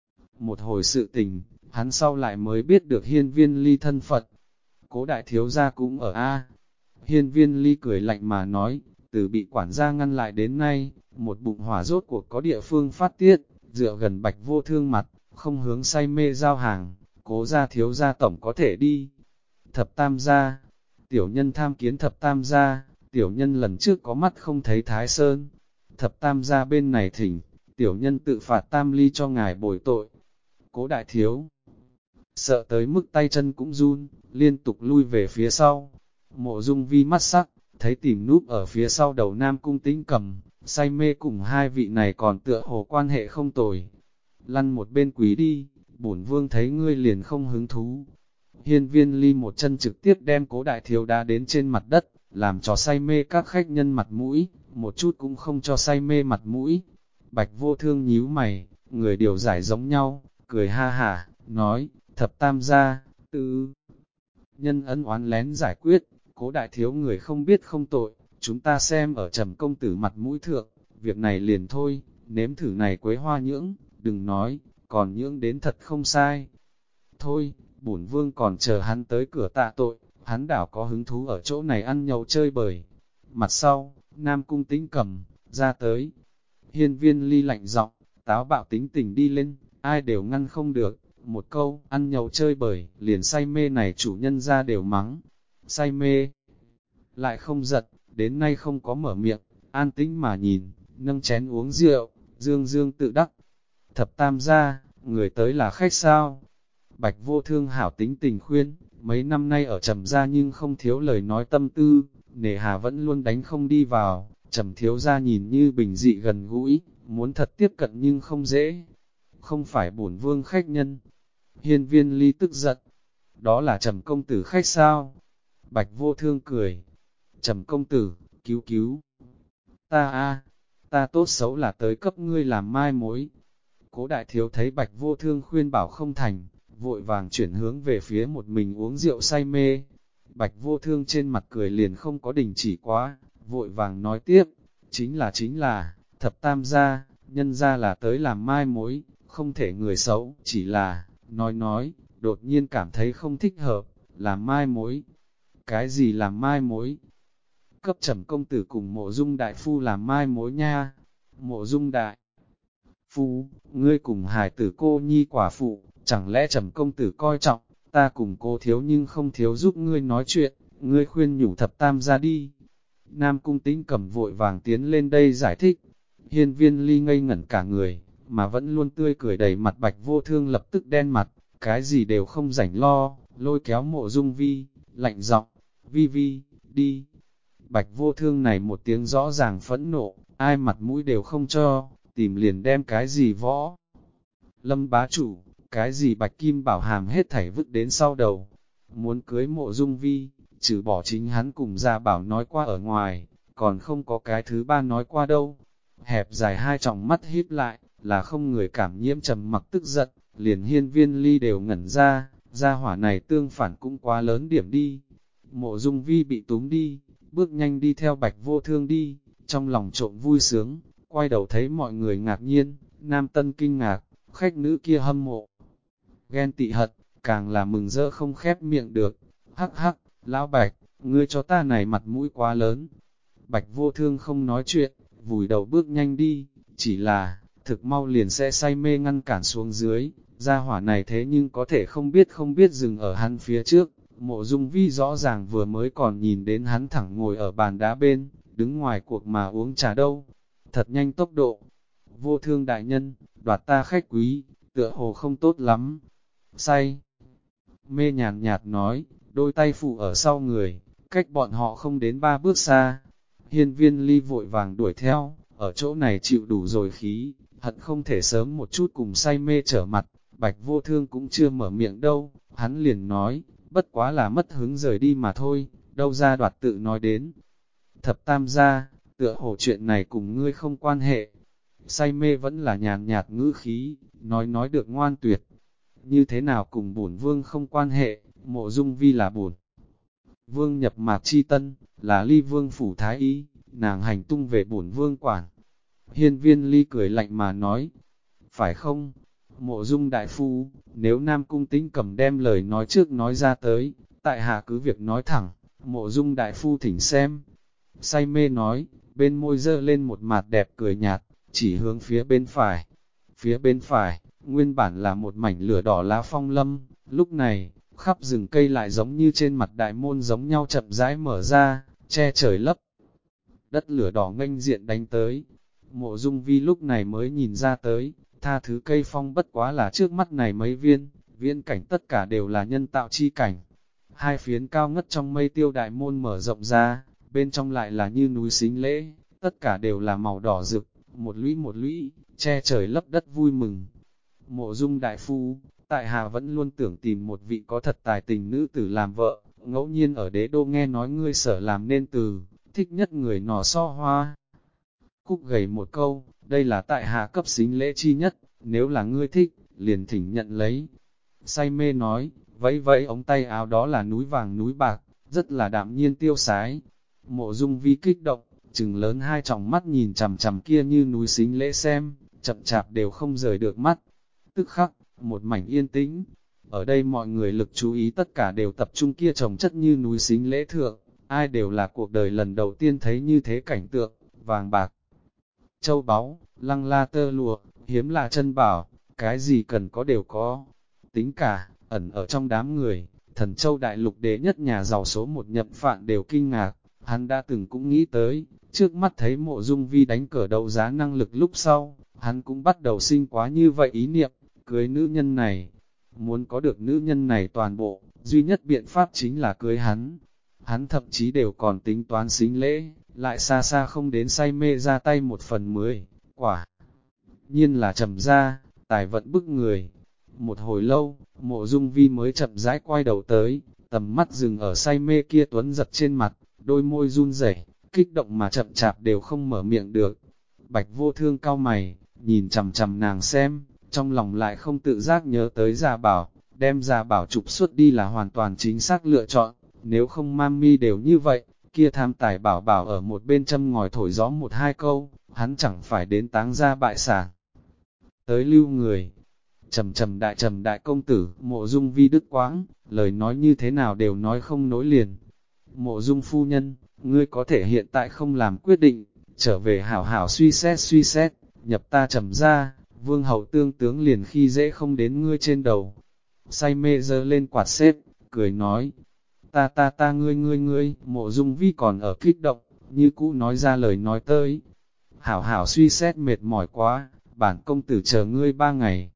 một hồi sự tình, hắn sau lại mới biết được Hiên Viên Ly thân Phật. Cố đại thiếu gia cũng ở A. Hiên Viên Ly cười lạnh mà nói, từ bị quản gia ngăn lại đến nay, một bụng hỏa rốt cuộc có địa phương phát tiết, dựa gần Bạch Vô Thương mặt, không hướng say mê giao hàng, Cố gia thiếu gia tổng có thể đi. Thập tam gia, tiểu nhân tham kiến thập tam gia, tiểu nhân lần trước có mắt không thấy Thái Sơn. Thập tam gia bên này thỉnh, tiểu nhân tự phạt tam ly cho ngài bồi tội. Cố đại thiếu, sợ tới mức tay chân cũng run, liên tục lui về phía sau. Mộ Dung Vi mắt sắc, thấy tìm núp ở phía sau đầu Nam Cung Tĩnh Cầm, say mê cùng hai vị này còn tựa hồ quan hệ không tồi. Lăn một bên quý đi, bổn vương thấy ngươi liền không hứng thú. Hiên Viên Ly một chân trực tiếp đem Cố Đại Thiếu đá đến trên mặt đất, làm cho say mê các khách nhân mặt mũi, một chút cũng không cho say mê mặt mũi. Bạch Vô Thương nhíu mày, người điều giải giống nhau, cười ha hả, nói, thập tam gia, tư nhân ân oán lén giải quyết, Cố Đại Thiếu người không biết không tội, chúng ta xem ở Trầm công tử mặt mũi thượng, việc này liền thôi, nếm thử này quế hoa nhưỡng, đừng nói, còn nhưỡng đến thật không sai. Thôi, bổn vương còn chờ hắn tới cửa tạ tội, hắn đảo có hứng thú ở chỗ này ăn nhậu chơi bời. Mặt sau, Nam Cung Tĩnh Cầm, ra tới. Hiên Viên Ly lạnh giọng, táo bạo tính tình đi lên, ai đều ngăn không được. Một câu, ăn nhậu chơi bời, liền say mê này chủ nhân ra đều mắng. Say mê, lại không giật, đến nay không có mở miệng, an tĩnh mà nhìn, nâng chén uống rượu, dương dương tự đắc. Thập tam gia, người tới là khách sao? Bạch Vô Thương hảo tính tình khuyên, mấy năm nay ở Trầm gia nhưng không thiếu lời nói tâm tư, nề hà vẫn luôn đánh không đi vào, Trầm thiếu gia nhìn như bình dị gần gũi, muốn thật tiếp cận nhưng không dễ. Không phải bổn vương khách nhân. Hiên Viên Ly tức giận, đó là Trầm công tử khách sao? Bạch Vô Thương cười, Trầm công tử, cứu cứu. Ta tốt xấu là tới cấp ngươi làm mai mối. Cố Đại Thiếu thấy Bạch Vô Thương khuyên bảo không thành, vội vàng chuyển hướng về phía một mình uống rượu say mê. Bạch Vô Thương trên mặt cười liền không có đình chỉ quá, vội vàng nói tiếp, chính là, thập tam gia, nhân gia là tới làm mai mối, không thể người xấu, chỉ là, nói, đột nhiên cảm thấy không thích hợp, làm mai mối. Cái gì làm mai mối? Cấp Trầm công tử cùng Mộ Dung đại phu làm mai mối nha. Mộ Dung đại phu, ngươi cùng hài tử cô nhi quả phụ, chẳng lẽ Trầm công tử coi trọng, ta cùng cô thiếu nhưng không thiếu giúp ngươi nói chuyện, ngươi khuyên nhủ thập tam ra đi. Nam Cung Tĩnh Cầm vội vàng tiến lên đây giải thích. Hiên Viên Ly ngây ngẩn cả người, mà vẫn luôn tươi cười đầy mặt Bạch Vô Thương lập tức đen mặt, cái gì đều không rảnh lo, lôi kéo Mộ Dung Vi, lạnh giọng, Vi, đi. Bạch Vô Thương này một tiếng rõ ràng phẫn nộ, ai mặt mũi đều không cho, tìm liền đem cái gì võ. Lâm bá chủ, cái gì Bạch Kim Bảo Hàm hết thảy vứt đến sau đầu. Muốn cưới Mộ Dung Vi, trừ bỏ chính hắn cùng Gia Bảo nói qua ở ngoài, còn không có cái thứ ba nói qua đâu. Hẹp dài hai tròng mắt híp lại, là không người cảm nhiễm trầm mặc tức giận, liền Hiên Viên Ly đều ngẩn ra, gia hỏa này tương phản cũng quá lớn điểm đi. Mộ Dung Vi bị túm đi, bước nhanh đi theo Bạch Vô Thương đi, trong lòng trộm vui sướng, quay đầu thấy mọi người ngạc nhiên, nam tân kinh ngạc, khách nữ kia hâm mộ. Ghen tị hận, càng là mừng rỡ không khép miệng được. Hắc, lão Bạch, ngươi cho ta này mặt mũi quá lớn. Bạch Vô Thương không nói chuyện, vùi đầu bước nhanh đi, chỉ là, thực mau liền sẽ say mê ngăn cản xuống dưới, gia hỏa này thế nhưng có thể không biết dừng ở hắn phía trước. Mộ Dung Vi rõ ràng vừa mới còn nhìn đến hắn thẳng ngồi ở bàn đá bên, đứng ngoài cuộc mà uống trà đâu. Thật nhanh tốc độ. Vô Thương đại nhân, đoạt ta khách quý, tựa hồ không tốt lắm. Say. Mê nhàn nhạt nói, đôi tay phụ ở sau người, cách bọn họ không đến 3 bước xa. Hiên Viên Ly vội vàng đuổi theo, ở chỗ này chịu đủ rồi khí, hận không thể sớm một chút cùng say mê trở mặt. Bạch Vô Thương cũng chưa mở miệng đâu, hắn liền nói, bất quá là mất hứng rời đi mà thôi, đâu ra đoạt tự nói đến. Thập tam gia, tựa hồ chuyện này cùng ngươi không quan hệ. Say mê vẫn là nhàn nhạt ngữ khí, nói được ngoan tuyệt. Như thế nào cùng bổn vương không quan hệ, Mộ Dung Vi là bổn vương nhập mạc chi tân, là Ly vương phủ thái y, nàng hành tung về bổn vương quản. Hiên Viên Ly cười lạnh mà nói, phải không? Mộ Dung đại phu, nếu Nam Cung Tĩnh Cầm đem lời nói trước nói ra tới, tại hạ cứ việc nói thẳng, Mộ Dung đại phu thỉnh xem. Say mê nói, bên môi dơ lên một mặt đẹp cười nhạt, chỉ hướng phía bên phải. Phía bên phải, nguyên bản là một mảnh lửa đỏ lá phong lâm, lúc này, khắp rừng cây lại giống như trên mặt đại môn giống nhau chậm rãi mở ra, che trời lấp. Đất lửa đỏ nghênh diện đánh tới. Mộ Dung Vi lúc này mới nhìn ra tới, tha thứ cây phong bất quá là trước mắt này mấy viên, viễn cảnh tất cả đều là nhân tạo chi cảnh. Hai phiến cao ngất trong mây tiêu đại môn mở rộng ra, bên trong lại là như núi sính lễ, tất cả đều là màu đỏ rực, một lũy, che trời lấp đất vui mừng. Mộ Dung đại phu, tại hạ vẫn luôn tưởng tìm một vị có thật tài tình nữ tử làm vợ, ngẫu nhiên ở đế đô nghe nói ngươi sở làm nên từ, thích nhất người nỏ so hoa. Cúc gầy một câu, đây là tại hạ cấp sính lễ chi nhất, nếu là ngươi thích, liền thỉnh nhận lấy. Say mê nói, vẫy vẫy ống tay áo đó là núi vàng núi bạc, rất là đạm nhiên tiêu sái. Mộ Dung Vi kích động, trừng lớn hai tròng mắt nhìn chằm chằm kia như núi sính lễ xem, chậm chạp đều không rời được mắt. Tức khắc, một mảnh yên tĩnh. Ở đây mọi người lực chú ý tất cả đều tập trung kia trồng chất như núi sính lễ thượng, ai đều là cuộc đời lần đầu tiên thấy như thế cảnh tượng, vàng bạc, châu báu, lăng la tơ lụa, hiếm là chân bảo, cái gì cần có đều có. Tính cả, ẩn ở trong đám người, Thần Châu đại lục đế nhất nhà giàu số một Nhậm Phạn đều kinh ngạc, hắn đã từng cũng nghĩ tới, trước mắt thấy Mộ Dung Vi đánh cờ đấu giá năng lực lúc sau, hắn cũng bắt đầu sinh quá như vậy ý niệm, cưới nữ nhân này. Muốn có được nữ nhân này toàn bộ, duy nhất biện pháp chính là cưới hắn. Hắn thậm chí đều còn tính toán sính lễ, lại xa xa không đến say mê ra tay 1/10, quả nhiên là trầm ra, tài vận bức người. Một hồi lâu, Mộ Dung Vi mới chậm rãi quay đầu tới, tầm mắt dừng ở say mê kia tuấn giật trên mặt, đôi môi run rẩy, kích động mà chậm chạp đều không mở miệng được. Bạch Vô Thương cau mày, nhìn chằm chằm nàng xem, trong lòng lại không tự giác nhớ tới Gia Bảo, đem Gia Bảo trục xuất đi là hoàn toàn chính xác lựa chọn, nếu không Mami đều như vậy, kia tham tài bảo bảo ở một bên châm ngòi thổi gió một hai câu, hắn chẳng phải đến táng ra bại sản. Tới lưu người, trầm đại công tử, Mộ Dung Vi đức quãng, lời nói như thế nào đều nói không nối liền. Mộ Dung phu nhân, ngươi có thể hiện tại không làm quyết định, trở về hảo hảo suy xét, nhập ta Trầm ra, vương hậu tương tướng liền khi dễ không đến ngươi trên đầu. Say mê giơ lên quạt xếp, cười nói, ta ngươi, Mộ Dung Vi còn ở kích động, như cũ nói ra lời nói tới. Hảo hảo suy xét mệt mỏi quá, bản công tử chờ ngươi 3 ngày.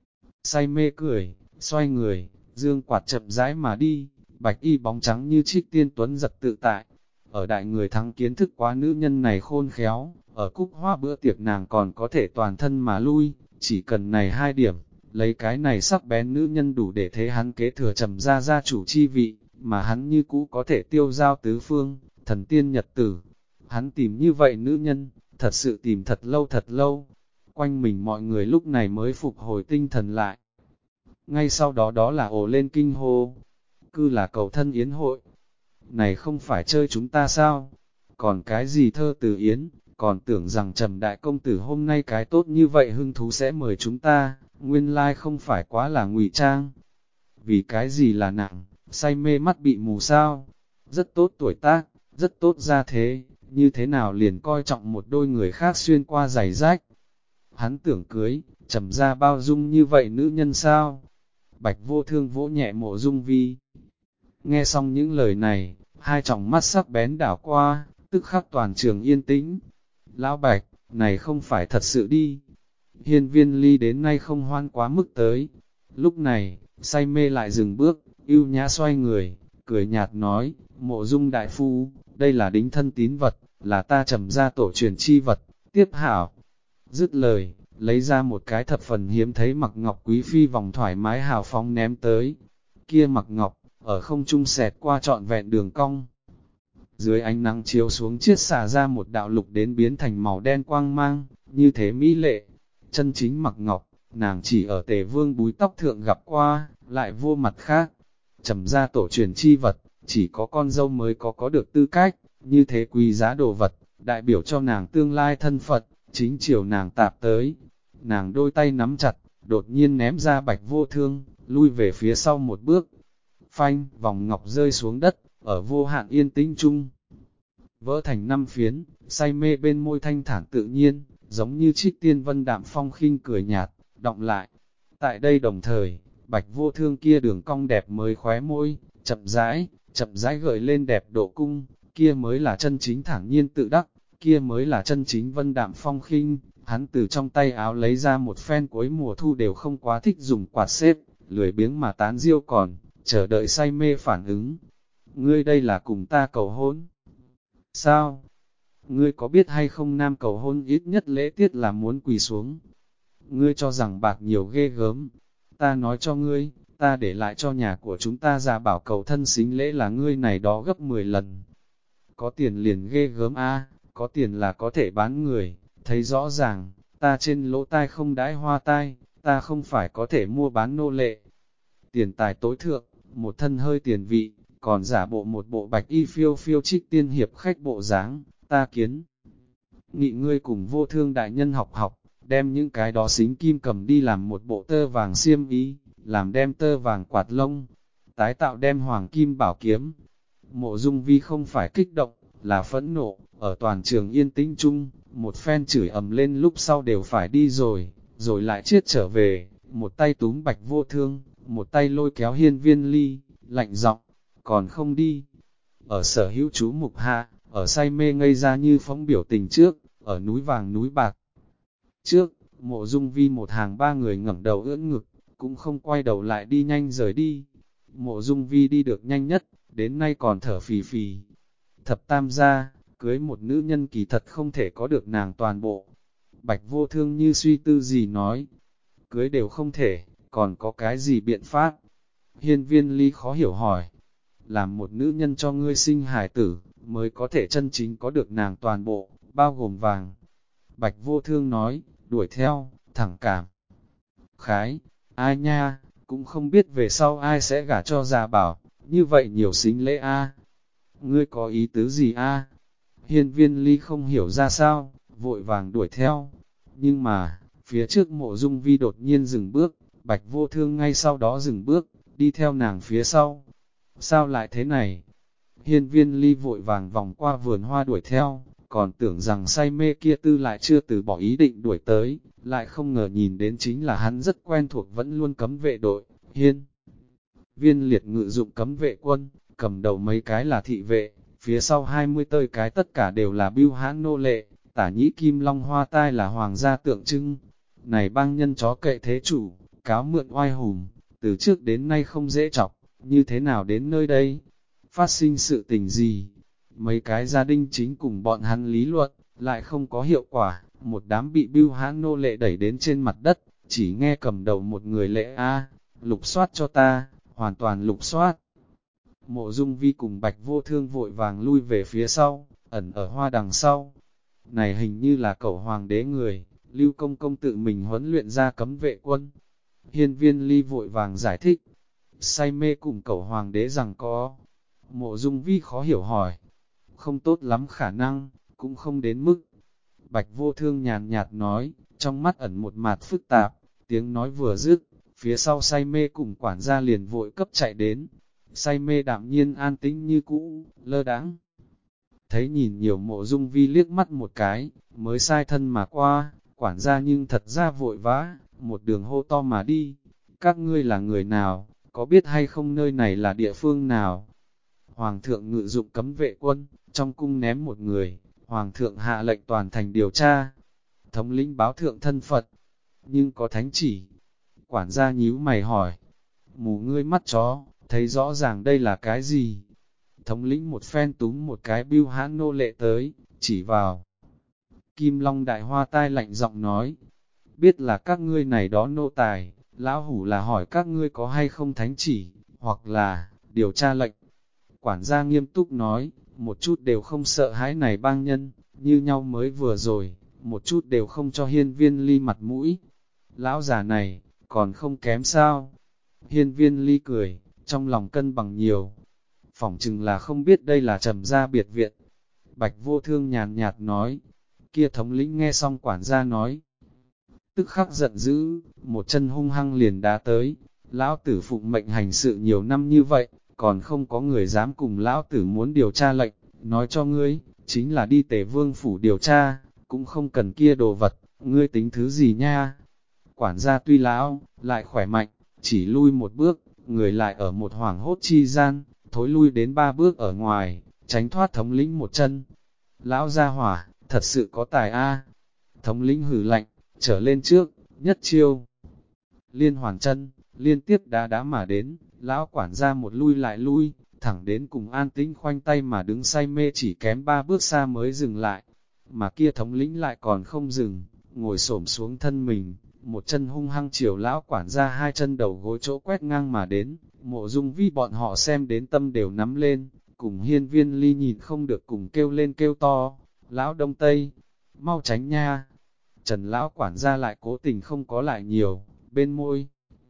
Say mê cười, xoay người, dương quạt chậm rãi mà đi, bạch y bóng trắng như trích tiên tuấn giật tự tại. Ở đại người thắng kiến thức quá nữ nhân này khôn khéo, ở cúc hoa bữa tiệc nàng còn có thể toàn thân mà lui, chỉ cần này 2 điểm, lấy cái này sắc bén nữ nhân đủ để thế hắn kế thừa Trầm ra gia chủ chi vị, mà hắn như cũ có thể tiêu giao tứ phương, thần tiên nhật tử. Hắn tìm như vậy nữ nhân, thật sự tìm thật lâu. Quanh mình mọi người lúc này mới phục hồi tinh thần lại. Ngay sau đó đó là ồ lên kinh hô, cư là cầu thân yến hội. Này không phải chơi chúng ta sao? Còn cái gì thơ từ yến, còn tưởng rằng Trầm đại công tử hôm nay cái tốt như vậy hưng thú sẽ mời chúng ta, nguyên lai không phải quá là ngụy trang. Vì cái gì là nặng, say mê mắt bị mù sao? Rất tốt tuổi tác, rất tốt gia thế, như thế nào liền coi trọng một đôi người khác xuyên qua giày rách. Hắn tưởng cưới, Trầm ra bao dung như vậy nữ nhân sao? Bạch Vô Thương vỗ nhẹ Mộ Dung Vi. Nghe xong những lời này, hai tròng mắt sắc bén đảo qua, tức khắc toàn trường yên tĩnh. Lão Bạch, này không phải thật sự đi. Hiên Viên Ly đến nay không hoan quá mức tới. Lúc này, say mê lại dừng bước, ưu nhã xoay người, cười nhạt nói, Mộ Dung đại phu, đây là đính thân tín vật, là ta Trầm ra tổ truyền chi vật, tiếp hảo. Dứt lời, lấy ra một cái thập phần hiếm thấy mặc ngọc quý phi vòng thoải mái hào phóng ném tới. Kia mặc ngọc, ở không trung xẹt qua trọn vẹn đường cong. Dưới ánh nắng chiếu xuống chiết xả ra một đạo lục đến biến thành màu đen quang mang, như thế mỹ lệ. Chân chính mặc ngọc, nàng chỉ ở Tề Vương búi tóc thượng gặp qua, lại vô mặt khác. Trầm ra tổ truyền chi vật, chỉ có con dâu mới có được tư cách, như thế quý giá đồ vật, đại biểu cho nàng tương lai thân Phật, chính chiều nàng tạp tới. Nàng đôi tay nắm chặt, đột nhiên ném ra Bạch Vô Thương, lui về phía sau một bước. Phanh, vòng ngọc rơi xuống đất, ở vô hạn yên tĩnh chung. Vỡ thành 5 phiến, say mê bên môi thanh thản tự nhiên, giống như trích tiên vân đạm phong khinh cười nhạt, đọng lại. Tại đây đồng thời, Bạch Vô Thương kia đường cong đẹp mới khóe môi, chậm rãi gợi lên đẹp độ cung, kia mới là chân chính thản nhiên tự đắc, kia mới là chân chính vân đạm phong khinh. Hắn từ trong tay áo lấy ra một phen cuối mùa thu đều không quá thích dùng quạt xếp, lười biếng mà tán diêu còn, chờ đợi say mê phản ứng. Ngươi đây là cùng ta cầu hôn. Sao? Ngươi có biết hay không nam cầu hôn ít nhất lễ tiết là muốn quỳ xuống. Ngươi cho rằng bạc nhiều ghê gớm. Ta nói cho ngươi, ta để lại cho nhà của chúng ta ra bảo cầu thân xính lễ là ngươi này đó gấp 10 lần. Có tiền liền ghê gớm a, có tiền là có thể bán người, thấy rõ ràng, ta trên lỗ tai không đãi hoa tai, ta không phải có thể mua bán nô lệ. Tiền tài tối thượng, một thân hơi tiền vị, còn giả bộ một bộ bạch y phiêu phiêu trích tiên hiệp khách bộ dáng, ta kiến. Nghị ngươi cùng vô thương đại nhân học học, đem những cái đó xính kim cầm đi làm một bộ tơ vàng xiêm y, làm đem tơ vàng quạt lông, tái tạo đem hoàng kim bảo kiếm. Mộ Dung Vi không phải kích động, là phẫn nộ, ở toàn trường yên tĩnh chung, một phen chửi ầm lên lúc sau đều phải đi rồi lại chiết trở về, một tay túm Bạch Vô Thương, một tay lôi kéo Hiên Viên Ly, lạnh giọng, còn không đi. Ở sở hữu chú mục hạ, ở say mê ngây ra như phóng biểu tình trước, ở núi vàng núi bạc. Trước, Mộ Dung Vi một hàng ba người ngẩng đầu ưỡn ngực, cũng không quay đầu lại đi nhanh rời đi. Mộ Dung Vi đi được nhanh nhất, đến nay còn thở phì phì. Thập tam gia, cưới một nữ nhân kỳ thật không thể có được nàng toàn bộ. Bạch Vô Thương như suy tư gì nói, cưới đều không thể, còn có cái gì biện pháp? Hiên Viên Ly khó hiểu hỏi, làm một nữ nhân cho ngươi sinh hải tử, mới có thể chân chính có được nàng toàn bộ, bao gồm vàng. Bạch Vô Thương nói, đuổi theo, thẳng cảm. Khái, ai nha, cũng không biết về sau ai sẽ gả cho già bảo, như vậy nhiều xính lễ a. Ngươi có ý tứ gì a? Hiên Viên Ly không hiểu ra sao, vội vàng đuổi theo. Nhưng mà, phía trước Mộ Dung Vi đột nhiên dừng bước, Bạch Vô Thương ngay sau đó dừng bước, đi theo nàng phía sau. Sao lại thế này? Hiên Viên Ly vội vàng vòng qua vườn hoa đuổi theo, còn tưởng rằng say mê kia tư lại chưa từ bỏ ý định đuổi tới, lại không ngờ nhìn đến chính là hắn rất quen thuộc vẫn luôn cấm vệ đội, Hiên Viên Liệt ngự dụng cấm vệ quân, cầm đầu mấy cái là thị vệ, phía sau 20 tơi cái tất cả đều là bưu hãn nô lệ, tả nhĩ kim long hoa tai là hoàng gia tượng trưng. Này bang nhân chó kệ thế chủ, cáo mượn oai hùng, từ trước đến nay không dễ chọc, như thế nào đến nơi đây? Phát sinh sự tình gì? Mấy cái gia đình chính cùng bọn hắn lý luận, lại không có hiệu quả, một đám bị bưu hãn nô lệ đẩy đến trên mặt đất, chỉ nghe cầm đầu một người lệ A, lục soát cho ta, hoàn toàn lục soát. Mộ Dung Vi cùng Bạch Vô Thương vội vàng lui về phía sau, ẩn ở hoa đằng sau. Này hình như là cẩu hoàng đế người, Lưu Công Công tự mình huấn luyện ra cấm vệ quân. Hiên Viên Ly vội vàng giải thích, say mê cùng cẩu hoàng đế rằng có. Mộ Dung Vi khó hiểu hỏi, không tốt lắm khả năng, cũng không đến mức. Bạch Vô Thương nhàn nhạt nói, trong mắt ẩn một mạt phức tạp, tiếng nói vừa dứt, phía sau say mê cùng quản gia liền vội cấp chạy đến. Say mê đạm nhiên an tĩnh như cũ, lơ đãng. Thấy nhìn nhiều Mộ Dung Vi liếc mắt một cái, mới sai thân mà qua, quản gia nhưng thật ra vội vã, một đường hô to mà đi. Các ngươi là người nào, có biết hay không nơi này là địa phương nào? Hoàng thượng ngự dụng cấm vệ quân, trong cung ném một người, Hoàng thượng hạ lệnh toàn thành điều tra. Thống lĩnh báo thượng thân Phật, nhưng có thánh chỉ. Quản gia nhíu mày hỏi, mù ngươi mắt chó, thấy rõ ràng đây là cái gì? Thống lĩnh một phen túm một cái bưu hãn nô lệ tới, chỉ vào. Kim Long Đại Hoa tai lạnh giọng nói, biết là các ngươi này đó nô tài, lão hủ là hỏi các ngươi có hay không thánh chỉ, hoặc là, điều tra lệnh. Quản gia nghiêm túc nói, một chút đều không sợ hãi này bang nhân, như nhau mới vừa rồi, một chút đều không cho Hiên Viên Ly mặt mũi. Lão già này, còn không kém sao? Hiên Viên Ly cười, trong lòng cân bằng nhiều. Phỏng chừng là không biết đây là Trầm gia biệt viện. Bạch Vô Thương nhàn nhạt nói, kia thống lĩnh nghe xong quản gia nói. Tức khắc giận dữ, một chân hung hăng liền đá tới. Lão tử phụng mệnh hành sự nhiều năm như vậy, còn không có người dám cùng lão tử muốn điều tra lệnh, nói cho ngươi, chính là đi Tề Vương phủ điều tra, cũng không cần kia đồ vật, ngươi tính thứ gì nha. Quản gia tuy lão, lại khỏe mạnh, chỉ lui một bước, người lại ở một hoảng hốt chi gian, thối lui đến 3 bước ở ngoài, tránh thoát thống lĩnh một chân. Lão gia hỏa, thật sự có tài a. Thống lĩnh hử lạnh, trở lên trước, nhất chiêu. Liên hoàn chân, liên tiếp đá đá mà đến, lão quản gia một lui lại lui, thẳng đến cùng an tĩnh khoanh tay mà đứng say mê chỉ kém 3 bước xa mới dừng lại, mà kia thống lĩnh lại còn không dừng, ngồi xổm xuống thân mình, một chân hung hăng chiều lão quản gia hai chân đầu gối chỗ quét ngang mà đến. Mộ Dung Vi bọn họ xem đến tâm đều nắm lên, cùng Hiên Viên Ly nhìn không được cùng kêu lên kêu to, lão Đông Tây, mau tránh nha. Trần lão quản gia lại cố tình không có lại nhiều, bên môi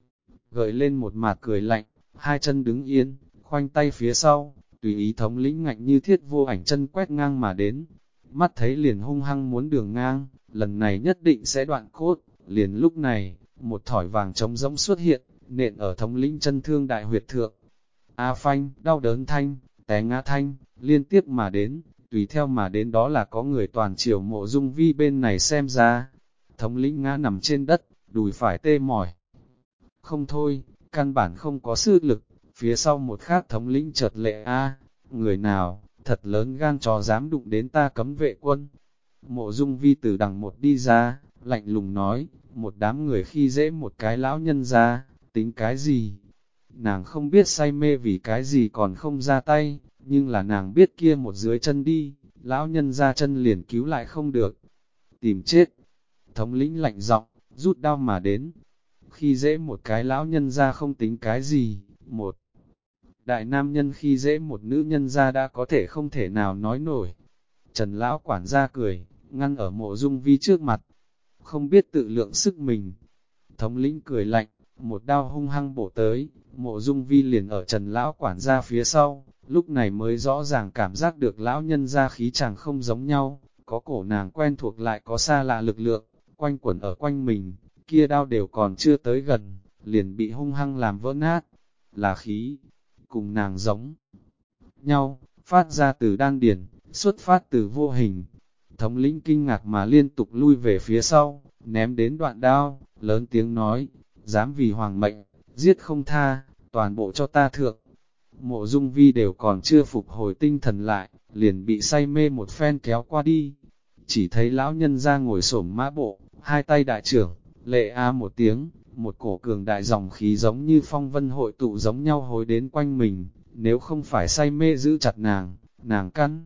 gợi lên một mạt cười lạnh, hai chân đứng yên, khoanh tay phía sau, tùy ý thống lĩnh ngạnh như thiết vô ảnh chân quét ngang mà đến. Mắt thấy liền hung hăng muốn đường ngang, lần này nhất định sẽ đoạn cốt. Liền lúc này, một thỏi vàng trống rỗng xuất hiện, nện ở thống lĩnh chân thương đại huyệt thượng. A phanh, đau đớn thanh, té ngã thanh, liên tiếp mà đến, tùy theo mà đến đó là có người toàn chiều Mộ Dung Vi bên này xem ra. Thống lĩnh ngã nằm trên đất, đùi phải tê mỏi. Không thôi, căn bản không có sức lực, phía sau một khác thống lĩnh chợt lệ a, người nào, thật lớn gan chó dám đụng đến ta cấm vệ quân. Mộ Dung Vi từ đằng một đi ra, lạnh lùng nói, một đám người khi dễ một cái lão nhân ra, tính cái gì? Nàng không biết say mê vì cái gì còn không ra tay, nhưng là nàng biết kia một dưới chân đi, lão nhân ra chân liền cứu lại không được. Tìm chết! Thống lĩnh lạnh giọng, rút đao mà đến. Khi dễ một cái lão nhân ra không tính cái gì, một đại nam nhân khi dễ một nữ nhân ra đã có thể không thể nào nói nổi. Trần lão quản gia cười, ngăn ở Mộ Dung Vi trước mặt, không biết tự lượng sức mình. Thống lĩnh cười lạnh, một đao hung hăng bổ tới, Mộ Dung Vi liền ở Trần lão quản gia phía sau, lúc này mới rõ ràng cảm giác được lão nhân ra khí chàng không giống nhau, có cổ nàng quen thuộc lại có xa lạ lực lượng, quanh quẩn ở quanh mình, kia đao đều còn chưa tới gần, liền bị hung hăng làm vỡ nát, là khí, cùng nàng giống nhau, phát ra từ đan điền, xuất phát từ vô hình. Thống lĩnh kinh ngạc mà liên tục lui về phía sau, ném đến đoạn đao, lớn tiếng nói, dám vì hoàng mệnh, giết không tha, toàn bộ cho ta thượng. Mộ Dung Vi đều còn chưa phục hồi tinh thần lại, liền bị say mê một phen kéo qua đi. Chỉ thấy lão nhân ra ngồi xổm mã bộ, hai tay đại trưởng, lệ a một tiếng, một cổ cường đại dòng khí giống như phong vân hội tụ giống nhau hối đến quanh mình, nếu không phải say mê giữ chặt nàng căn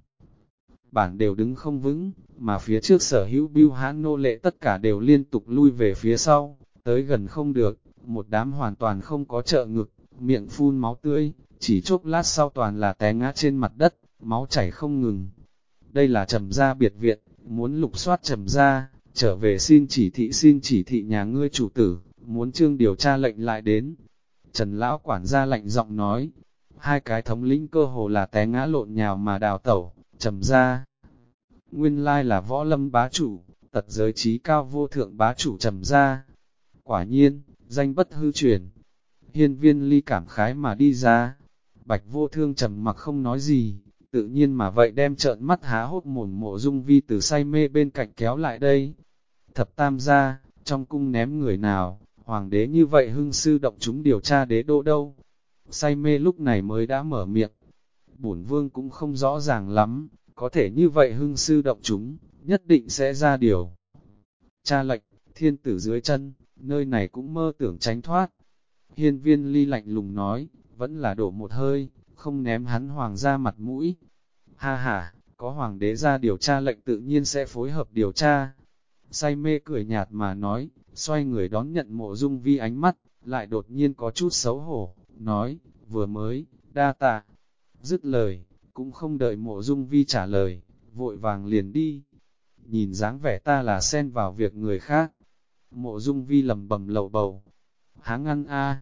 bản đều đứng không vững, mà phía trước sở hữu bưu hãn nô lệ tất cả đều liên tục lui về phía sau, tới gần không được, một đám hoàn toàn không có trợ ngực, miệng phun máu tươi, chỉ chốc lát sau toàn là té ngã trên mặt đất, máu chảy không ngừng. Đây là Trầm gia biệt viện, muốn lục soát Trầm gia, trở về xin chỉ thị nhà ngươi chủ tử, muốn trương điều tra lệnh lại đến. Trần lão quản gia lạnh giọng nói, hai cái thống lĩnh cơ hồ là té ngã lộn nhào mà đào tẩu. Trầm gia, nguyên lai là võ lâm bá chủ, tật giới trí cao vô thượng bá chủ Trầm gia. Quả nhiên, danh bất hư truyền. Hiên Viên Ly cảm khái mà đi ra. Bạch Vô Thương trầm mặc không nói gì, tự nhiên mà vậy đem trợn mắt há hốt mồm Mộ Dung Vi từ say mê bên cạnh kéo lại đây. Thập tam gia, trong cung ném người nào, hoàng đế như vậy hưng sư động chúng điều tra đế đô đâu. Say mê lúc này mới đã mở miệng. Bổn vương cũng không rõ ràng lắm, có thể như vậy hưng sư động chúng, nhất định sẽ ra điều. Cha lệnh, thiên tử dưới chân, nơi này cũng mơ tưởng tránh thoát. Hiên Viên Ly lạnh lùng nói, vẫn là đổ một hơi, không ném hắn hoàng ra mặt mũi. Ha ha, có hoàng đế ra điều tra lệnh tự nhiên sẽ phối hợp điều tra. Say mê cười nhạt mà nói, xoay người đón nhận Mộ Dung Vi ánh mắt, lại đột nhiên có chút xấu hổ, nói, vừa mới, đa tạ. Dứt lời, cũng không đợi Mộ Dung Vi trả lời, vội vàng liền đi. Nhìn dáng vẻ ta là xen vào việc người khác. Mộ Dung Vi lầm bầm lầu bầu. Háng ăn a,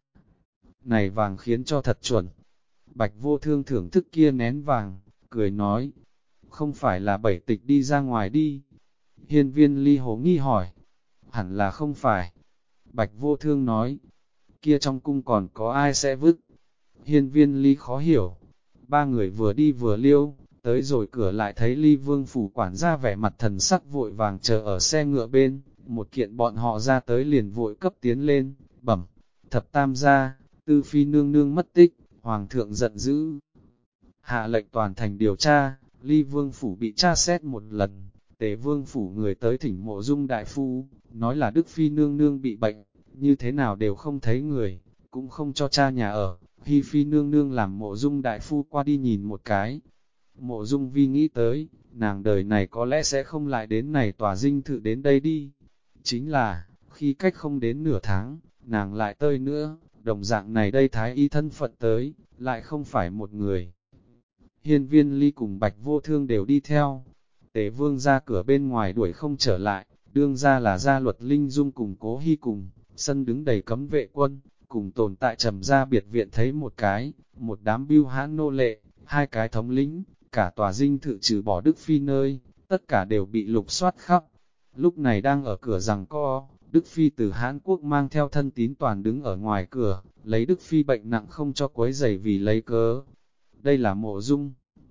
này vàng khiến cho thật chuẩn. Bạch Vô Thương thưởng thức kia nén vàng, cười nói, không phải là bảy tịch đi ra ngoài đi. Hiên Viên Ly hồ nghi hỏi, hẳn là không phải. Bạch Vô Thương nói, kia trong cung còn có ai sẽ vứt. Hiên Viên Ly khó hiểu, ba người vừa đi vừa liêu, tới rồi cửa lại thấy Ly Vương phủ quản gia vẻ mặt thần sắc vội vàng chờ ở xe ngựa bên, một kiện bọn họ ra tới liền vội cấp tiến lên, bẩm, thập tam gia, tư phi nương nương mất tích, hoàng thượng giận dữ. Hạ lệnh toàn thành điều tra, Ly Vương phủ bị tra xét một lần, Tề Vương phủ người tới thỉnh Mộ Dung đại phu, nói là Đức phi nương nương bị bệnh, như thế nào đều không thấy người, cũng không cho cha nhà ở, Hi Phi nương nương làm Mộ Dung đại phu qua đi nhìn một cái. Mộ Dung Vi nghĩ tới, nàng đời này có lẽ sẽ không lại đến này tòa dinh thự đến đây đi. Chính là, khi cách không đến nửa tháng, nàng lại tơi nữa, đồng dạng này đây thái y thân phận tới, lại không phải một người. Hiên Viên Ly cùng Bạch Vô Thương đều đi theo. Tề Vương ra cửa bên ngoài đuổi không trở lại, đương ra là gia luật Linh Dung cùng Cố Hy cùng, sân đứng đầy cấm vệ quân, cùng tồn tại Trầm gia biệt viện thấy một cái, một đám bưu hãn nô lệ, hai cái thống lĩnh, cả tòa dinh thự trừ bỏ Đức Phi nơi, tất cả đều bị lục soát khắp. Lúc này đang ở cửa giằng co, Đức Phi từ Hán Quốc mang theo thân tín toàn đứng ở ngoài cửa, lấy Đức Phi bệnh nặng không cho quấy rầy vì lấy cớ. Đây là Mộ Dung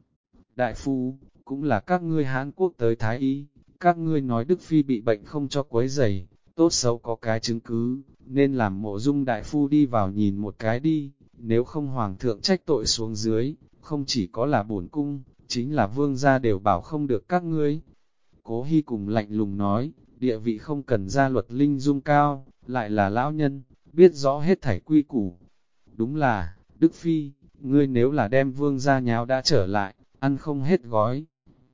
đại phu, cũng là các ngươi Hán Quốc tới Thái Y, các ngươi nói Đức Phi bị bệnh không cho quấy rầy, tốt xấu có cái chứng cứ, nên làm Mộ Dung đại phu đi vào nhìn một cái đi, nếu không hoàng thượng trách tội xuống dưới, không chỉ có là bổn cung, chính là vương gia đều bảo không được các ngươi. Cố Hy cùng lạnh lùng nói, địa vị không cần gia luật Linh Dung cao, lại là lão nhân, biết rõ hết thảy quy củ. Đúng là, Đức Phi, ngươi nếu là đem vương gia nháo đã trở lại, ăn không hết gói.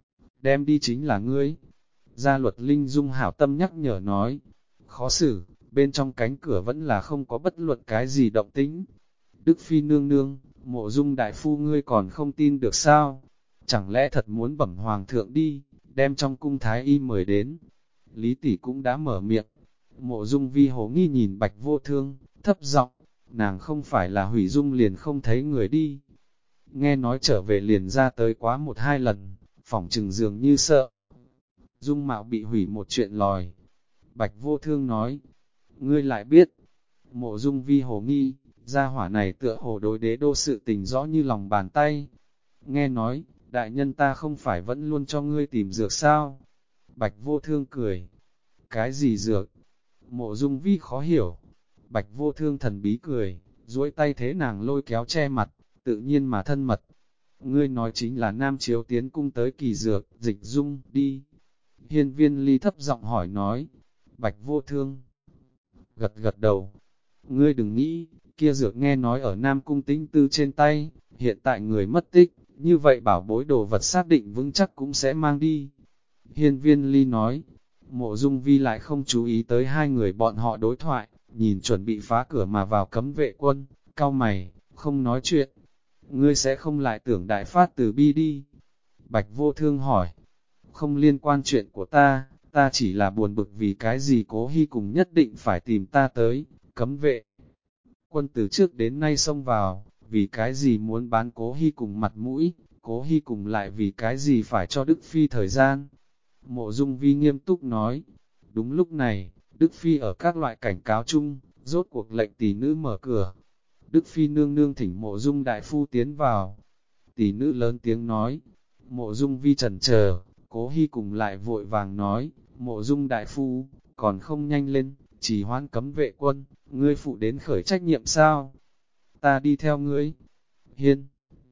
Đem đi chính là ngươi. Gia luật Linh Dung hảo tâm nhắc nhở nói, khó xử, bên trong cánh cửa vẫn là không có bất luận cái gì động tĩnh. Đức Phi nương nương, Mộ Dung đại phu ngươi còn không tin được sao? Chẳng lẽ thật muốn bẩm hoàng thượng đi, đem trong cung thái y mời đến? Lý tỷ cũng đã mở miệng. Mộ Dung Vi hồ nghi nhìn Bạch Vô Thương, thấp giọng, nàng không phải là hủy dung liền không thấy người đi. Nghe nói trở về liền ra tới quá một hai lần, phỏng chừng dường như sợ. Dung mạo bị hủy một chuyện lòi. Bạch Vô Thương nói, ngươi lại biết. Mộ Dung Vi hồ nghi, gia hỏa này tựa hồ đối đế đô sự tình rõ như lòng bàn tay. Nghe nói, đại nhân ta không phải vẫn luôn cho ngươi tìm dược sao? Bạch Vô Thương cười. Cái gì dược? Mộ Dung Vi khó hiểu. Bạch Vô Thương thần bí cười, duỗi tay thế nàng lôi kéo che mặt, tự nhiên mà thân mật. Ngươi nói chính là Nam Chiếu tiến cung tới kỳ dược, Dịch Dung, đi. Hiên Viên Ly thấp giọng hỏi nói. Bạch Vô Thương gật gật đầu. Ngươi đừng nghĩ, kia dược nghe nói ở Nam Cung Tĩnh Tư trên tay, hiện tại người mất tích, như vậy bảo bối đồ vật xác định vững chắc cũng sẽ mang đi. Hiên Viên Ly nói, Mộ Dung Vi lại không chú ý tới hai người bọn họ đối thoại, nhìn chuẩn bị phá cửa mà vào cấm vệ quân, cau mày, không nói chuyện. Ngươi sẽ không lại tưởng đại phát từ bi đi. Bạch Vô Thương hỏi, không liên quan chuyện của ta chỉ là buồn bực vì cái gì Cố Hy cùng nhất định phải tìm ta tới, cấm vệ. Quân từ trước đến nay xông vào, vì cái gì muốn bán Cố Hy cùng mặt mũi, Cố Hy cùng lại vì cái gì phải cho Đức Phi thời gian. Mộ Dung Vi nghiêm túc nói, đúng lúc này, Đức Phi ở các loại cảnh cáo chung, rốt cuộc lệnh tỷ nữ mở cửa. Đức Phi nương nương thỉnh Mộ Dung đại phu tiến vào. Tỷ nữ lớn tiếng nói, Mộ Dung Vi chần chờ, Cố Hy cùng lại vội vàng nói, Mộ Dung đại phu, còn không nhanh lên, chỉ hoãn cấm vệ quân, ngươi phụ đến khởi trách nhiệm sao? Ta đi theo ngươi. Hiên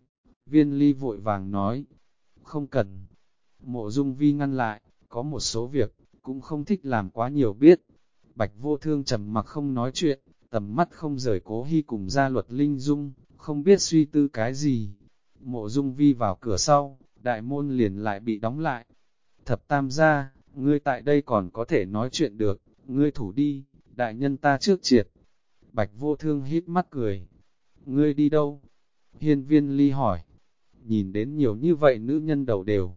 Viên Ly vội vàng nói, không cần. Mộ Dung Vi ngăn lại, có một số việc, cũng không thích làm quá nhiều biết. Bạch Vô Thương trầm mặc không nói chuyện, tầm mắt không rời Cố Hy cùng gia luật Linh Dung, không biết suy tư cái gì. Mộ Dung Vi vào cửa sau, đại môn liền lại bị đóng lại. Thập tam gia, ngươi tại đây còn có thể nói chuyện được, ngươi thủ đi, đại nhân ta trước triệt. Bạch Vô Thương hít mắt cười. Ngươi đi đâu? Hiên Viên Ly hỏi. Nhìn đến nhiều như vậy nữ nhân đầu đều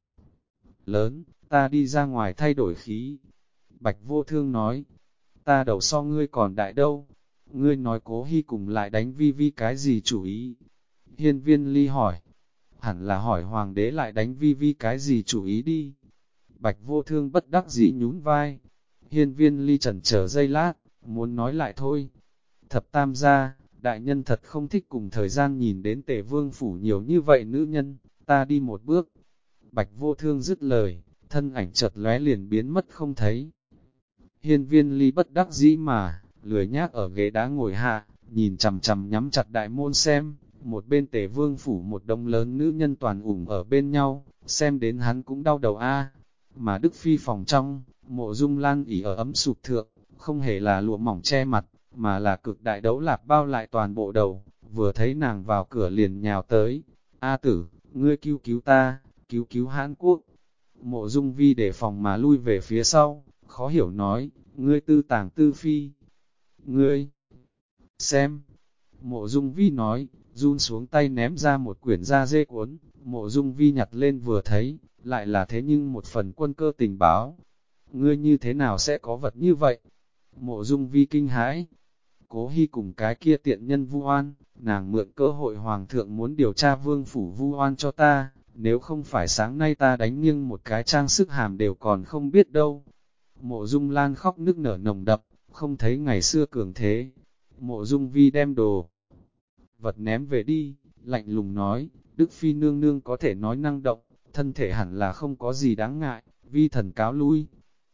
lớn, ta đi ra ngoài thay đổi khí. Bạch Vô Thương nói, ta đầu so ngươi còn đại đâu, ngươi nói Cố Hy cùng lại đánh Vi Vi cái gì chủ ý. Hiên Viên Ly hỏi, hẳn là hỏi hoàng đế lại đánh Vi Vi cái gì chủ ý đi. Bạch Vô Thương bất đắc dĩ nhún vai. Hiên Viên Ly chần chờ giây lát, muốn nói lại thôi. Thập tam gia, đại nhân thật không thích cùng thời gian nhìn đến Tề Vương phủ nhiều như vậy nữ nhân, ta đi một bước. Bạch Vô Thương dứt lời, thân ảnh chợt lóe liền biến mất không thấy. Hiên Viên Ly bất đắc dĩ mà, lười nhác ở ghế đá ngồi hạ, nhìn chằm chằm nhắm chặt đại môn xem, một bên Tề Vương phủ một đống lớn nữ nhân toàn ủng ở bên nhau, xem đến hắn cũng đau đầu a. Mà Đức Phi phòng trong, Mộ Dung Lan ỉ ở ấm sụp thượng, không hề là lụa mỏng che mặt, mà là cực đại đấu lạp bao lại toàn bộ đầu, vừa thấy nàng vào cửa liền nhào tới, A tử, ngươi cứu cứu ta, cứu Hán Quốc. Mộ Dung Vi để phòng mà lui về phía sau, khó hiểu nói, ngươi tư tàng tư phi. Ngươi, xem, Mộ Dung Vi nói, run xuống tay ném ra một quyển da dê cuốn, Mộ Dung Vi nhặt lên vừa thấy, lại là thế nhưng một phần quân cơ tình báo. Ngươi như thế nào sẽ có vật như vậy? Mộ Dung Vi kinh hãi. Cố Hi cùng cái kia tiện nhân vu oan, nàng mượn cơ hội hoàng thượng muốn điều tra vương phủ vu oan cho ta, nếu không phải sáng nay ta đánh nghiêng một cái trang sức hàm đều còn không biết đâu. Mộ Dung Lan khóc nức nở nồng đậm, không thấy ngày xưa cường thế. Mộ Dung Vi đem đồ vật ném về đi, lạnh lùng nói, Đức Phi nương nương có thể nói năng động, thân thể hẳn là không có gì đáng ngại, Vi thần cáo lui.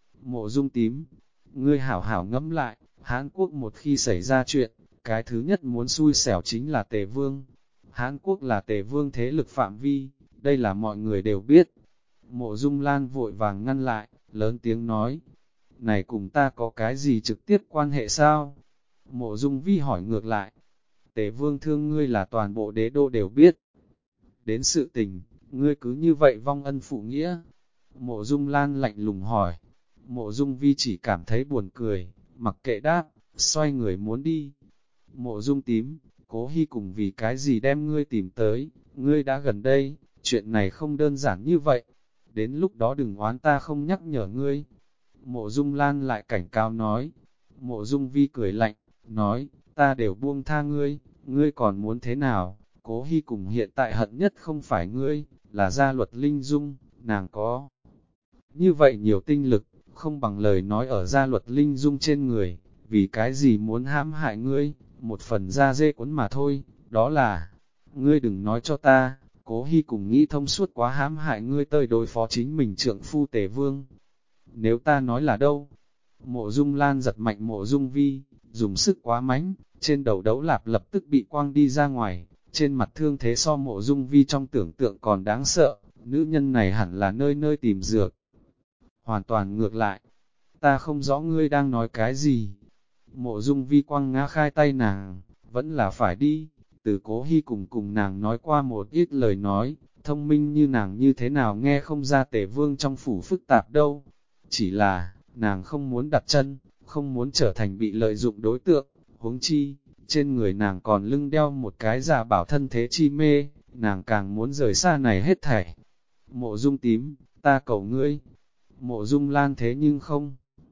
Mộ Dung Tím, ngươi hảo hảo ngẫm lại, Hán Quốc một khi xảy ra chuyện, cái thứ nhất muốn xui xẻo chính là Tề Vương. Hán Quốc là Tề Vương thế lực phạm vi, đây là mọi người đều biết. Mộ Dung Lan vội vàng ngăn lại, lớn tiếng nói, này cùng ta có cái gì trực tiếp quan hệ sao? Mộ Dung Vi hỏi ngược lại, Tề Vương thương ngươi là toàn bộ đế đô đều biết. Đến sự tình, ngươi cứ như vậy vong ân phụ nghĩa. Mộ Dung Lan lạnh lùng hỏi, Mộ Dung Vi chỉ cảm thấy buồn cười, mặc kệ đáp, xoay người muốn đi. Mộ Dung Tím, Cố Hi cùng vì cái gì đem ngươi tìm tới, ngươi đã gần đây, chuyện này không đơn giản như vậy. Đến lúc đó đừng oán ta không nhắc nhở ngươi. Mộ Dung Lan lại cảnh cáo nói. Mộ Dung Vi cười lạnh, nói, ta đều buông tha ngươi, ngươi còn muốn thế nào? Cố Hi cùng hiện tại hận nhất không phải ngươi, là gia luật Linh Dung, nàng có như vậy nhiều tinh lực, không bằng lời nói ở gia luật Linh Dung trên người, vì cái gì muốn hãm hại ngươi, một phần da dê cuốn mà thôi, đó là, ngươi đừng nói cho ta, Cố Hi cùng nghĩ thông suốt quá hãm hại ngươi tới đối phó chính mình trượng phu Tề Vương. Nếu ta nói là đâu? Mộ Dung Lan giật mạnh Mộ Dung Vi, dùng sức quá mãnh, trên đầu đấu lạp lập tức bị quăng đi ra ngoài, trên mặt thương thế so Mộ Dung Vi trong tưởng tượng còn đáng sợ, nữ nhân này hẳn là nơi nơi tìm dược. Hoàn toàn ngược lại, ta không rõ ngươi đang nói cái gì. Mộ Dung Vi quăng ngã khai tay nàng, vẫn là phải đi, từ Cố Hi cùng nàng nói qua một ít lời nói, thông minh như nàng như thế nào nghe không ra Tề Vương trong phủ phức tạp đâu. Chỉ là, nàng không muốn đặt chân, không muốn trở thành bị lợi dụng đối tượng, huống chi, trên người nàng còn lưng đeo một cái giả bảo thân thế chi mê, nàng càng muốn rời xa này hết thảy. Mộ Dung Tím, ta cầu ngươi. Mộ Dung Lan thế nhưng không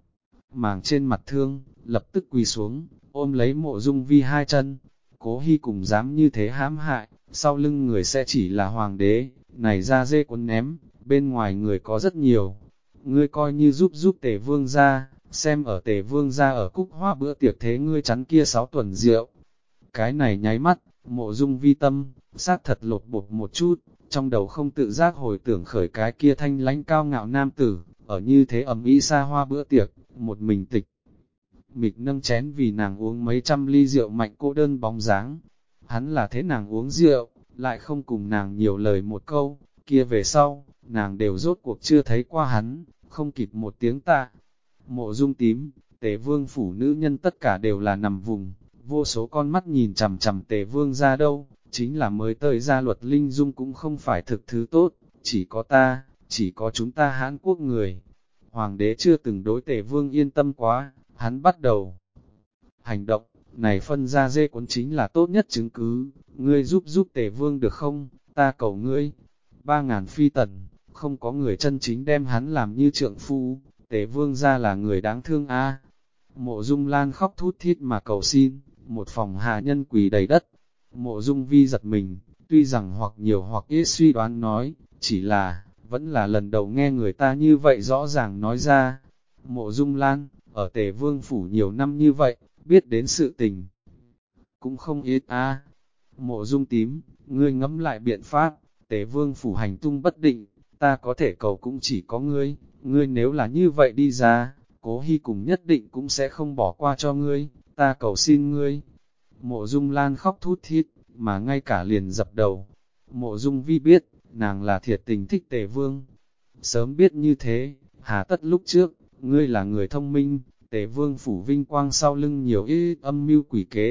màng trên mặt thương, lập tức quỳ xuống, ôm lấy Mộ Dung Vi hai chân. Cố Hi cùng dám như thế hãm hại, sau lưng người sẽ chỉ là hoàng đế, này ra dê cuốn ném, bên ngoài người có rất nhiều. Ngươi coi như giúp Tề Vương ra, xem ở Tề Vương ra ở Cúc Hoa bữa tiệc thế ngươi chắn kia 6 tuần rượu. Cái này nháy mắt, Mộ Dung Vi tâm, xác thật lột bột một chút, trong đầu không tự giác hồi tưởng khởi cái kia thanh lãnh cao ngạo nam tử, ở như thế ẩm ý xa hoa bữa tiệc, một mình tịch. Mịch nâng chén vì nàng uống mấy trăm ly rượu mạnh cô đơn bóng dáng. Hắn là thế nàng uống rượu, lại không cùng nàng nhiều lời một câu, kia về sau, nàng đều rốt cuộc chưa thấy qua hắn, không kịp một tiếng tạ. Mộ Dung Tím, Tề Vương phủ nữ nhân tất cả đều là nằm vùng, vô số con mắt nhìn chằm chằm Tề Vương ra đâu, chính là mới tới gia luật Linh Dung cũng không phải thực thứ tốt, chỉ có ta, chỉ có chúng ta Hán Quốc người. Hoàng đế chưa từng đối Tề Vương yên tâm quá, hắn bắt đầu hành động, này phân ra dê cuốn chính là tốt nhất chứng cứ, ngươi giúp Tề Vương được không, ta cầu ngươi. 3.000 phi tần, không có người chân chính đem hắn làm như trượng phu, Tề Vương ra là người đáng thương a. Mộ Dung Lan khóc thút thít mà cầu xin, một phòng hạ nhân quỳ đầy đất. Mộ Dung Vi giật mình, tuy rằng hoặc nhiều hoặc ít suy đoán nói, chỉ là, vẫn là lần đầu nghe người ta như vậy rõ ràng nói ra. Mộ Dung Lan, ở Tề Vương phủ nhiều năm như vậy, biết đến sự tình. Cũng không ít a. Mộ Dung Tím, ngươi ngẫm lại biện pháp, Tề Vương phủ hành tung bất định, ta có thể cầu cũng chỉ có ngươi, ngươi nếu là như vậy đi ra, Cố Hi cùng nhất định cũng sẽ không bỏ qua cho ngươi, ta cầu xin ngươi. Mộ Dung Lan khóc thút thít, mà ngay cả liền dập đầu. Mộ Dung Vi biết, nàng là thiệt tình thích Tề Vương. Sớm biết như thế, hà tất lúc trước, ngươi là người thông minh, Tề Vương phủ vinh quang sau lưng nhiều ít âm mưu quỷ kế,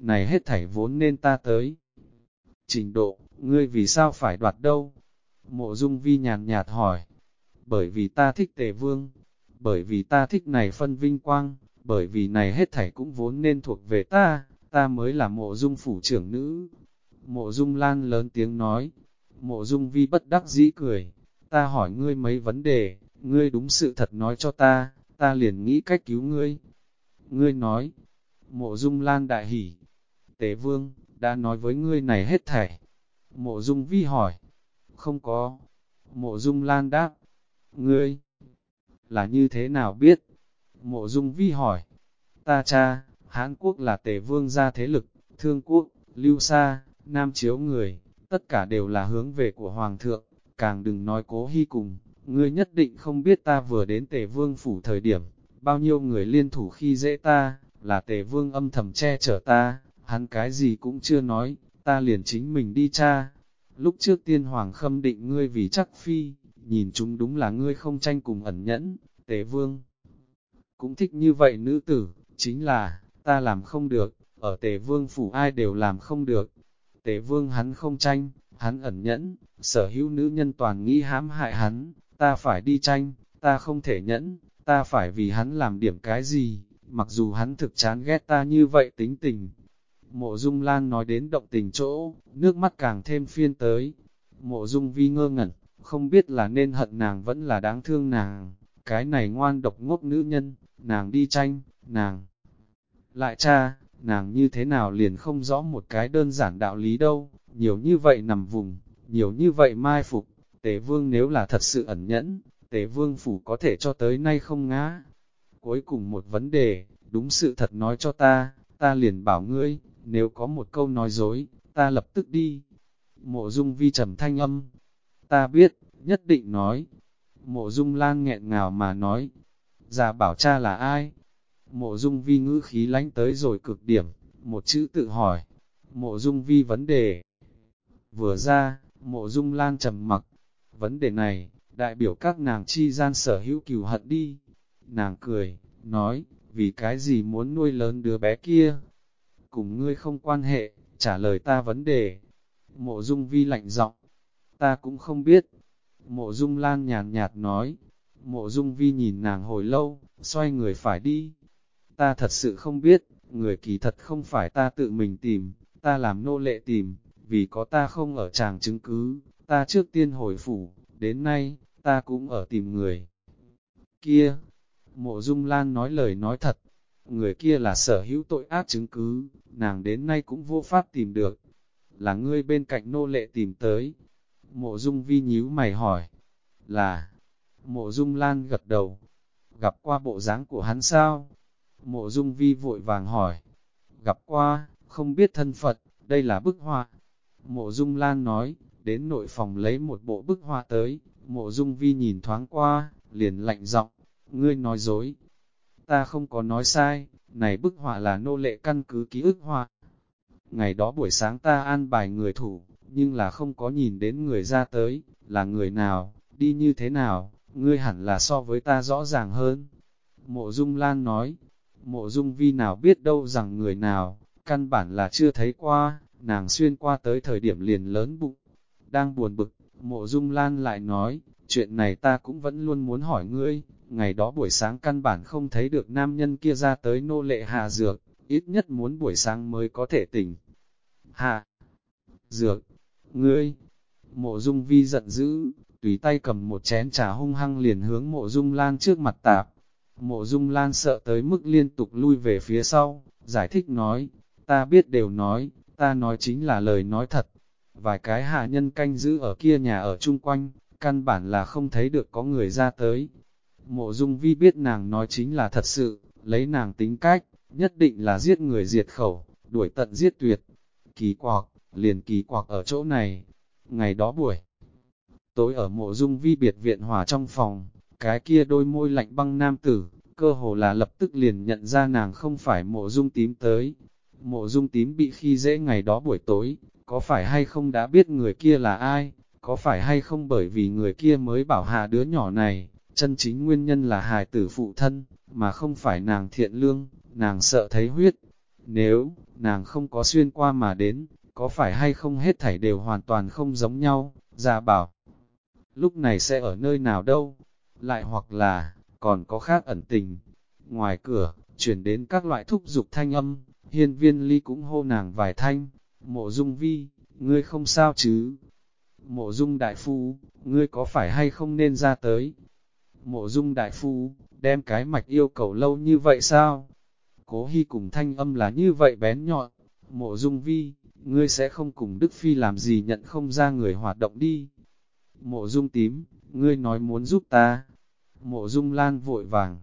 này hết thảy vốn nên ta tới. Trình độ, ngươi vì sao phải đoạt đâu? Mộ Dung Vi nhàn nhạt hỏi. Bởi vì ta thích Tề Vương, bởi vì ta thích này phân vinh quang, bởi vì này hết thảy cũng vốn nên thuộc về ta mới là Mộ Dung phủ trưởng nữ. Mộ Dung Lan lớn tiếng nói. Mộ Dung Vi bất đắc dĩ cười. Ta hỏi ngươi mấy vấn đề, ngươi đúng sự thật nói cho ta liền nghĩ cách cứu ngươi. Ngươi nói. Mộ Dung Lan đại hỉ. Tề Vương, đã nói với ngươi này hết thảy. Mộ Dung Vi hỏi. Không có. Mộ Dung Lan đáp. Ngươi, là như thế nào biết? Mộ Dung Vi hỏi. Ta cha, Hán Quốc là Tề Vương gia thế lực, Thương Quốc, Lưu Sa, Nam Chiếu người, tất cả đều là hướng về của Hoàng thượng, càng đừng nói Cố Hy cùng, ngươi nhất định không biết ta vừa đến Tề Vương phủ thời điểm, bao nhiêu người liên thủ khi dễ ta, là Tề Vương âm thầm che chở ta, hắn cái gì cũng chưa nói, ta liền chính mình đi tra. Lúc trước tiên hoàng khâm định ngươi vì chắc phi, nhìn chúng đúng là ngươi không tranh cùng ẩn nhẫn, Tề Vương cũng thích như vậy nữ tử, chính là, ta làm không được, ở Tề Vương phủ ai đều làm không được. Tề Vương hắn không tranh, hắn ẩn nhẫn, sở hữu nữ nhân toàn nghĩ hãm hại hắn, ta phải đi tranh, ta không thể nhẫn, ta phải vì hắn làm điểm cái gì, mặc dù hắn thực chán ghét ta như vậy tính tình. Mộ Dung Lan nói đến động tình chỗ, nước mắt càng thêm phiên tới. Mộ Dung Vi ngơ ngẩn, không biết là nên hận nàng vẫn là đáng thương nàng, cái này ngoan độc ngốc nữ nhân, nàng đi tranh, nàng lại cha, nàng như thế nào liền không rõ một cái đơn giản đạo lý đâu, nhiều như vậy nằm vùng, nhiều như vậy mai phục, Tề Vương nếu là thật sự ẩn nhẫn, Tề Vương phủ có thể cho tới nay không ngã. Cuối cùng một vấn đề, đúng sự thật nói cho ta liền bảo ngươi, nếu có một câu nói dối, ta lập tức đi. Mộ Dung Vi trầm thanh âm, ta biết, nhất định nói. Mộ Dung Lan nghẹn ngào mà nói, già bảo cha là ai? Mộ Dung Vi ngữ khí lánh tới rồi cực điểm, một chữ tự hỏi. Mộ Dung Vi vấn đề vừa ra, Mộ Dung Lan trầm mặc. Vấn đề này, đại biểu các nàng chi gian sở hữu cừu hận đi. Nàng cười, nói, vì cái gì muốn nuôi lớn đứa bé kia? Cùng ngươi không quan hệ, trả lời ta vấn đề. Mộ Dung Vi lạnh giọng, ta cũng không biết. Mộ Dung Lan nhàn nhạt nói. Mộ Dung Vi nhìn nàng hồi lâu, xoay người phải đi. Ta thật sự không biết, người kỳ thật không phải ta tự mình tìm, ta làm nô lệ tìm, vì có ta không ở tràng chứng cứ, ta trước tiên hồi phủ, đến nay, ta cũng ở tìm người. Kia, Mộ Dung Lan nói lời nói thật, người kia là sở hữu tội ác chứng cứ, nàng đến nay cũng vô pháp tìm được, là ngươi bên cạnh nô lệ tìm tới. Mộ Dung Vi nhíu mày hỏi, là, Mộ Dung Lan gật đầu, gặp qua bộ dáng của hắn sao? Mộ Dung Vi vội vàng hỏi, gặp qua, không biết thân phận, đây là bức họa. Mộ Dung Lan nói, đến nội phòng lấy một bộ bức họa tới, Mộ Dung Vi nhìn thoáng qua, liền lạnh giọng, ngươi nói dối. Ta không có nói sai, này bức họa là nô lệ căn cứ ký ức họa. Ngày đó buổi sáng ta an bài người thủ, nhưng là không có nhìn đến người ra tới, là người nào, đi như thế nào, ngươi hẳn là so với ta rõ ràng hơn. Mộ Dung Lan nói, Mộ Dung Vi nào biết đâu rằng người nào, căn bản là chưa thấy qua, nàng xuyên qua tới thời điểm liền lớn bụng. Đang buồn bực, Mộ Dung Lan lại nói, chuyện này ta cũng vẫn luôn muốn hỏi ngươi, ngày đó buổi sáng căn bản không thấy được nam nhân kia ra tới nô lệ hạ dược, ít nhất muốn buổi sáng mới có thể tỉnh. Hạ dược, ngươi, Mộ Dung Vi giận dữ, tùy tay cầm một chén trà hung hăng liền hướng Mộ Dung Lan trước mặt tạp. Mộ Dung Lan sợ tới mức liên tục lui về phía sau, giải thích nói, ta biết đều nói, ta nói chính là lời nói thật. Vài cái hạ nhân canh giữ ở kia nhà ở chung quanh, căn bản là không thấy được có người ra tới. Mộ Dung Vi biết nàng nói chính là thật sự, lấy nàng tính cách, nhất định là giết người diệt khẩu, đuổi tận giết tuyệt. Kỳ quặc, liền kỳ quặc ở chỗ này. Ngày đó buổi tối ở Mộ Dung Vi biệt viện hòa trong phòng, cái kia đôi môi lạnh băng nam tử, cơ hồ là lập tức liền nhận ra nàng không phải Mộ Dung Tím tới. Mộ Dung Tím bị khi dễ ngày đó buổi tối, có phải hay không đã biết người kia là ai, có phải hay không bởi vì người kia mới bảo hạ đứa nhỏ này, chân chính nguyên nhân là hài tử phụ thân, mà không phải nàng thiện lương, nàng sợ thấy huyết. Nếu, nàng không có xuyên qua mà đến, có phải hay không hết thảy đều hoàn toàn không giống nhau, Gia Bảo. Lúc này sẽ ở nơi nào đâu, lại hoặc là, còn có khác ẩn tình. Ngoài cửa, chuyển đến các loại thúc giục thanh âm, Hiên Viên Ly cũng hô nàng vài thanh, Mộ Dung Vi, ngươi không sao chứ? Mộ Dung đại phu, ngươi có phải hay không nên ra tới? Mộ Dung đại phu, đem cái mạch yêu cầu lâu như vậy sao? Cố Hy cùng thanh âm là như vậy bén nhọn. Mộ Dung Vi, ngươi sẽ không cùng Đức Phi làm gì nhận không ra người hoạt động đi. Mộ Dung tím, ngươi nói muốn giúp ta. Mộ Dung Lan vội vàng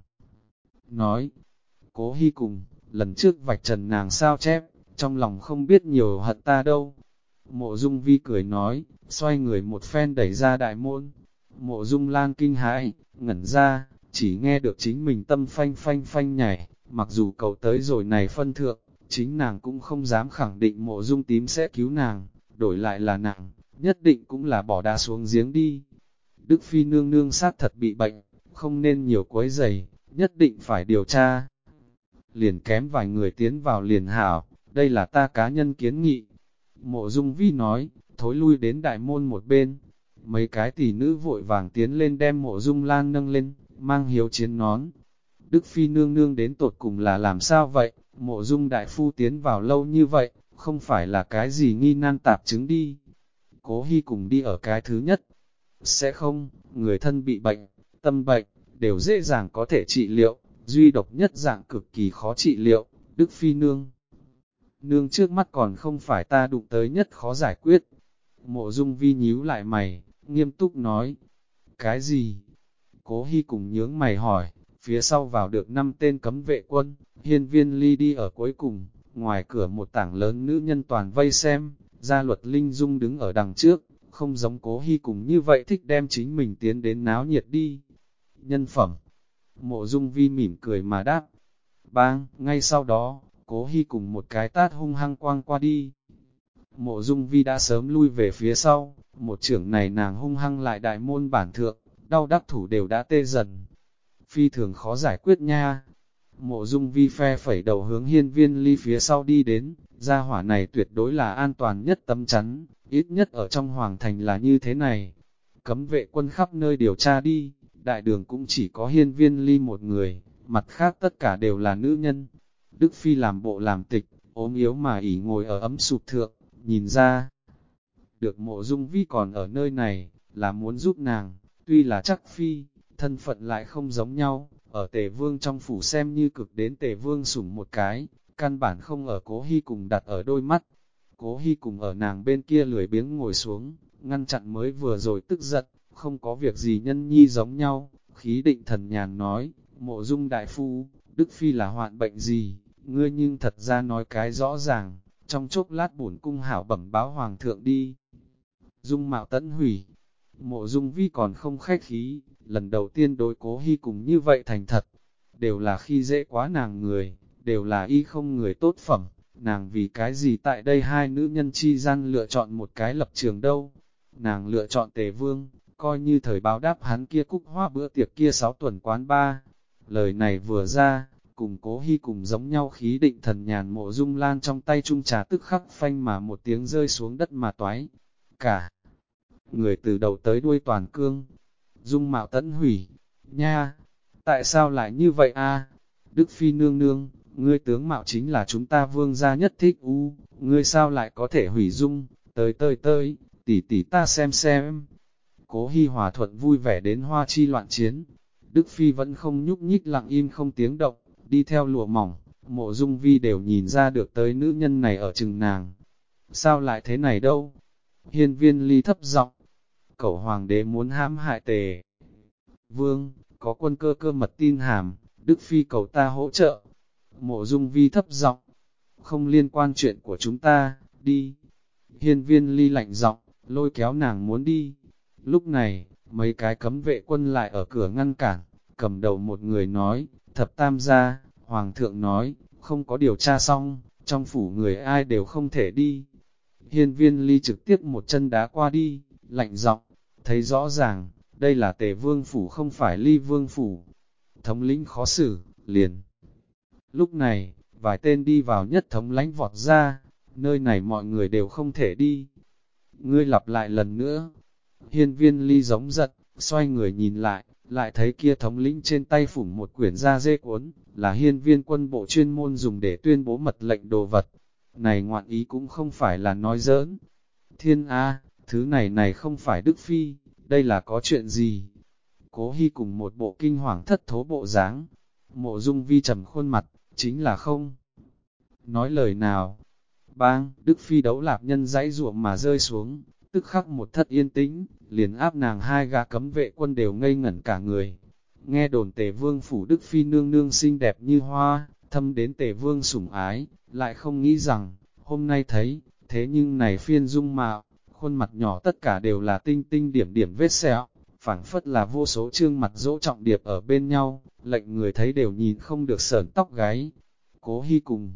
nói, Cố Hy cùng, lần trước vạch trần nàng sao chép, trong lòng không biết nhiều hận ta đâu. Mộ Dung Vi cười nói, xoay người một phen đẩy ra đại môn. Mộ Dung Lan kinh hãi, ngẩn ra, chỉ nghe được chính mình tâm phanh phanh phanh nhảy, mặc dù cầu tới rồi này phân thượng, chính nàng cũng không dám khẳng định Mộ Dung tím sẽ cứu nàng, đổi lại là nàng, nhất định cũng là bỏ đá xuống giếng đi. Đức Phi nương nương sát thật bị bệnh, không nên nhiều quấy rầy, nhất định phải điều tra. Liền kém vài người tiến vào liền hảo, đây là ta cá nhân kiến nghị. Mộ Dung Vi nói, thối lui đến đại môn một bên. Mấy cái tỷ nữ vội vàng tiến lên đem Mộ Dung Lan nâng lên, mang hiếu chiến nón. Đức Phi nương nương đến tột cùng là làm sao vậy? Mộ Dung đại phu tiến vào lâu như vậy, không phải là cái gì nghi nan tạp chứng đi. Cố Hy cùng đi ở cái thứ nhất. Sẽ không, người thân bị bệnh, tâm bệnh, đều dễ dàng có thể trị liệu, duy độc nhất dạng cực kỳ khó trị liệu, Đức Phi nương. Nương trước mắt còn không phải ta đụng tới nhất khó giải quyết. Mộ Dung Vi nhíu lại mày, nghiêm túc nói. Cái gì? Cố Hy cùng nhướng mày hỏi, phía sau vào được 5 tên cấm vệ quân, Hiên Viên Ly đi ở cuối cùng, ngoài cửa một tảng lớn nữ nhân toàn vây xem, Gia Luật Linh Dung đứng ở đằng trước, không giống Cố Hy cùng như vậy thích đem chính mình tiến đến náo nhiệt đi. Nhân phẩm. Mộ Dung Vi mỉm cười mà đáp. Bang, ngay sau đó, Cố Hy cùng một cái tát hung hăng quang qua đi. Mộ Dung Vi đã sớm lui về phía sau, một trưởng này nàng hung hăng lại đại môn bản thượng, đau đắc thủ đều đã tê dần. Phi thường khó giải quyết nha. Mộ Dung Vi phe phẩy đầu hướng Hiên Viên Ly phía sau đi đến, gia hỏa này tuyệt đối là an toàn nhất tấm chắn, ít nhất ở trong hoàng thành là như thế này. Cấm vệ quân khắp nơi điều tra đi, đại đường cũng chỉ có Hiên Viên Ly một người, mặt khác tất cả đều là nữ nhân. Đức Phi làm bộ làm tịch, ốm yếu mà ỉ ngồi ở ấm sụp thượng, nhìn ra. Được Mộ Dung Vi còn ở nơi này, là muốn giúp nàng, tuy là chắc Phi, thân phận lại không giống nhau, ở Tề Vương trong phủ xem như cực đến Tề Vương sủng một cái, căn bản không ở Cố Hy cùng đặt ở đôi mắt. Cố Hy cùng ở nàng bên kia lười biếng ngồi xuống, ngăn chặn mới vừa rồi tức giận, không có việc gì nhân nhi giống nhau, khí định thần nhàn nói, Mộ Dung đại phu, Đức Phi là hoạn bệnh gì, ngươi nhưng thật ra nói cái rõ ràng, trong chốc lát bổn cung hảo bẩm báo hoàng thượng đi. Dung Mạo tẫn hủy, Mộ Dung Vi còn không khách khí, lần đầu tiên đối Cố Hy cùng như vậy thành thật, đều là khi dễ quá nàng người, đều là y không người tốt phẩm, nàng vì cái gì tại đây hai nữ nhân chi gian lựa chọn một cái lập trường đâu, nàng lựa chọn Tề Vương, coi như thời báo đáp hắn kia cúc hoa bữa tiệc kia 6 tuần quán ba. Lời này vừa ra, cùng Cố Hy cùng giống nhau khí định thần nhàn. Mộ Dung Lan trong tay chung trà tức khắc phanh mà một tiếng rơi xuống đất mà toái. Cả người từ đầu tới đuôi toàn cương. Dung Mạo tẫn hủy. Nha! Tại sao lại như vậy a? Đức Phi nương nương, ngươi tướng mạo chính là chúng ta vương gia nhất thích ngươi sao lại có thể hủy dung? Tới, tỷ tỷ ta xem. Cố Hy hòa thuận vui vẻ đến hoa chi loạn chiến. Đức Phi vẫn không nhúc nhích lặng im không tiếng động, đi theo lụa mỏng, Mộ Dung Vi đều nhìn ra được tới nữ nhân này ở chừng nàng. Sao lại thế này đâu? Hiên Viên Ly thấp giọng, cẩu hoàng đế muốn hãm hại Tề Vương, có quân cơ mật tin hàm, Đức Phi cầu ta hỗ trợ. Mộ Dung Vi thấp giọng, không liên quan chuyện của chúng ta, đi. Hiên Viên Ly lạnh giọng, lôi kéo nàng muốn đi. Lúc này, mấy cái cấm vệ quân lại ở cửa ngăn cản, cầm đầu một người nói, thập tam gia, hoàng thượng nói, không có điều tra xong, trong phủ người ai đều không thể đi. Hiên Viên Ly trực tiếp một chân đá qua đi, lạnh giọng, thấy rõ ràng, đây là Tề Vương phủ không phải Ly Vương phủ. Thống lĩnh khó xử, liền. Lúc này, vài tên đi vào nhất thống lãnh vọt ra, nơi này mọi người đều không thể đi. Ngươi lặp lại lần nữa. Hiên Viên Ly giống giận, xoay người nhìn lại thấy kia thống lĩnh trên tay phủng một quyển da dê cuốn, là hiên viên quân bộ chuyên môn dùng để tuyên bố mật lệnh đồ vật. Này ngoạn ý cũng không phải là nói giỡn. Thiên A, thứ này không phải Đức Phi, đây là có chuyện gì? Cố Hy cùng một bộ kinh hoàng thất thố bộ dáng. Mộ Dung Vi trầm khuôn mặt, chính là không nói lời nào. Bang, Đức Phi đấu lạp nhân dãy ruộng mà rơi xuống, tức khắc một thất yên tĩnh, liền áp nàng hai gã cấm vệ quân đều ngây ngẩn cả người. Nghe đồn Tề Vương phủ Đức Phi nương nương xinh đẹp như hoa, thâm đến Tề Vương sủng ái, lại không nghĩ rằng, hôm nay thấy, thế nhưng này phiên dung mạo, khuôn mặt nhỏ tất cả đều là tinh tinh điểm điểm vết sẹo, phảng phất là vô số trương mặt dỗ trọng điệp ở bên nhau, lệnh người thấy đều nhìn không được sởn tóc gáy. Cố Hy cùng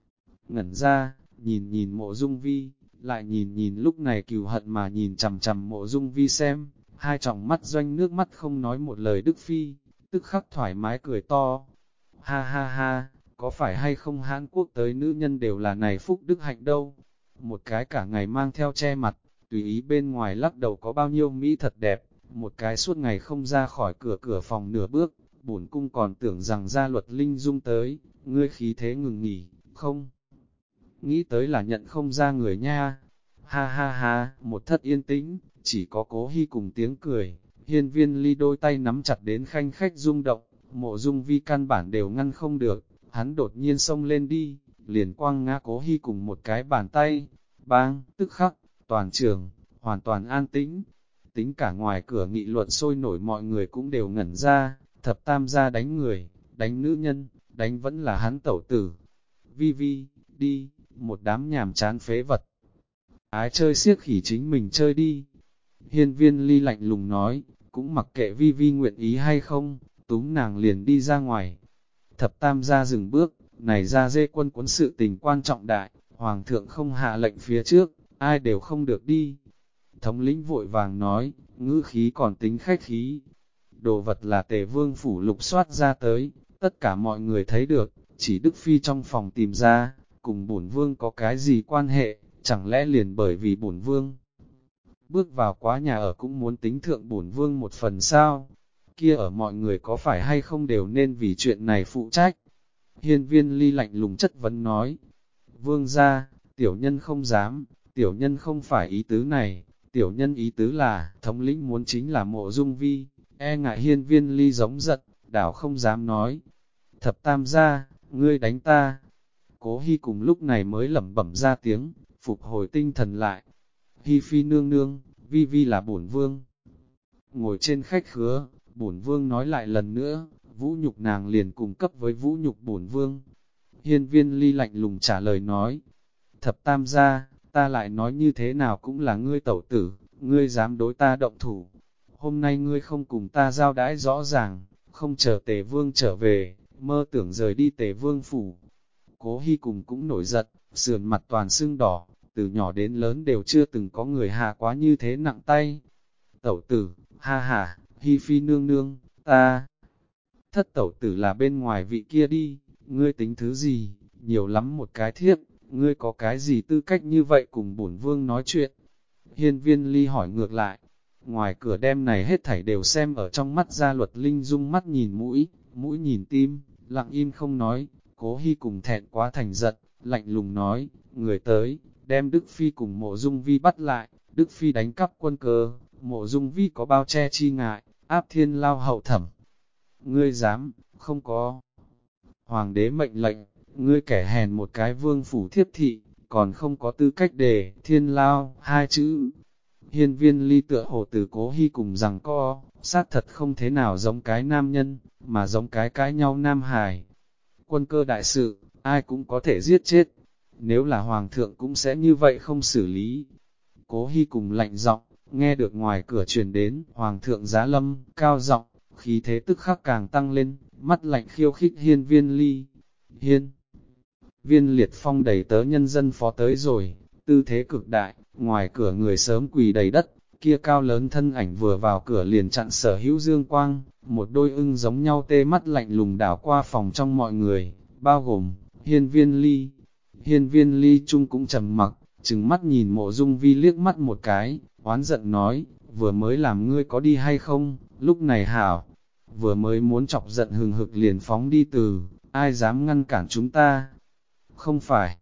ngẩn ra, nhìn Mộ Dung Vi, lại nhìn lúc này cừu hận mà nhìn chằm chằm Mộ Dung Vi xem, hai tròng mắt doanh nước mắt không nói một lời. Đức Phi, tức khắc thoải mái cười to. Ha ha ha, có phải hay không Hán Quốc tới nữ nhân đều là này phúc đức hạnh đâu. Một cái cả ngày mang theo che mặt, tùy ý bên ngoài lắc đầu có bao nhiêu Mỹ thật đẹp, một cái suốt ngày không ra khỏi cửa phòng nửa bước, bổn cung còn tưởng rằng gia luật linh dung tới, ngươi khí thế ngừng nghỉ, không nghĩ tới là nhận không ra người nha. Ha ha ha, một thất yên tĩnh, chỉ có Cố Hy cùng tiếng cười. Hiên Viên Ly đôi tay nắm chặt đến khanh khách rung động, Mộ Dung Vi căn bản đều ngăn không được, hắn đột nhiên xông lên đi, liền quăng ngã Cố Hy cùng một cái bàn tay. Bang, tức khắc, toàn trường, hoàn toàn an tĩnh. Tính cả ngoài cửa nghị luận sôi nổi mọi người cũng đều ngẩn ra, thập tam gia đánh người, đánh nữ nhân, đánh vẫn là hắn tẩu tử. Vi Vi, đi, một đám nhàm chán phế vật. Ái chơi siếc khỉ chính mình chơi đi. Hiên Viên Ly lạnh lùng nói, cũng mặc kệ Vi Vi nguyện ý hay không, túm nàng liền đi ra ngoài. Thập tam gia dừng bước, này ra dê quân cuốn sự tình quan trọng đại, hoàng thượng không hạ lệnh phía trước, ai đều không được đi. Thống lĩnh vội vàng nói, ngữ khí còn tính khách khí. Đồ vật là Tề Vương phủ lục soát ra tới, tất cả mọi người thấy được, chỉ Đức Phi trong phòng tìm ra, cùng bổn vương có cái gì quan hệ, chẳng lẽ liền bởi vì bổn vương bước vào quá nhà ở cũng muốn tính thượng bổn vương một phần sao? Kia ở mọi người có phải hay không đều nên vì chuyện này phụ trách? Hiên Viên Ly lạnh lùng chất vấn nói, vương gia, tiểu nhân không dám, tiểu nhân không phải ý tứ này, tiểu nhân ý tứ là, thống lĩnh muốn chính là Mộ Dung Vi, e ngại Hiên Viên Ly giống giận, đảo không dám nói. Thập tam gia, ngươi đánh ta. Cố Hy cùng lúc này mới lẩm bẩm ra tiếng, phục hồi tinh thần lại. Hy Phi nương nương, Vi Vi là bổn vương. Ngồi trên khách khứa, bổn vương nói lại lần nữa, vũ nhục nàng liền cùng cấp với vũ nhục bổn vương. Hiên Viên Ly lạnh lùng trả lời nói, thập tam gia, ta lại nói như thế nào cũng là ngươi tẩu tử, ngươi dám đối ta động thủ. Hôm nay ngươi không cùng ta giao đãi rõ ràng, không chờ Tề Vương trở về, mơ tưởng rời đi Tề Vương phủ. Cố Hy cùng cũng nổi giận, sườn mặt toàn sưng đỏ, từ nhỏ đến lớn đều chưa từng có người hạ quá như thế nặng tay. Tẩu tử, ha ha, Hy Phi nương nương, ta thất tẩu tử là bên ngoài vị kia đi, ngươi tính thứ gì, nhiều lắm một cái thiếp, ngươi có cái gì tư cách như vậy cùng bổn vương nói chuyện. Hiên Viên Ly hỏi ngược lại, ngoài cửa đêm này hết thảy đều xem ở trong mắt gia luật linh dung mắt nhìn mũi, mũi nhìn tim, lặng im không nói. Cố Hy cùng thẹn quá thành giận, lạnh lùng nói, người tới, đem Đức Phi cùng Mộ Dung Vi bắt lại. Đức Phi đánh cắp quân cờ, Mộ Dung Vi có bao che chi ngại, áp thiên lao hậu thẩm. Ngươi dám, không có hoàng đế mệnh lệnh, ngươi kẻ hèn một cái vương phủ thiếp thị, còn không có tư cách để thiên lao hai chữ. Hiên Viên Ly tựa hồ từ Cố Hy cùng rằng co, sát thật không thế nào giống cái nam nhân, mà giống cái cãi nhau nam hài. Quân cơ đại sự, ai cũng có thể giết chết, nếu là hoàng thượng cũng sẽ như vậy không xử lý. Cố Hy cùng lạnh giọng, nghe được ngoài cửa truyền đến, hoàng thượng giá lâm, cao giọng, khí thế tức khắc càng tăng lên, mắt lạnh khiêu khích Hiên Viên Ly. Hiên Viên Liệt Phong đẩy tớ nhân dân phó tới rồi, tư thế cực đại, ngoài cửa người sớm quỳ đầy đất, kia cao lớn thân ảnh vừa vào cửa liền chặn sở hữu dương quang, một đôi ưng giống nhau tê mắt lạnh lùng đảo qua phòng trong mọi người, bao gồm Hiên viên ly chung cũng trầm mặc, trừng mắt nhìn Mộ Dung Vi liếc mắt một cái, oán giận nói, vừa mới làm ngươi có đi hay không, lúc này hảo, vừa mới muốn chọc giận hừng hực liền phóng đi từ, ai dám ngăn cản chúng ta, không phải.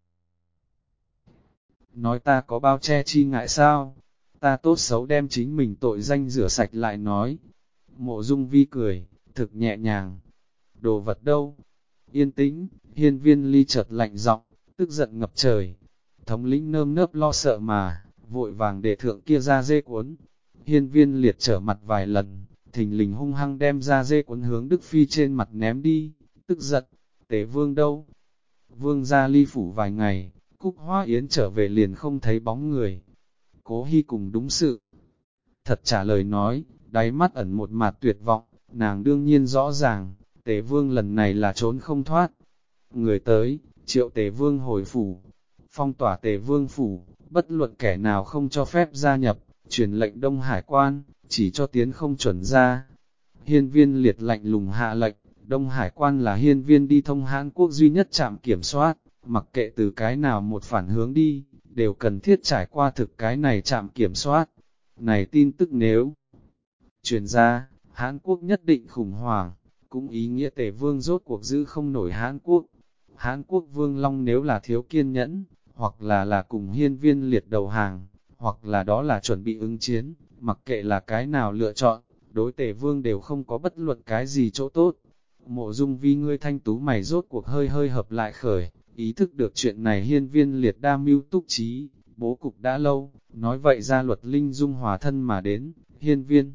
Nói ta có bao che chi ngại sao, ta tốt xấu đem chính mình tội danh rửa sạch lại nói. Mộ Dung Vi cười, thực nhẹ nhàng, đồ vật đâu? Yên tĩnh, hiên viên ly chợt lạnh giọng, tức giận ngập trời. Thống lĩnh nơm nớp lo sợ mà, vội vàng để thượng kia ra dê cuốn. Hiên viên liệt trở mặt vài lần, thình lình hung hăng đem ra dê cuốn hướng Đức Phi trên mặt ném đi, tức giận, Tề vương đâu? Vương gia ly phủ vài ngày, Cúc Hoa Yến trở về liền không thấy bóng người. Cố Hi cùng đúng sự. Thật trả lời nói, đáy mắt ẩn một mặt tuyệt vọng, nàng đương nhiên rõ ràng, Tề vương lần này là trốn không thoát. Người tới, triệu Tề vương hồi phủ, phong tỏa Tề vương phủ, bất luận kẻ nào không cho phép gia nhập, truyền lệnh Đông Hải quan, chỉ cho tiến không chuẩn ra. Hiên viên liệt lạnh lùng hạ lệnh, Đông Hải quan là hiên viên đi thông Hán Quốc duy nhất trạm kiểm soát, mặc kệ từ cái nào một phản hướng đi, đều cần thiết trải qua thực cái này trạm kiểm soát. Này tin tức nếu truyền ra, Hán Quốc nhất định khủng hoảng, cũng ý nghĩa Tề vương rốt cuộc giữ không nổi Hán Quốc. Hán Quốc vương Long nếu là thiếu kiên nhẫn, hoặc là cùng hiên viên liệt đầu hàng, hoặc là đó là chuẩn bị ứng chiến, mặc kệ là cái nào lựa chọn, đối Tề vương đều không có bất luận cái gì chỗ tốt. Mộ Dung Vi ngươi thanh tú mày rốt cuộc hơi hơi hợp lại khởi, ý thức được chuyện này hiên viên liệt đa mưu túc trí, bố cục đã lâu, nói vậy ra luật linh dung hòa thân mà đến, hiên viên.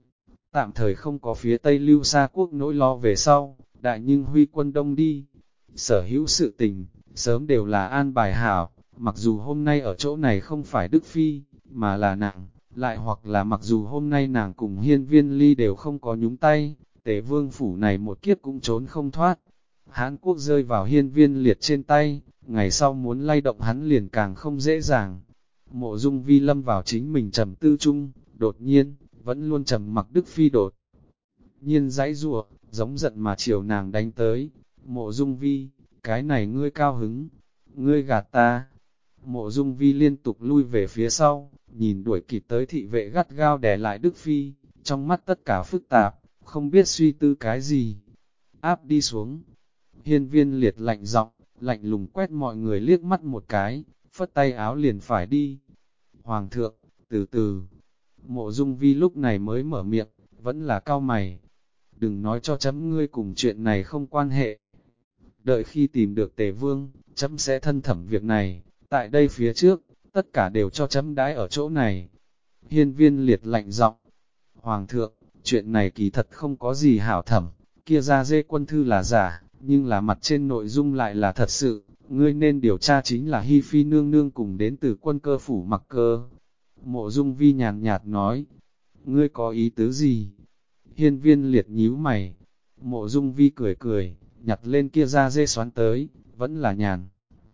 Tạm thời không có phía Tây Lưu Sa quốc nỗi lo về sau, đại nhưng huy quân đông đi. Sở hữu sự tình, sớm đều là an bài hảo, mặc dù hôm nay ở chỗ này không phải Đức Phi, mà là nàng, lại hoặc là mặc dù hôm nay nàng cùng hiên viên ly đều không có nhúng tay, Tề vương phủ này một kiếp cũng trốn không thoát. Hán Quốc rơi vào hiên viên liệt trên tay, ngày sau muốn lay động hắn liền càng không dễ dàng. Mộ Dung Vi lâm vào chính mình trầm tư chung, đột nhiên, vẫn luôn trầm mặc Đức Phi đột nhiên giãy giụa, giống giận mà chiều nàng đánh tới. Mộ Dung Vi, cái này ngươi cao hứng, ngươi gạt ta. Mộ Dung Vi liên tục lui về phía sau, nhìn đuổi kịp tới thị vệ gắt gao đè lại Đức Phi, trong mắt tất cả phức tạp, không biết suy tư cái gì. Áp đi xuống. Hiên viên liệt lạnh giọng, lạnh lùng quét mọi người liếc mắt một cái, phất tay áo liền phải đi. Hoàng thượng, từ từ. Mộ Dung Vi lúc này mới mở miệng, vẫn là cao mày. Đừng nói cho chấm ngươi cùng chuyện này không quan hệ. Đợi khi tìm được Tề vương, chấm sẽ thân thẩm việc này. Tại đây phía trước, tất cả đều cho chấm đãi ở chỗ này. Hiên viên liệt lạnh giọng. Hoàng thượng, chuyện này kỳ thật không có gì hảo thẩm, kia ra dê quân thư là giả, nhưng là mặt trên nội dung lại là thật sự. Ngươi nên điều tra chính là Hi Phi nương nương cùng đến từ quân cơ phủ Mặc Cơ. Mộ Dung Vi nhàn nhạt nói, ngươi có ý tứ gì? Hiên viên liệt nhíu mày. Mộ Dung Vi cười cười, nhặt lên kia ra dê xoắn tới, vẫn là nhàn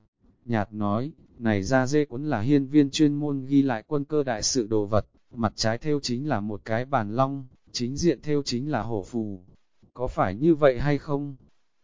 nhạt nói, này ra dê cuốn là hiên viên chuyên môn ghi lại quân cơ đại sự đồ vật, mặt trái theo chính là một cái bàn long, chính diện theo chính là hổ phù. Có phải như vậy hay không?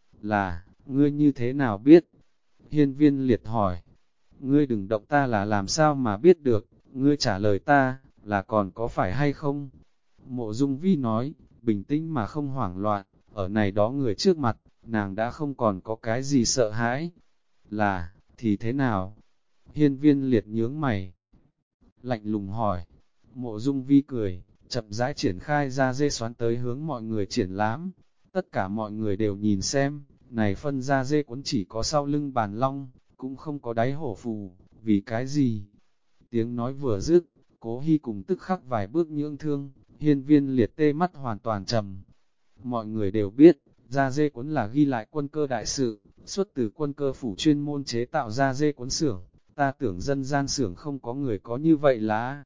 Là, ngươi như thế nào biết? Hiên viên liệt hỏi, ngươi đừng động ta là làm sao mà biết được, ngươi trả lời ta, là còn có phải hay không? Mộ Dung Vi nói, bình tĩnh mà không hoảng loạn, ở này đó người trước mặt, nàng đã không còn có cái gì sợ hãi. Là, thì thế nào? Hiên viên liệt nhướng mày, lạnh lùng hỏi. Mộ Dung Vi cười, chậm rãi triển khai ra dê xoắn tới hướng mọi người triển lãm. Tất cả mọi người đều nhìn xem, này phân ra dê cuốn chỉ có sau lưng bàn long, cũng không có đáy hổ phù, vì cái gì? Tiếng nói vừa dứt, Cố Hi cùng tức khắc vài bước nhượng thương, hiên viên liệt tê mắt hoàn toàn trầm. Mọi người đều biết, ra dê cuốn là ghi lại quân cơ đại sự, xuất từ quân cơ phủ chuyên môn chế tạo ra dê cuốn xưởng. Ta tưởng dân gian xưởng không có người có như vậy là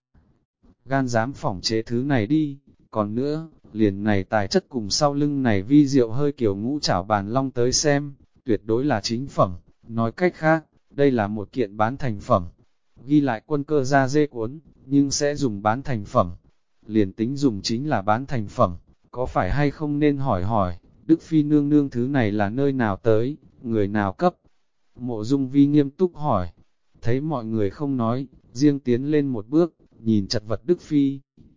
gan dám phỏng chế thứ này đi. Còn nữa, liền này tài chất cùng sau lưng này vi diệu hơi kiểu ngũ chảo bàn long tới xem, tuyệt đối là chính phẩm. Nói cách khác, đây là một kiện bán thành phẩm. Ghi lại quân cơ ra dê cuốn, nhưng sẽ dùng bán thành phẩm. Liền tính dùng chính là bán thành phẩm, có phải hay không nên hỏi hỏi, Đức Phi nương nương thứ này là nơi nào tới, người nào cấp? Mộ Dung Vi nghiêm túc hỏi. Thấy mọi người không nói, riêng tiến lên một bước, nhìn chật vật Đức Phi.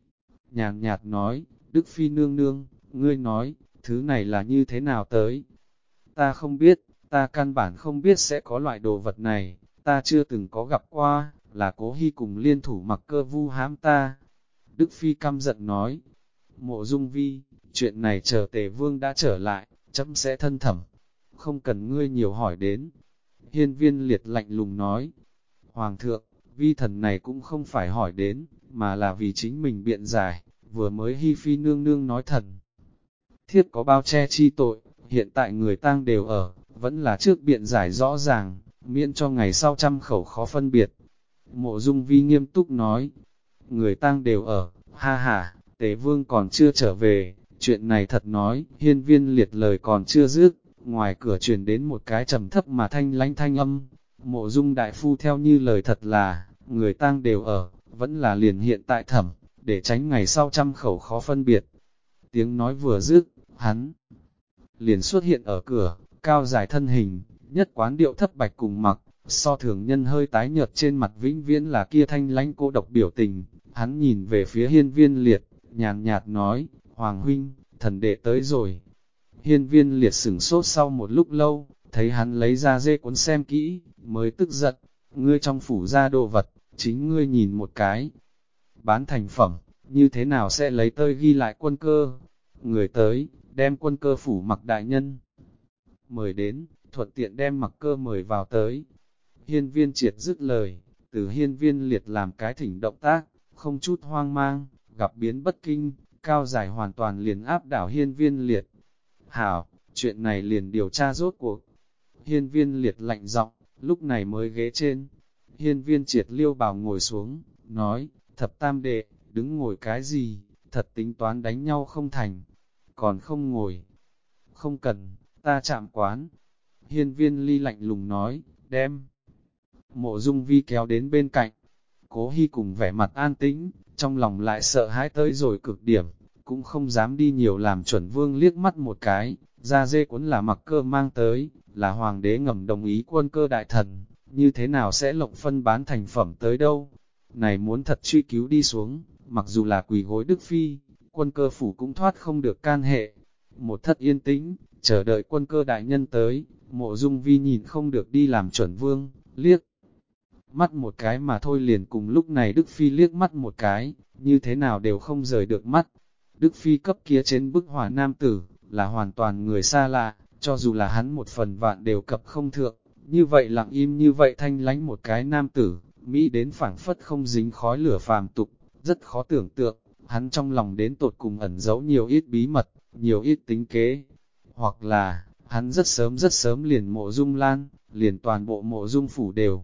Nhàn nhạt nói, Đức Phi nương nương, ngươi nói, thứ này là như thế nào tới? Ta không biết, ta căn bản không biết sẽ có loại đồ vật này, ta chưa từng có gặp qua, là Cố Hy cùng liên thủ Mặc Cơ vu hãm ta. Đức Phi căm giận nói, Mộ Dung Vi, chuyện này chờ Tề Vương đã trở lại, chấm sẽ thân thẩm, không cần ngươi nhiều hỏi đến. Hiên Viên Liệt lạnh lùng nói, Hoàng thượng, vi thần này cũng không phải hỏi đến, mà là vì chính mình biện giải, vừa mới Hi Phi nương nương nói thần. Thiết có bao che chi tội, hiện tại người tang đều ở, vẫn là trước biện giải rõ ràng, miễn cho ngày sau trăm khẩu khó phân biệt. Mộ Dung Vi nghiêm túc nói, người tang đều ở, ha ha, Tề Vương còn chưa trở về, chuyện này thật nói, Hiên Viên Liệt lời còn chưa dứt, ngoài cửa truyền đến một cái trầm thấp mà thanh lãnh thanh âm. Mộ Dung đại phu theo như lời thật là, người tang đều ở, vẫn là liền hiện tại thẩm, để tránh ngày sau trăm khẩu khó phân biệt. Tiếng nói vừa dứt, hắn liền xuất hiện ở cửa, cao dài thân hình, nhất quán điệu thấp bạch cùng mặc, so thường nhân hơi tái nhợt trên mặt vĩnh viễn là kia thanh lãnh cô độc biểu tình. Hắn nhìn về phía Hiên Viên Liệt, nhàn nhạt nói, Hoàng huynh, thần đệ tới rồi. Hiên Viên Liệt sửng sốt sau một lúc lâu, thấy hắn lấy ra dê cuốn xem kỹ, mới tức giận, ngươi trong phủ ra đồ vật, chính ngươi nhìn một cái. Bán thành phẩm, như thế nào sẽ lấy tơi ghi lại Quân Cơ? Người tới, đem Quân Cơ phủ Mặc đại nhân mời đến, thuận tiện đem Mặc Cơ mời vào tới. Hiên Viên Triệt dứt lời, từ Hiên Viên Liệt làm cái thỉnh động tác, không chút hoang mang, gặp biến bất kinh, cao giải hoàn toàn liền áp đảo Hiên Viên Liệt. Hảo, chuyện này liền điều tra rốt cuộc. Hiên Viên Liệt lạnh giọng, lúc này mới ghế trên. Hiên Viên Triệt liêu bào ngồi xuống, nói, thập tam đệ, đứng ngồi cái gì, thật tính toán đánh nhau không thành, còn không ngồi. Không cần, ta chạm quán. Hiên Viên Ly lạnh lùng nói, đem. Mộ Dung Vi kéo đến bên cạnh, Cố Hy cùng vẻ mặt an tĩnh, trong lòng lại sợ hãi tới rồi cực điểm, cũng không dám đi nhiều làm Chuẩn Vương liếc mắt một cái, ra dê cuốn là Mặc Cơ mang tới, là Hoàng đế ngầm đồng ý Quân Cơ đại thần, như thế nào sẽ lộng phân bán thành phẩm tới đâu. Này muốn thật truy cứu đi xuống, mặc dù là quỳ gối Đức Phi, Quân Cơ phủ cũng thoát không được can hệ. Một thất yên tĩnh, chờ đợi Quân Cơ đại nhân tới, Mộ Dung Vi nhìn không được đi làm Chuẩn Vương, liếc mắt một cái mà thôi, liền cùng lúc này Đức Phi liếc mắt một cái, như thế nào đều không rời được mắt. Đức Phi cấp kia trên bức họa nam tử, là hoàn toàn người xa lạ, cho dù là hắn một phần vạn đều cập không thượng, như vậy lặng im như vậy thanh lánh một cái nam tử, Mỹ đến phảng phất không dính khói lửa phàm tục, rất khó tưởng tượng, hắn trong lòng đến tột cùng ẩn giấu nhiều ít bí mật, nhiều ít tính kế, hoặc là, hắn rất sớm liền Mộ Dung Lan, liền toàn bộ Mộ Dung phủ đều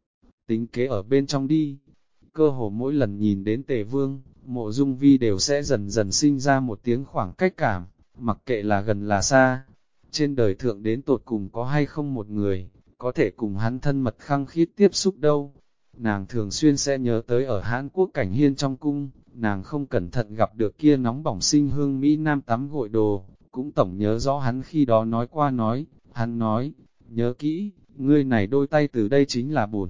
tính kế ở bên trong đi. Cơ hồ mỗi lần nhìn đến Tề Vương, Mộ Dung Vi đều sẽ dần dần sinh ra một tiếng khoảng cách cảm, mặc kệ là gần là xa. Trên đời thượng đến tột cùng có hay không một người, có thể cùng hắn thân mật khăng khít tiếp xúc đâu. Nàng thường xuyên sẽ nhớ tới ở Hán Quốc Cảnh Hiên trong cung, nàng không cẩn thận gặp được kia nóng bỏng sinh hương Mỹ Nam tắm gội đồ, cũng tổng nhớ rõ hắn khi đó nói qua nói, hắn nói, nhớ kỹ, ngươi này đôi tay từ đây chính là bổn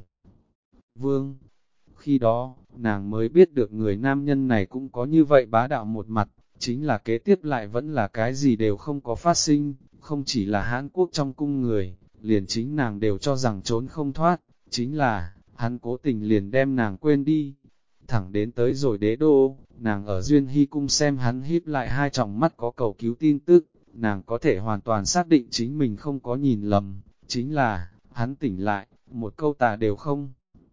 Vương. Khi đó, nàng mới biết được người nam nhân này cũng có như vậy bá đạo một mặt, chính là kế tiếp lại vẫn là cái gì đều không có phát sinh, không chỉ là Hán Quốc trong cung người, liền chính nàng đều cho rằng trốn không thoát, chính là, hắn cố tình liền đem nàng quên đi. Thẳng đến tới rồi đế đô, nàng ở Duyên Hy cung xem hắn híp lại hai tròng mắt có cầu cứu tin tức, nàng có thể hoàn toàn xác định chính mình không có nhìn lầm, chính là, hắn tỉnh lại, một câu tà đều không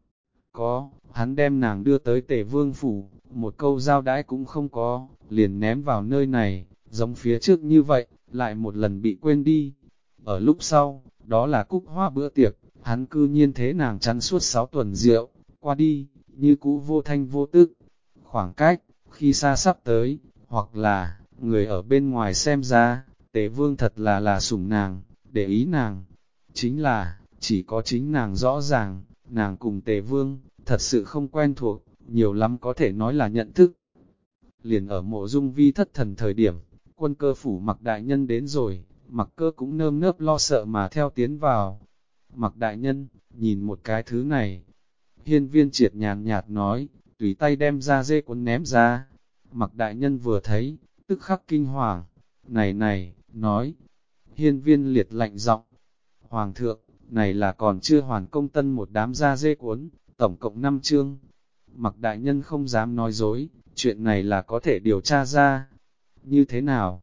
có, hắn đem nàng đưa tới Tề Vương phủ, một câu giao đãi cũng không có, liền ném vào nơi này, giống phía trước như vậy, lại một lần bị quên đi. Ở lúc sau, đó là cúc hoa bữa tiệc, hắn cư nhiên thế nàng chắn suốt 6 tuần rượu, qua đi, như cũ vô thanh vô tức. Khoảng cách, khi xa sắp tới, hoặc là, người ở bên ngoài xem ra, Tề Vương thật là sủng nàng, để ý nàng. Chính là, chỉ có chính nàng rõ ràng, nàng cùng Tề Vương, thật sự không quen thuộc, nhiều lắm có thể nói là nhận thức. Liền ở Mộ Dung Vi thất thần thời điểm, Quân Cơ phủ Mặc đại nhân đến rồi, Mặc Cơ cũng nơm nớp lo sợ mà theo tiến vào. Mặc đại nhân, nhìn một cái thứ này. Hiên Viên Triệt nhàn nhạt nói, tùy tay đem ra dê cuốn ném ra. Mặc đại nhân vừa thấy, tức khắc kinh hoàng. Này, nói. Hiên Viên Liệt lạnh giọng. Hoàng thượng, này là còn chưa hoàn công tân một đám da dê cuốn, tổng cộng 5 chương. Mặc đại nhân không dám nói dối, chuyện này là có thể điều tra ra. Như thế nào?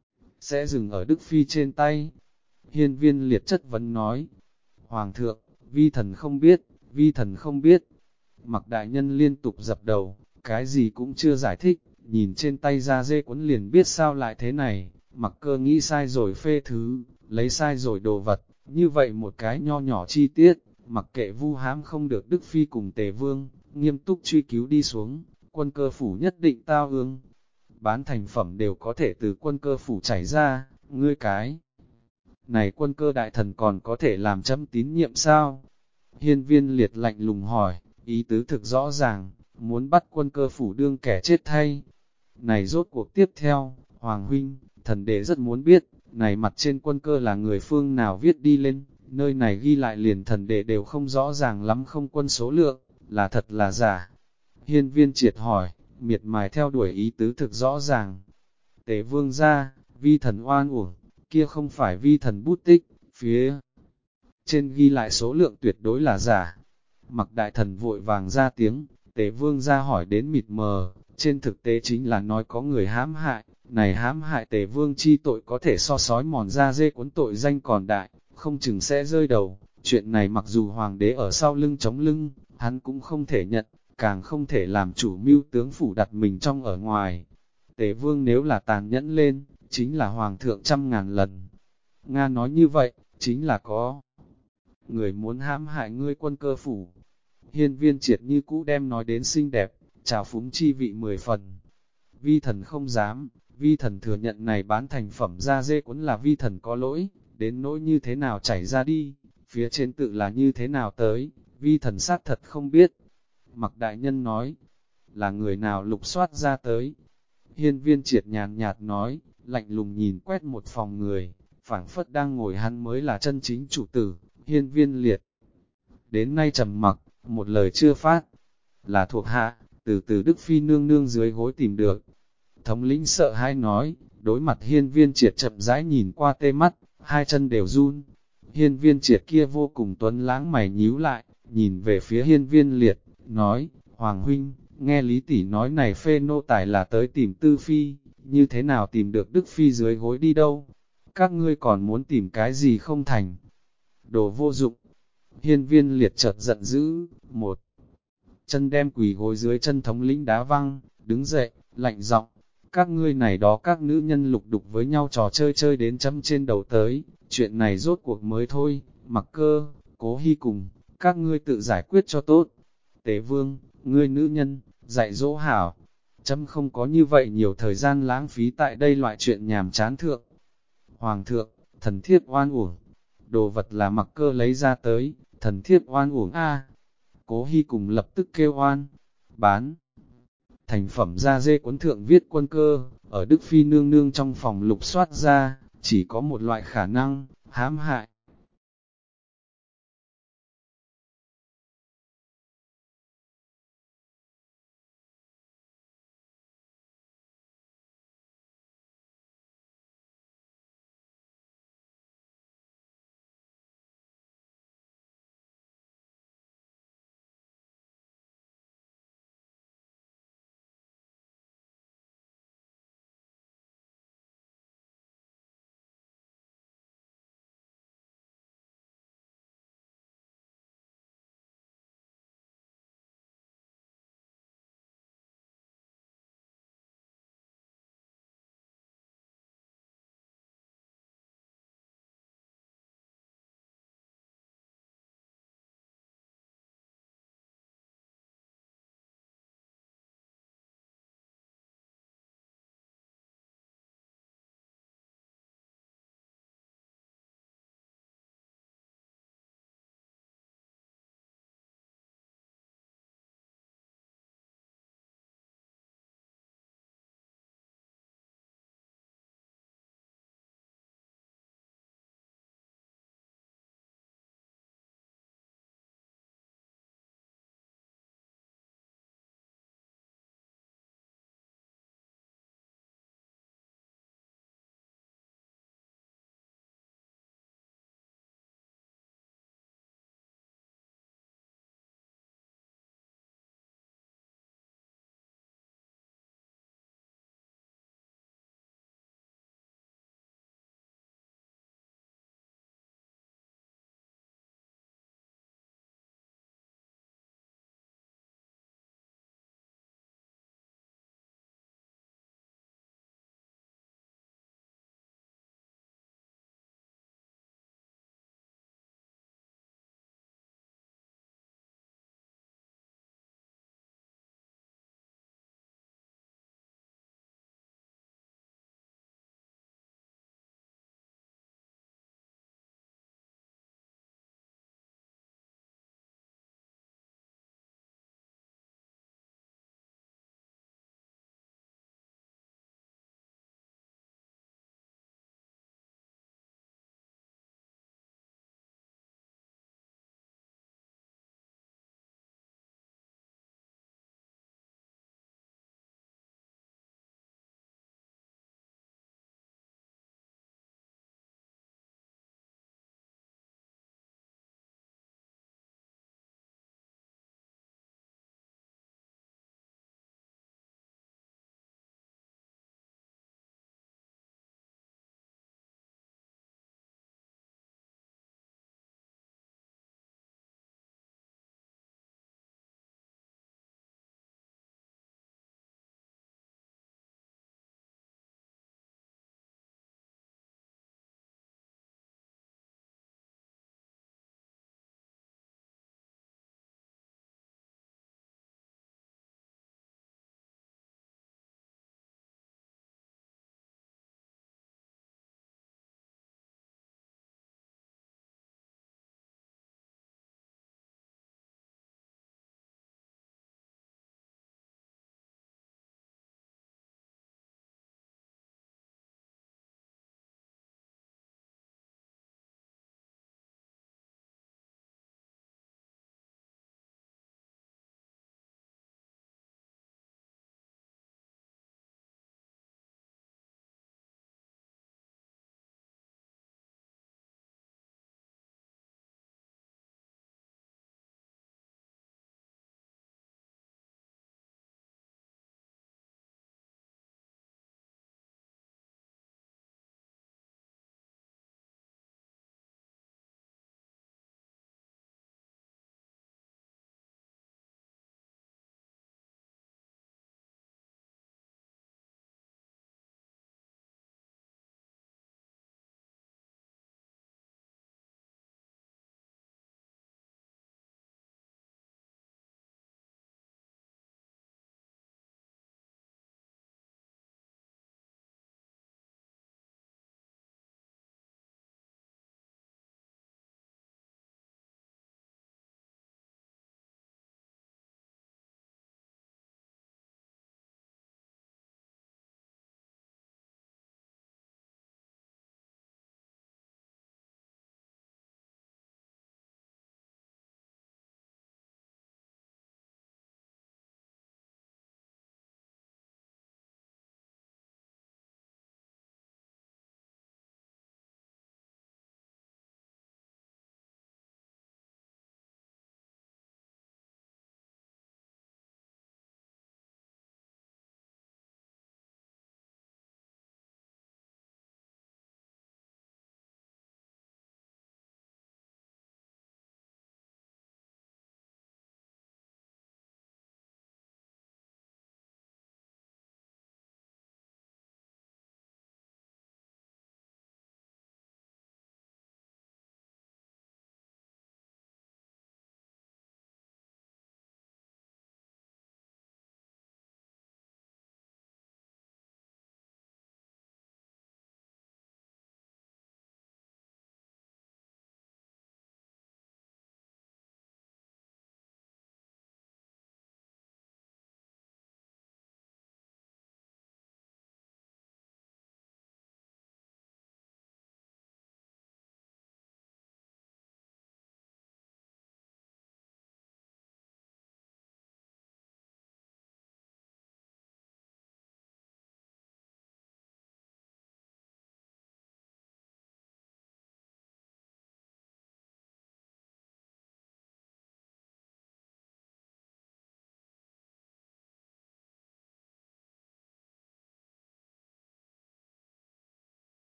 Sẽ dừng ở Đức Phi trên tay. Hiên Viên Liệt chất vấn nói. Hoàng thượng, vi thần không biết, vi thần không biết. Mặc đại nhân liên tục dập đầu, cái gì cũng chưa giải thích, nhìn trên tay da dê cuốn liền biết sao lại thế này. Mặc Cơ nghĩ sai rồi phê thứ, lấy sai rồi đồ vật, như vậy một cái nho nhỏ chi tiết, mặc kệ vu hãm không được Đức Phi cùng Tề Vương, nghiêm túc truy cứu đi xuống, Quân Cơ phủ nhất định tao ương. Bán thành phẩm đều có thể từ Quân Cơ phủ chảy ra, ngươi cái này Quân Cơ đại thần còn có thể làm chấm tín nhiệm sao? Hiên Viên Liệt lạnh lùng hỏi, ý tứ thực rõ ràng, muốn bắt Quân Cơ phủ đương kẻ chết thay. Này rốt cuộc tiếp theo, Hoàng huynh, thần đệ rất muốn biết, này mặt trên Quân Cơ là người phương nào viết đi lên, nơi này ghi lại liền thần đệ đều không rõ ràng lắm, không quân số lượng, là thật là giả. Hiên Viên Triệt hỏi, miệt mài theo đuổi ý tứ thực rõ ràng. Tề Vương ra, vi thần oan uổng, kia không phải vi thần bút tích, phía trên ghi lại số lượng tuyệt đối là giả. Mặc đại thần vội vàng ra tiếng, Tề Vương ra hỏi đến mịt mờ, trên thực tế chính là nói có người hãm hại, này hãm hại Tề Vương chi tội có thể so sói mòn ra dê cuốn tội danh còn đại, không chừng sẽ rơi đầu. Chuyện này mặc dù hoàng đế ở sau lưng chống lưng, hắn cũng không thể nhận, càng không thể làm chủ mưu tướng phủ đặt mình trong ở ngoài. Tề Vương nếu là tàn nhẫn lên, chính là hoàng thượng 100.000 lần. Nga nói như vậy, chính là có người muốn hãm hại ngươi Quân Cơ phủ. Hiên Viên Triệt như cũ đem nói đến xinh đẹp, trào phúng chi vị 10 phần. Vi thần không dám, vi thần thừa nhận này bán thành phẩm da dê cuốn là vi thần có lỗi, đến nỗi như thế nào chảy ra đi, phía trên tự là như thế nào tới, vi thần xác thật không biết. Mặc đại nhân nói, là người nào lục soát ra tới. Hiên Viên Triệt nhàn nhạt nói, lạnh lùng nhìn quét một phòng người, phảng phất đang ngồi hắn mới là chân chính chủ tử. Hiên Viên Liệt đến nay trầm mặc, một lời chưa phát, là thuộc hạ, từ Đức Phi nương nương dưới gối tìm được. Thống lĩnh sợ hãi nói, đối mặt Hiên Viên Triệt chậm rãi nhìn qua tê mắt, hai chân đều run. Hiên Viên Triệt kia vô cùng tuấn lãng mày nhíu lại, nhìn về phía Hiên Viên Liệt, nói, Hoàng huynh, nghe Lý tỷ nói này phê nô tài là tới tìm Tư Phi, như thế nào tìm được Đức Phi dưới gối đi đâu? Các ngươi còn muốn tìm cái gì không thành? Đồ vô dụng. Hiên Viên Liệt chợt giận dữ, một chân đem quỳ gối dưới chân thống lĩnh đá văng, đứng dậy, lạnh giọng, các ngươi này đó các nữ nhân lục đục với nhau trò chơi đến chấm trên đầu tới, chuyện này rốt cuộc mới thôi, Mặc Cơ, Cố Hy cùng, các ngươi tự giải quyết cho tốt. Tế Vương, ngươi nữ nhân, dạy dỗ hảo, chấm không có như vậy nhiều thời gian lãng phí tại đây loại chuyện nhàm chán thượng. Hoàng thượng, thần thiếp oan uổng, đồ vật là Mặc Cơ lấy ra tới, thần thiếp oan uổng a. Cố Hy cùng lập tức kêu oan, bán. Thành phẩm da dê cuốn thượng viết Quân Cơ, ở Đức Phi nương nương trong phòng lục soát ra, chỉ có một loại khả năng, hãm hại.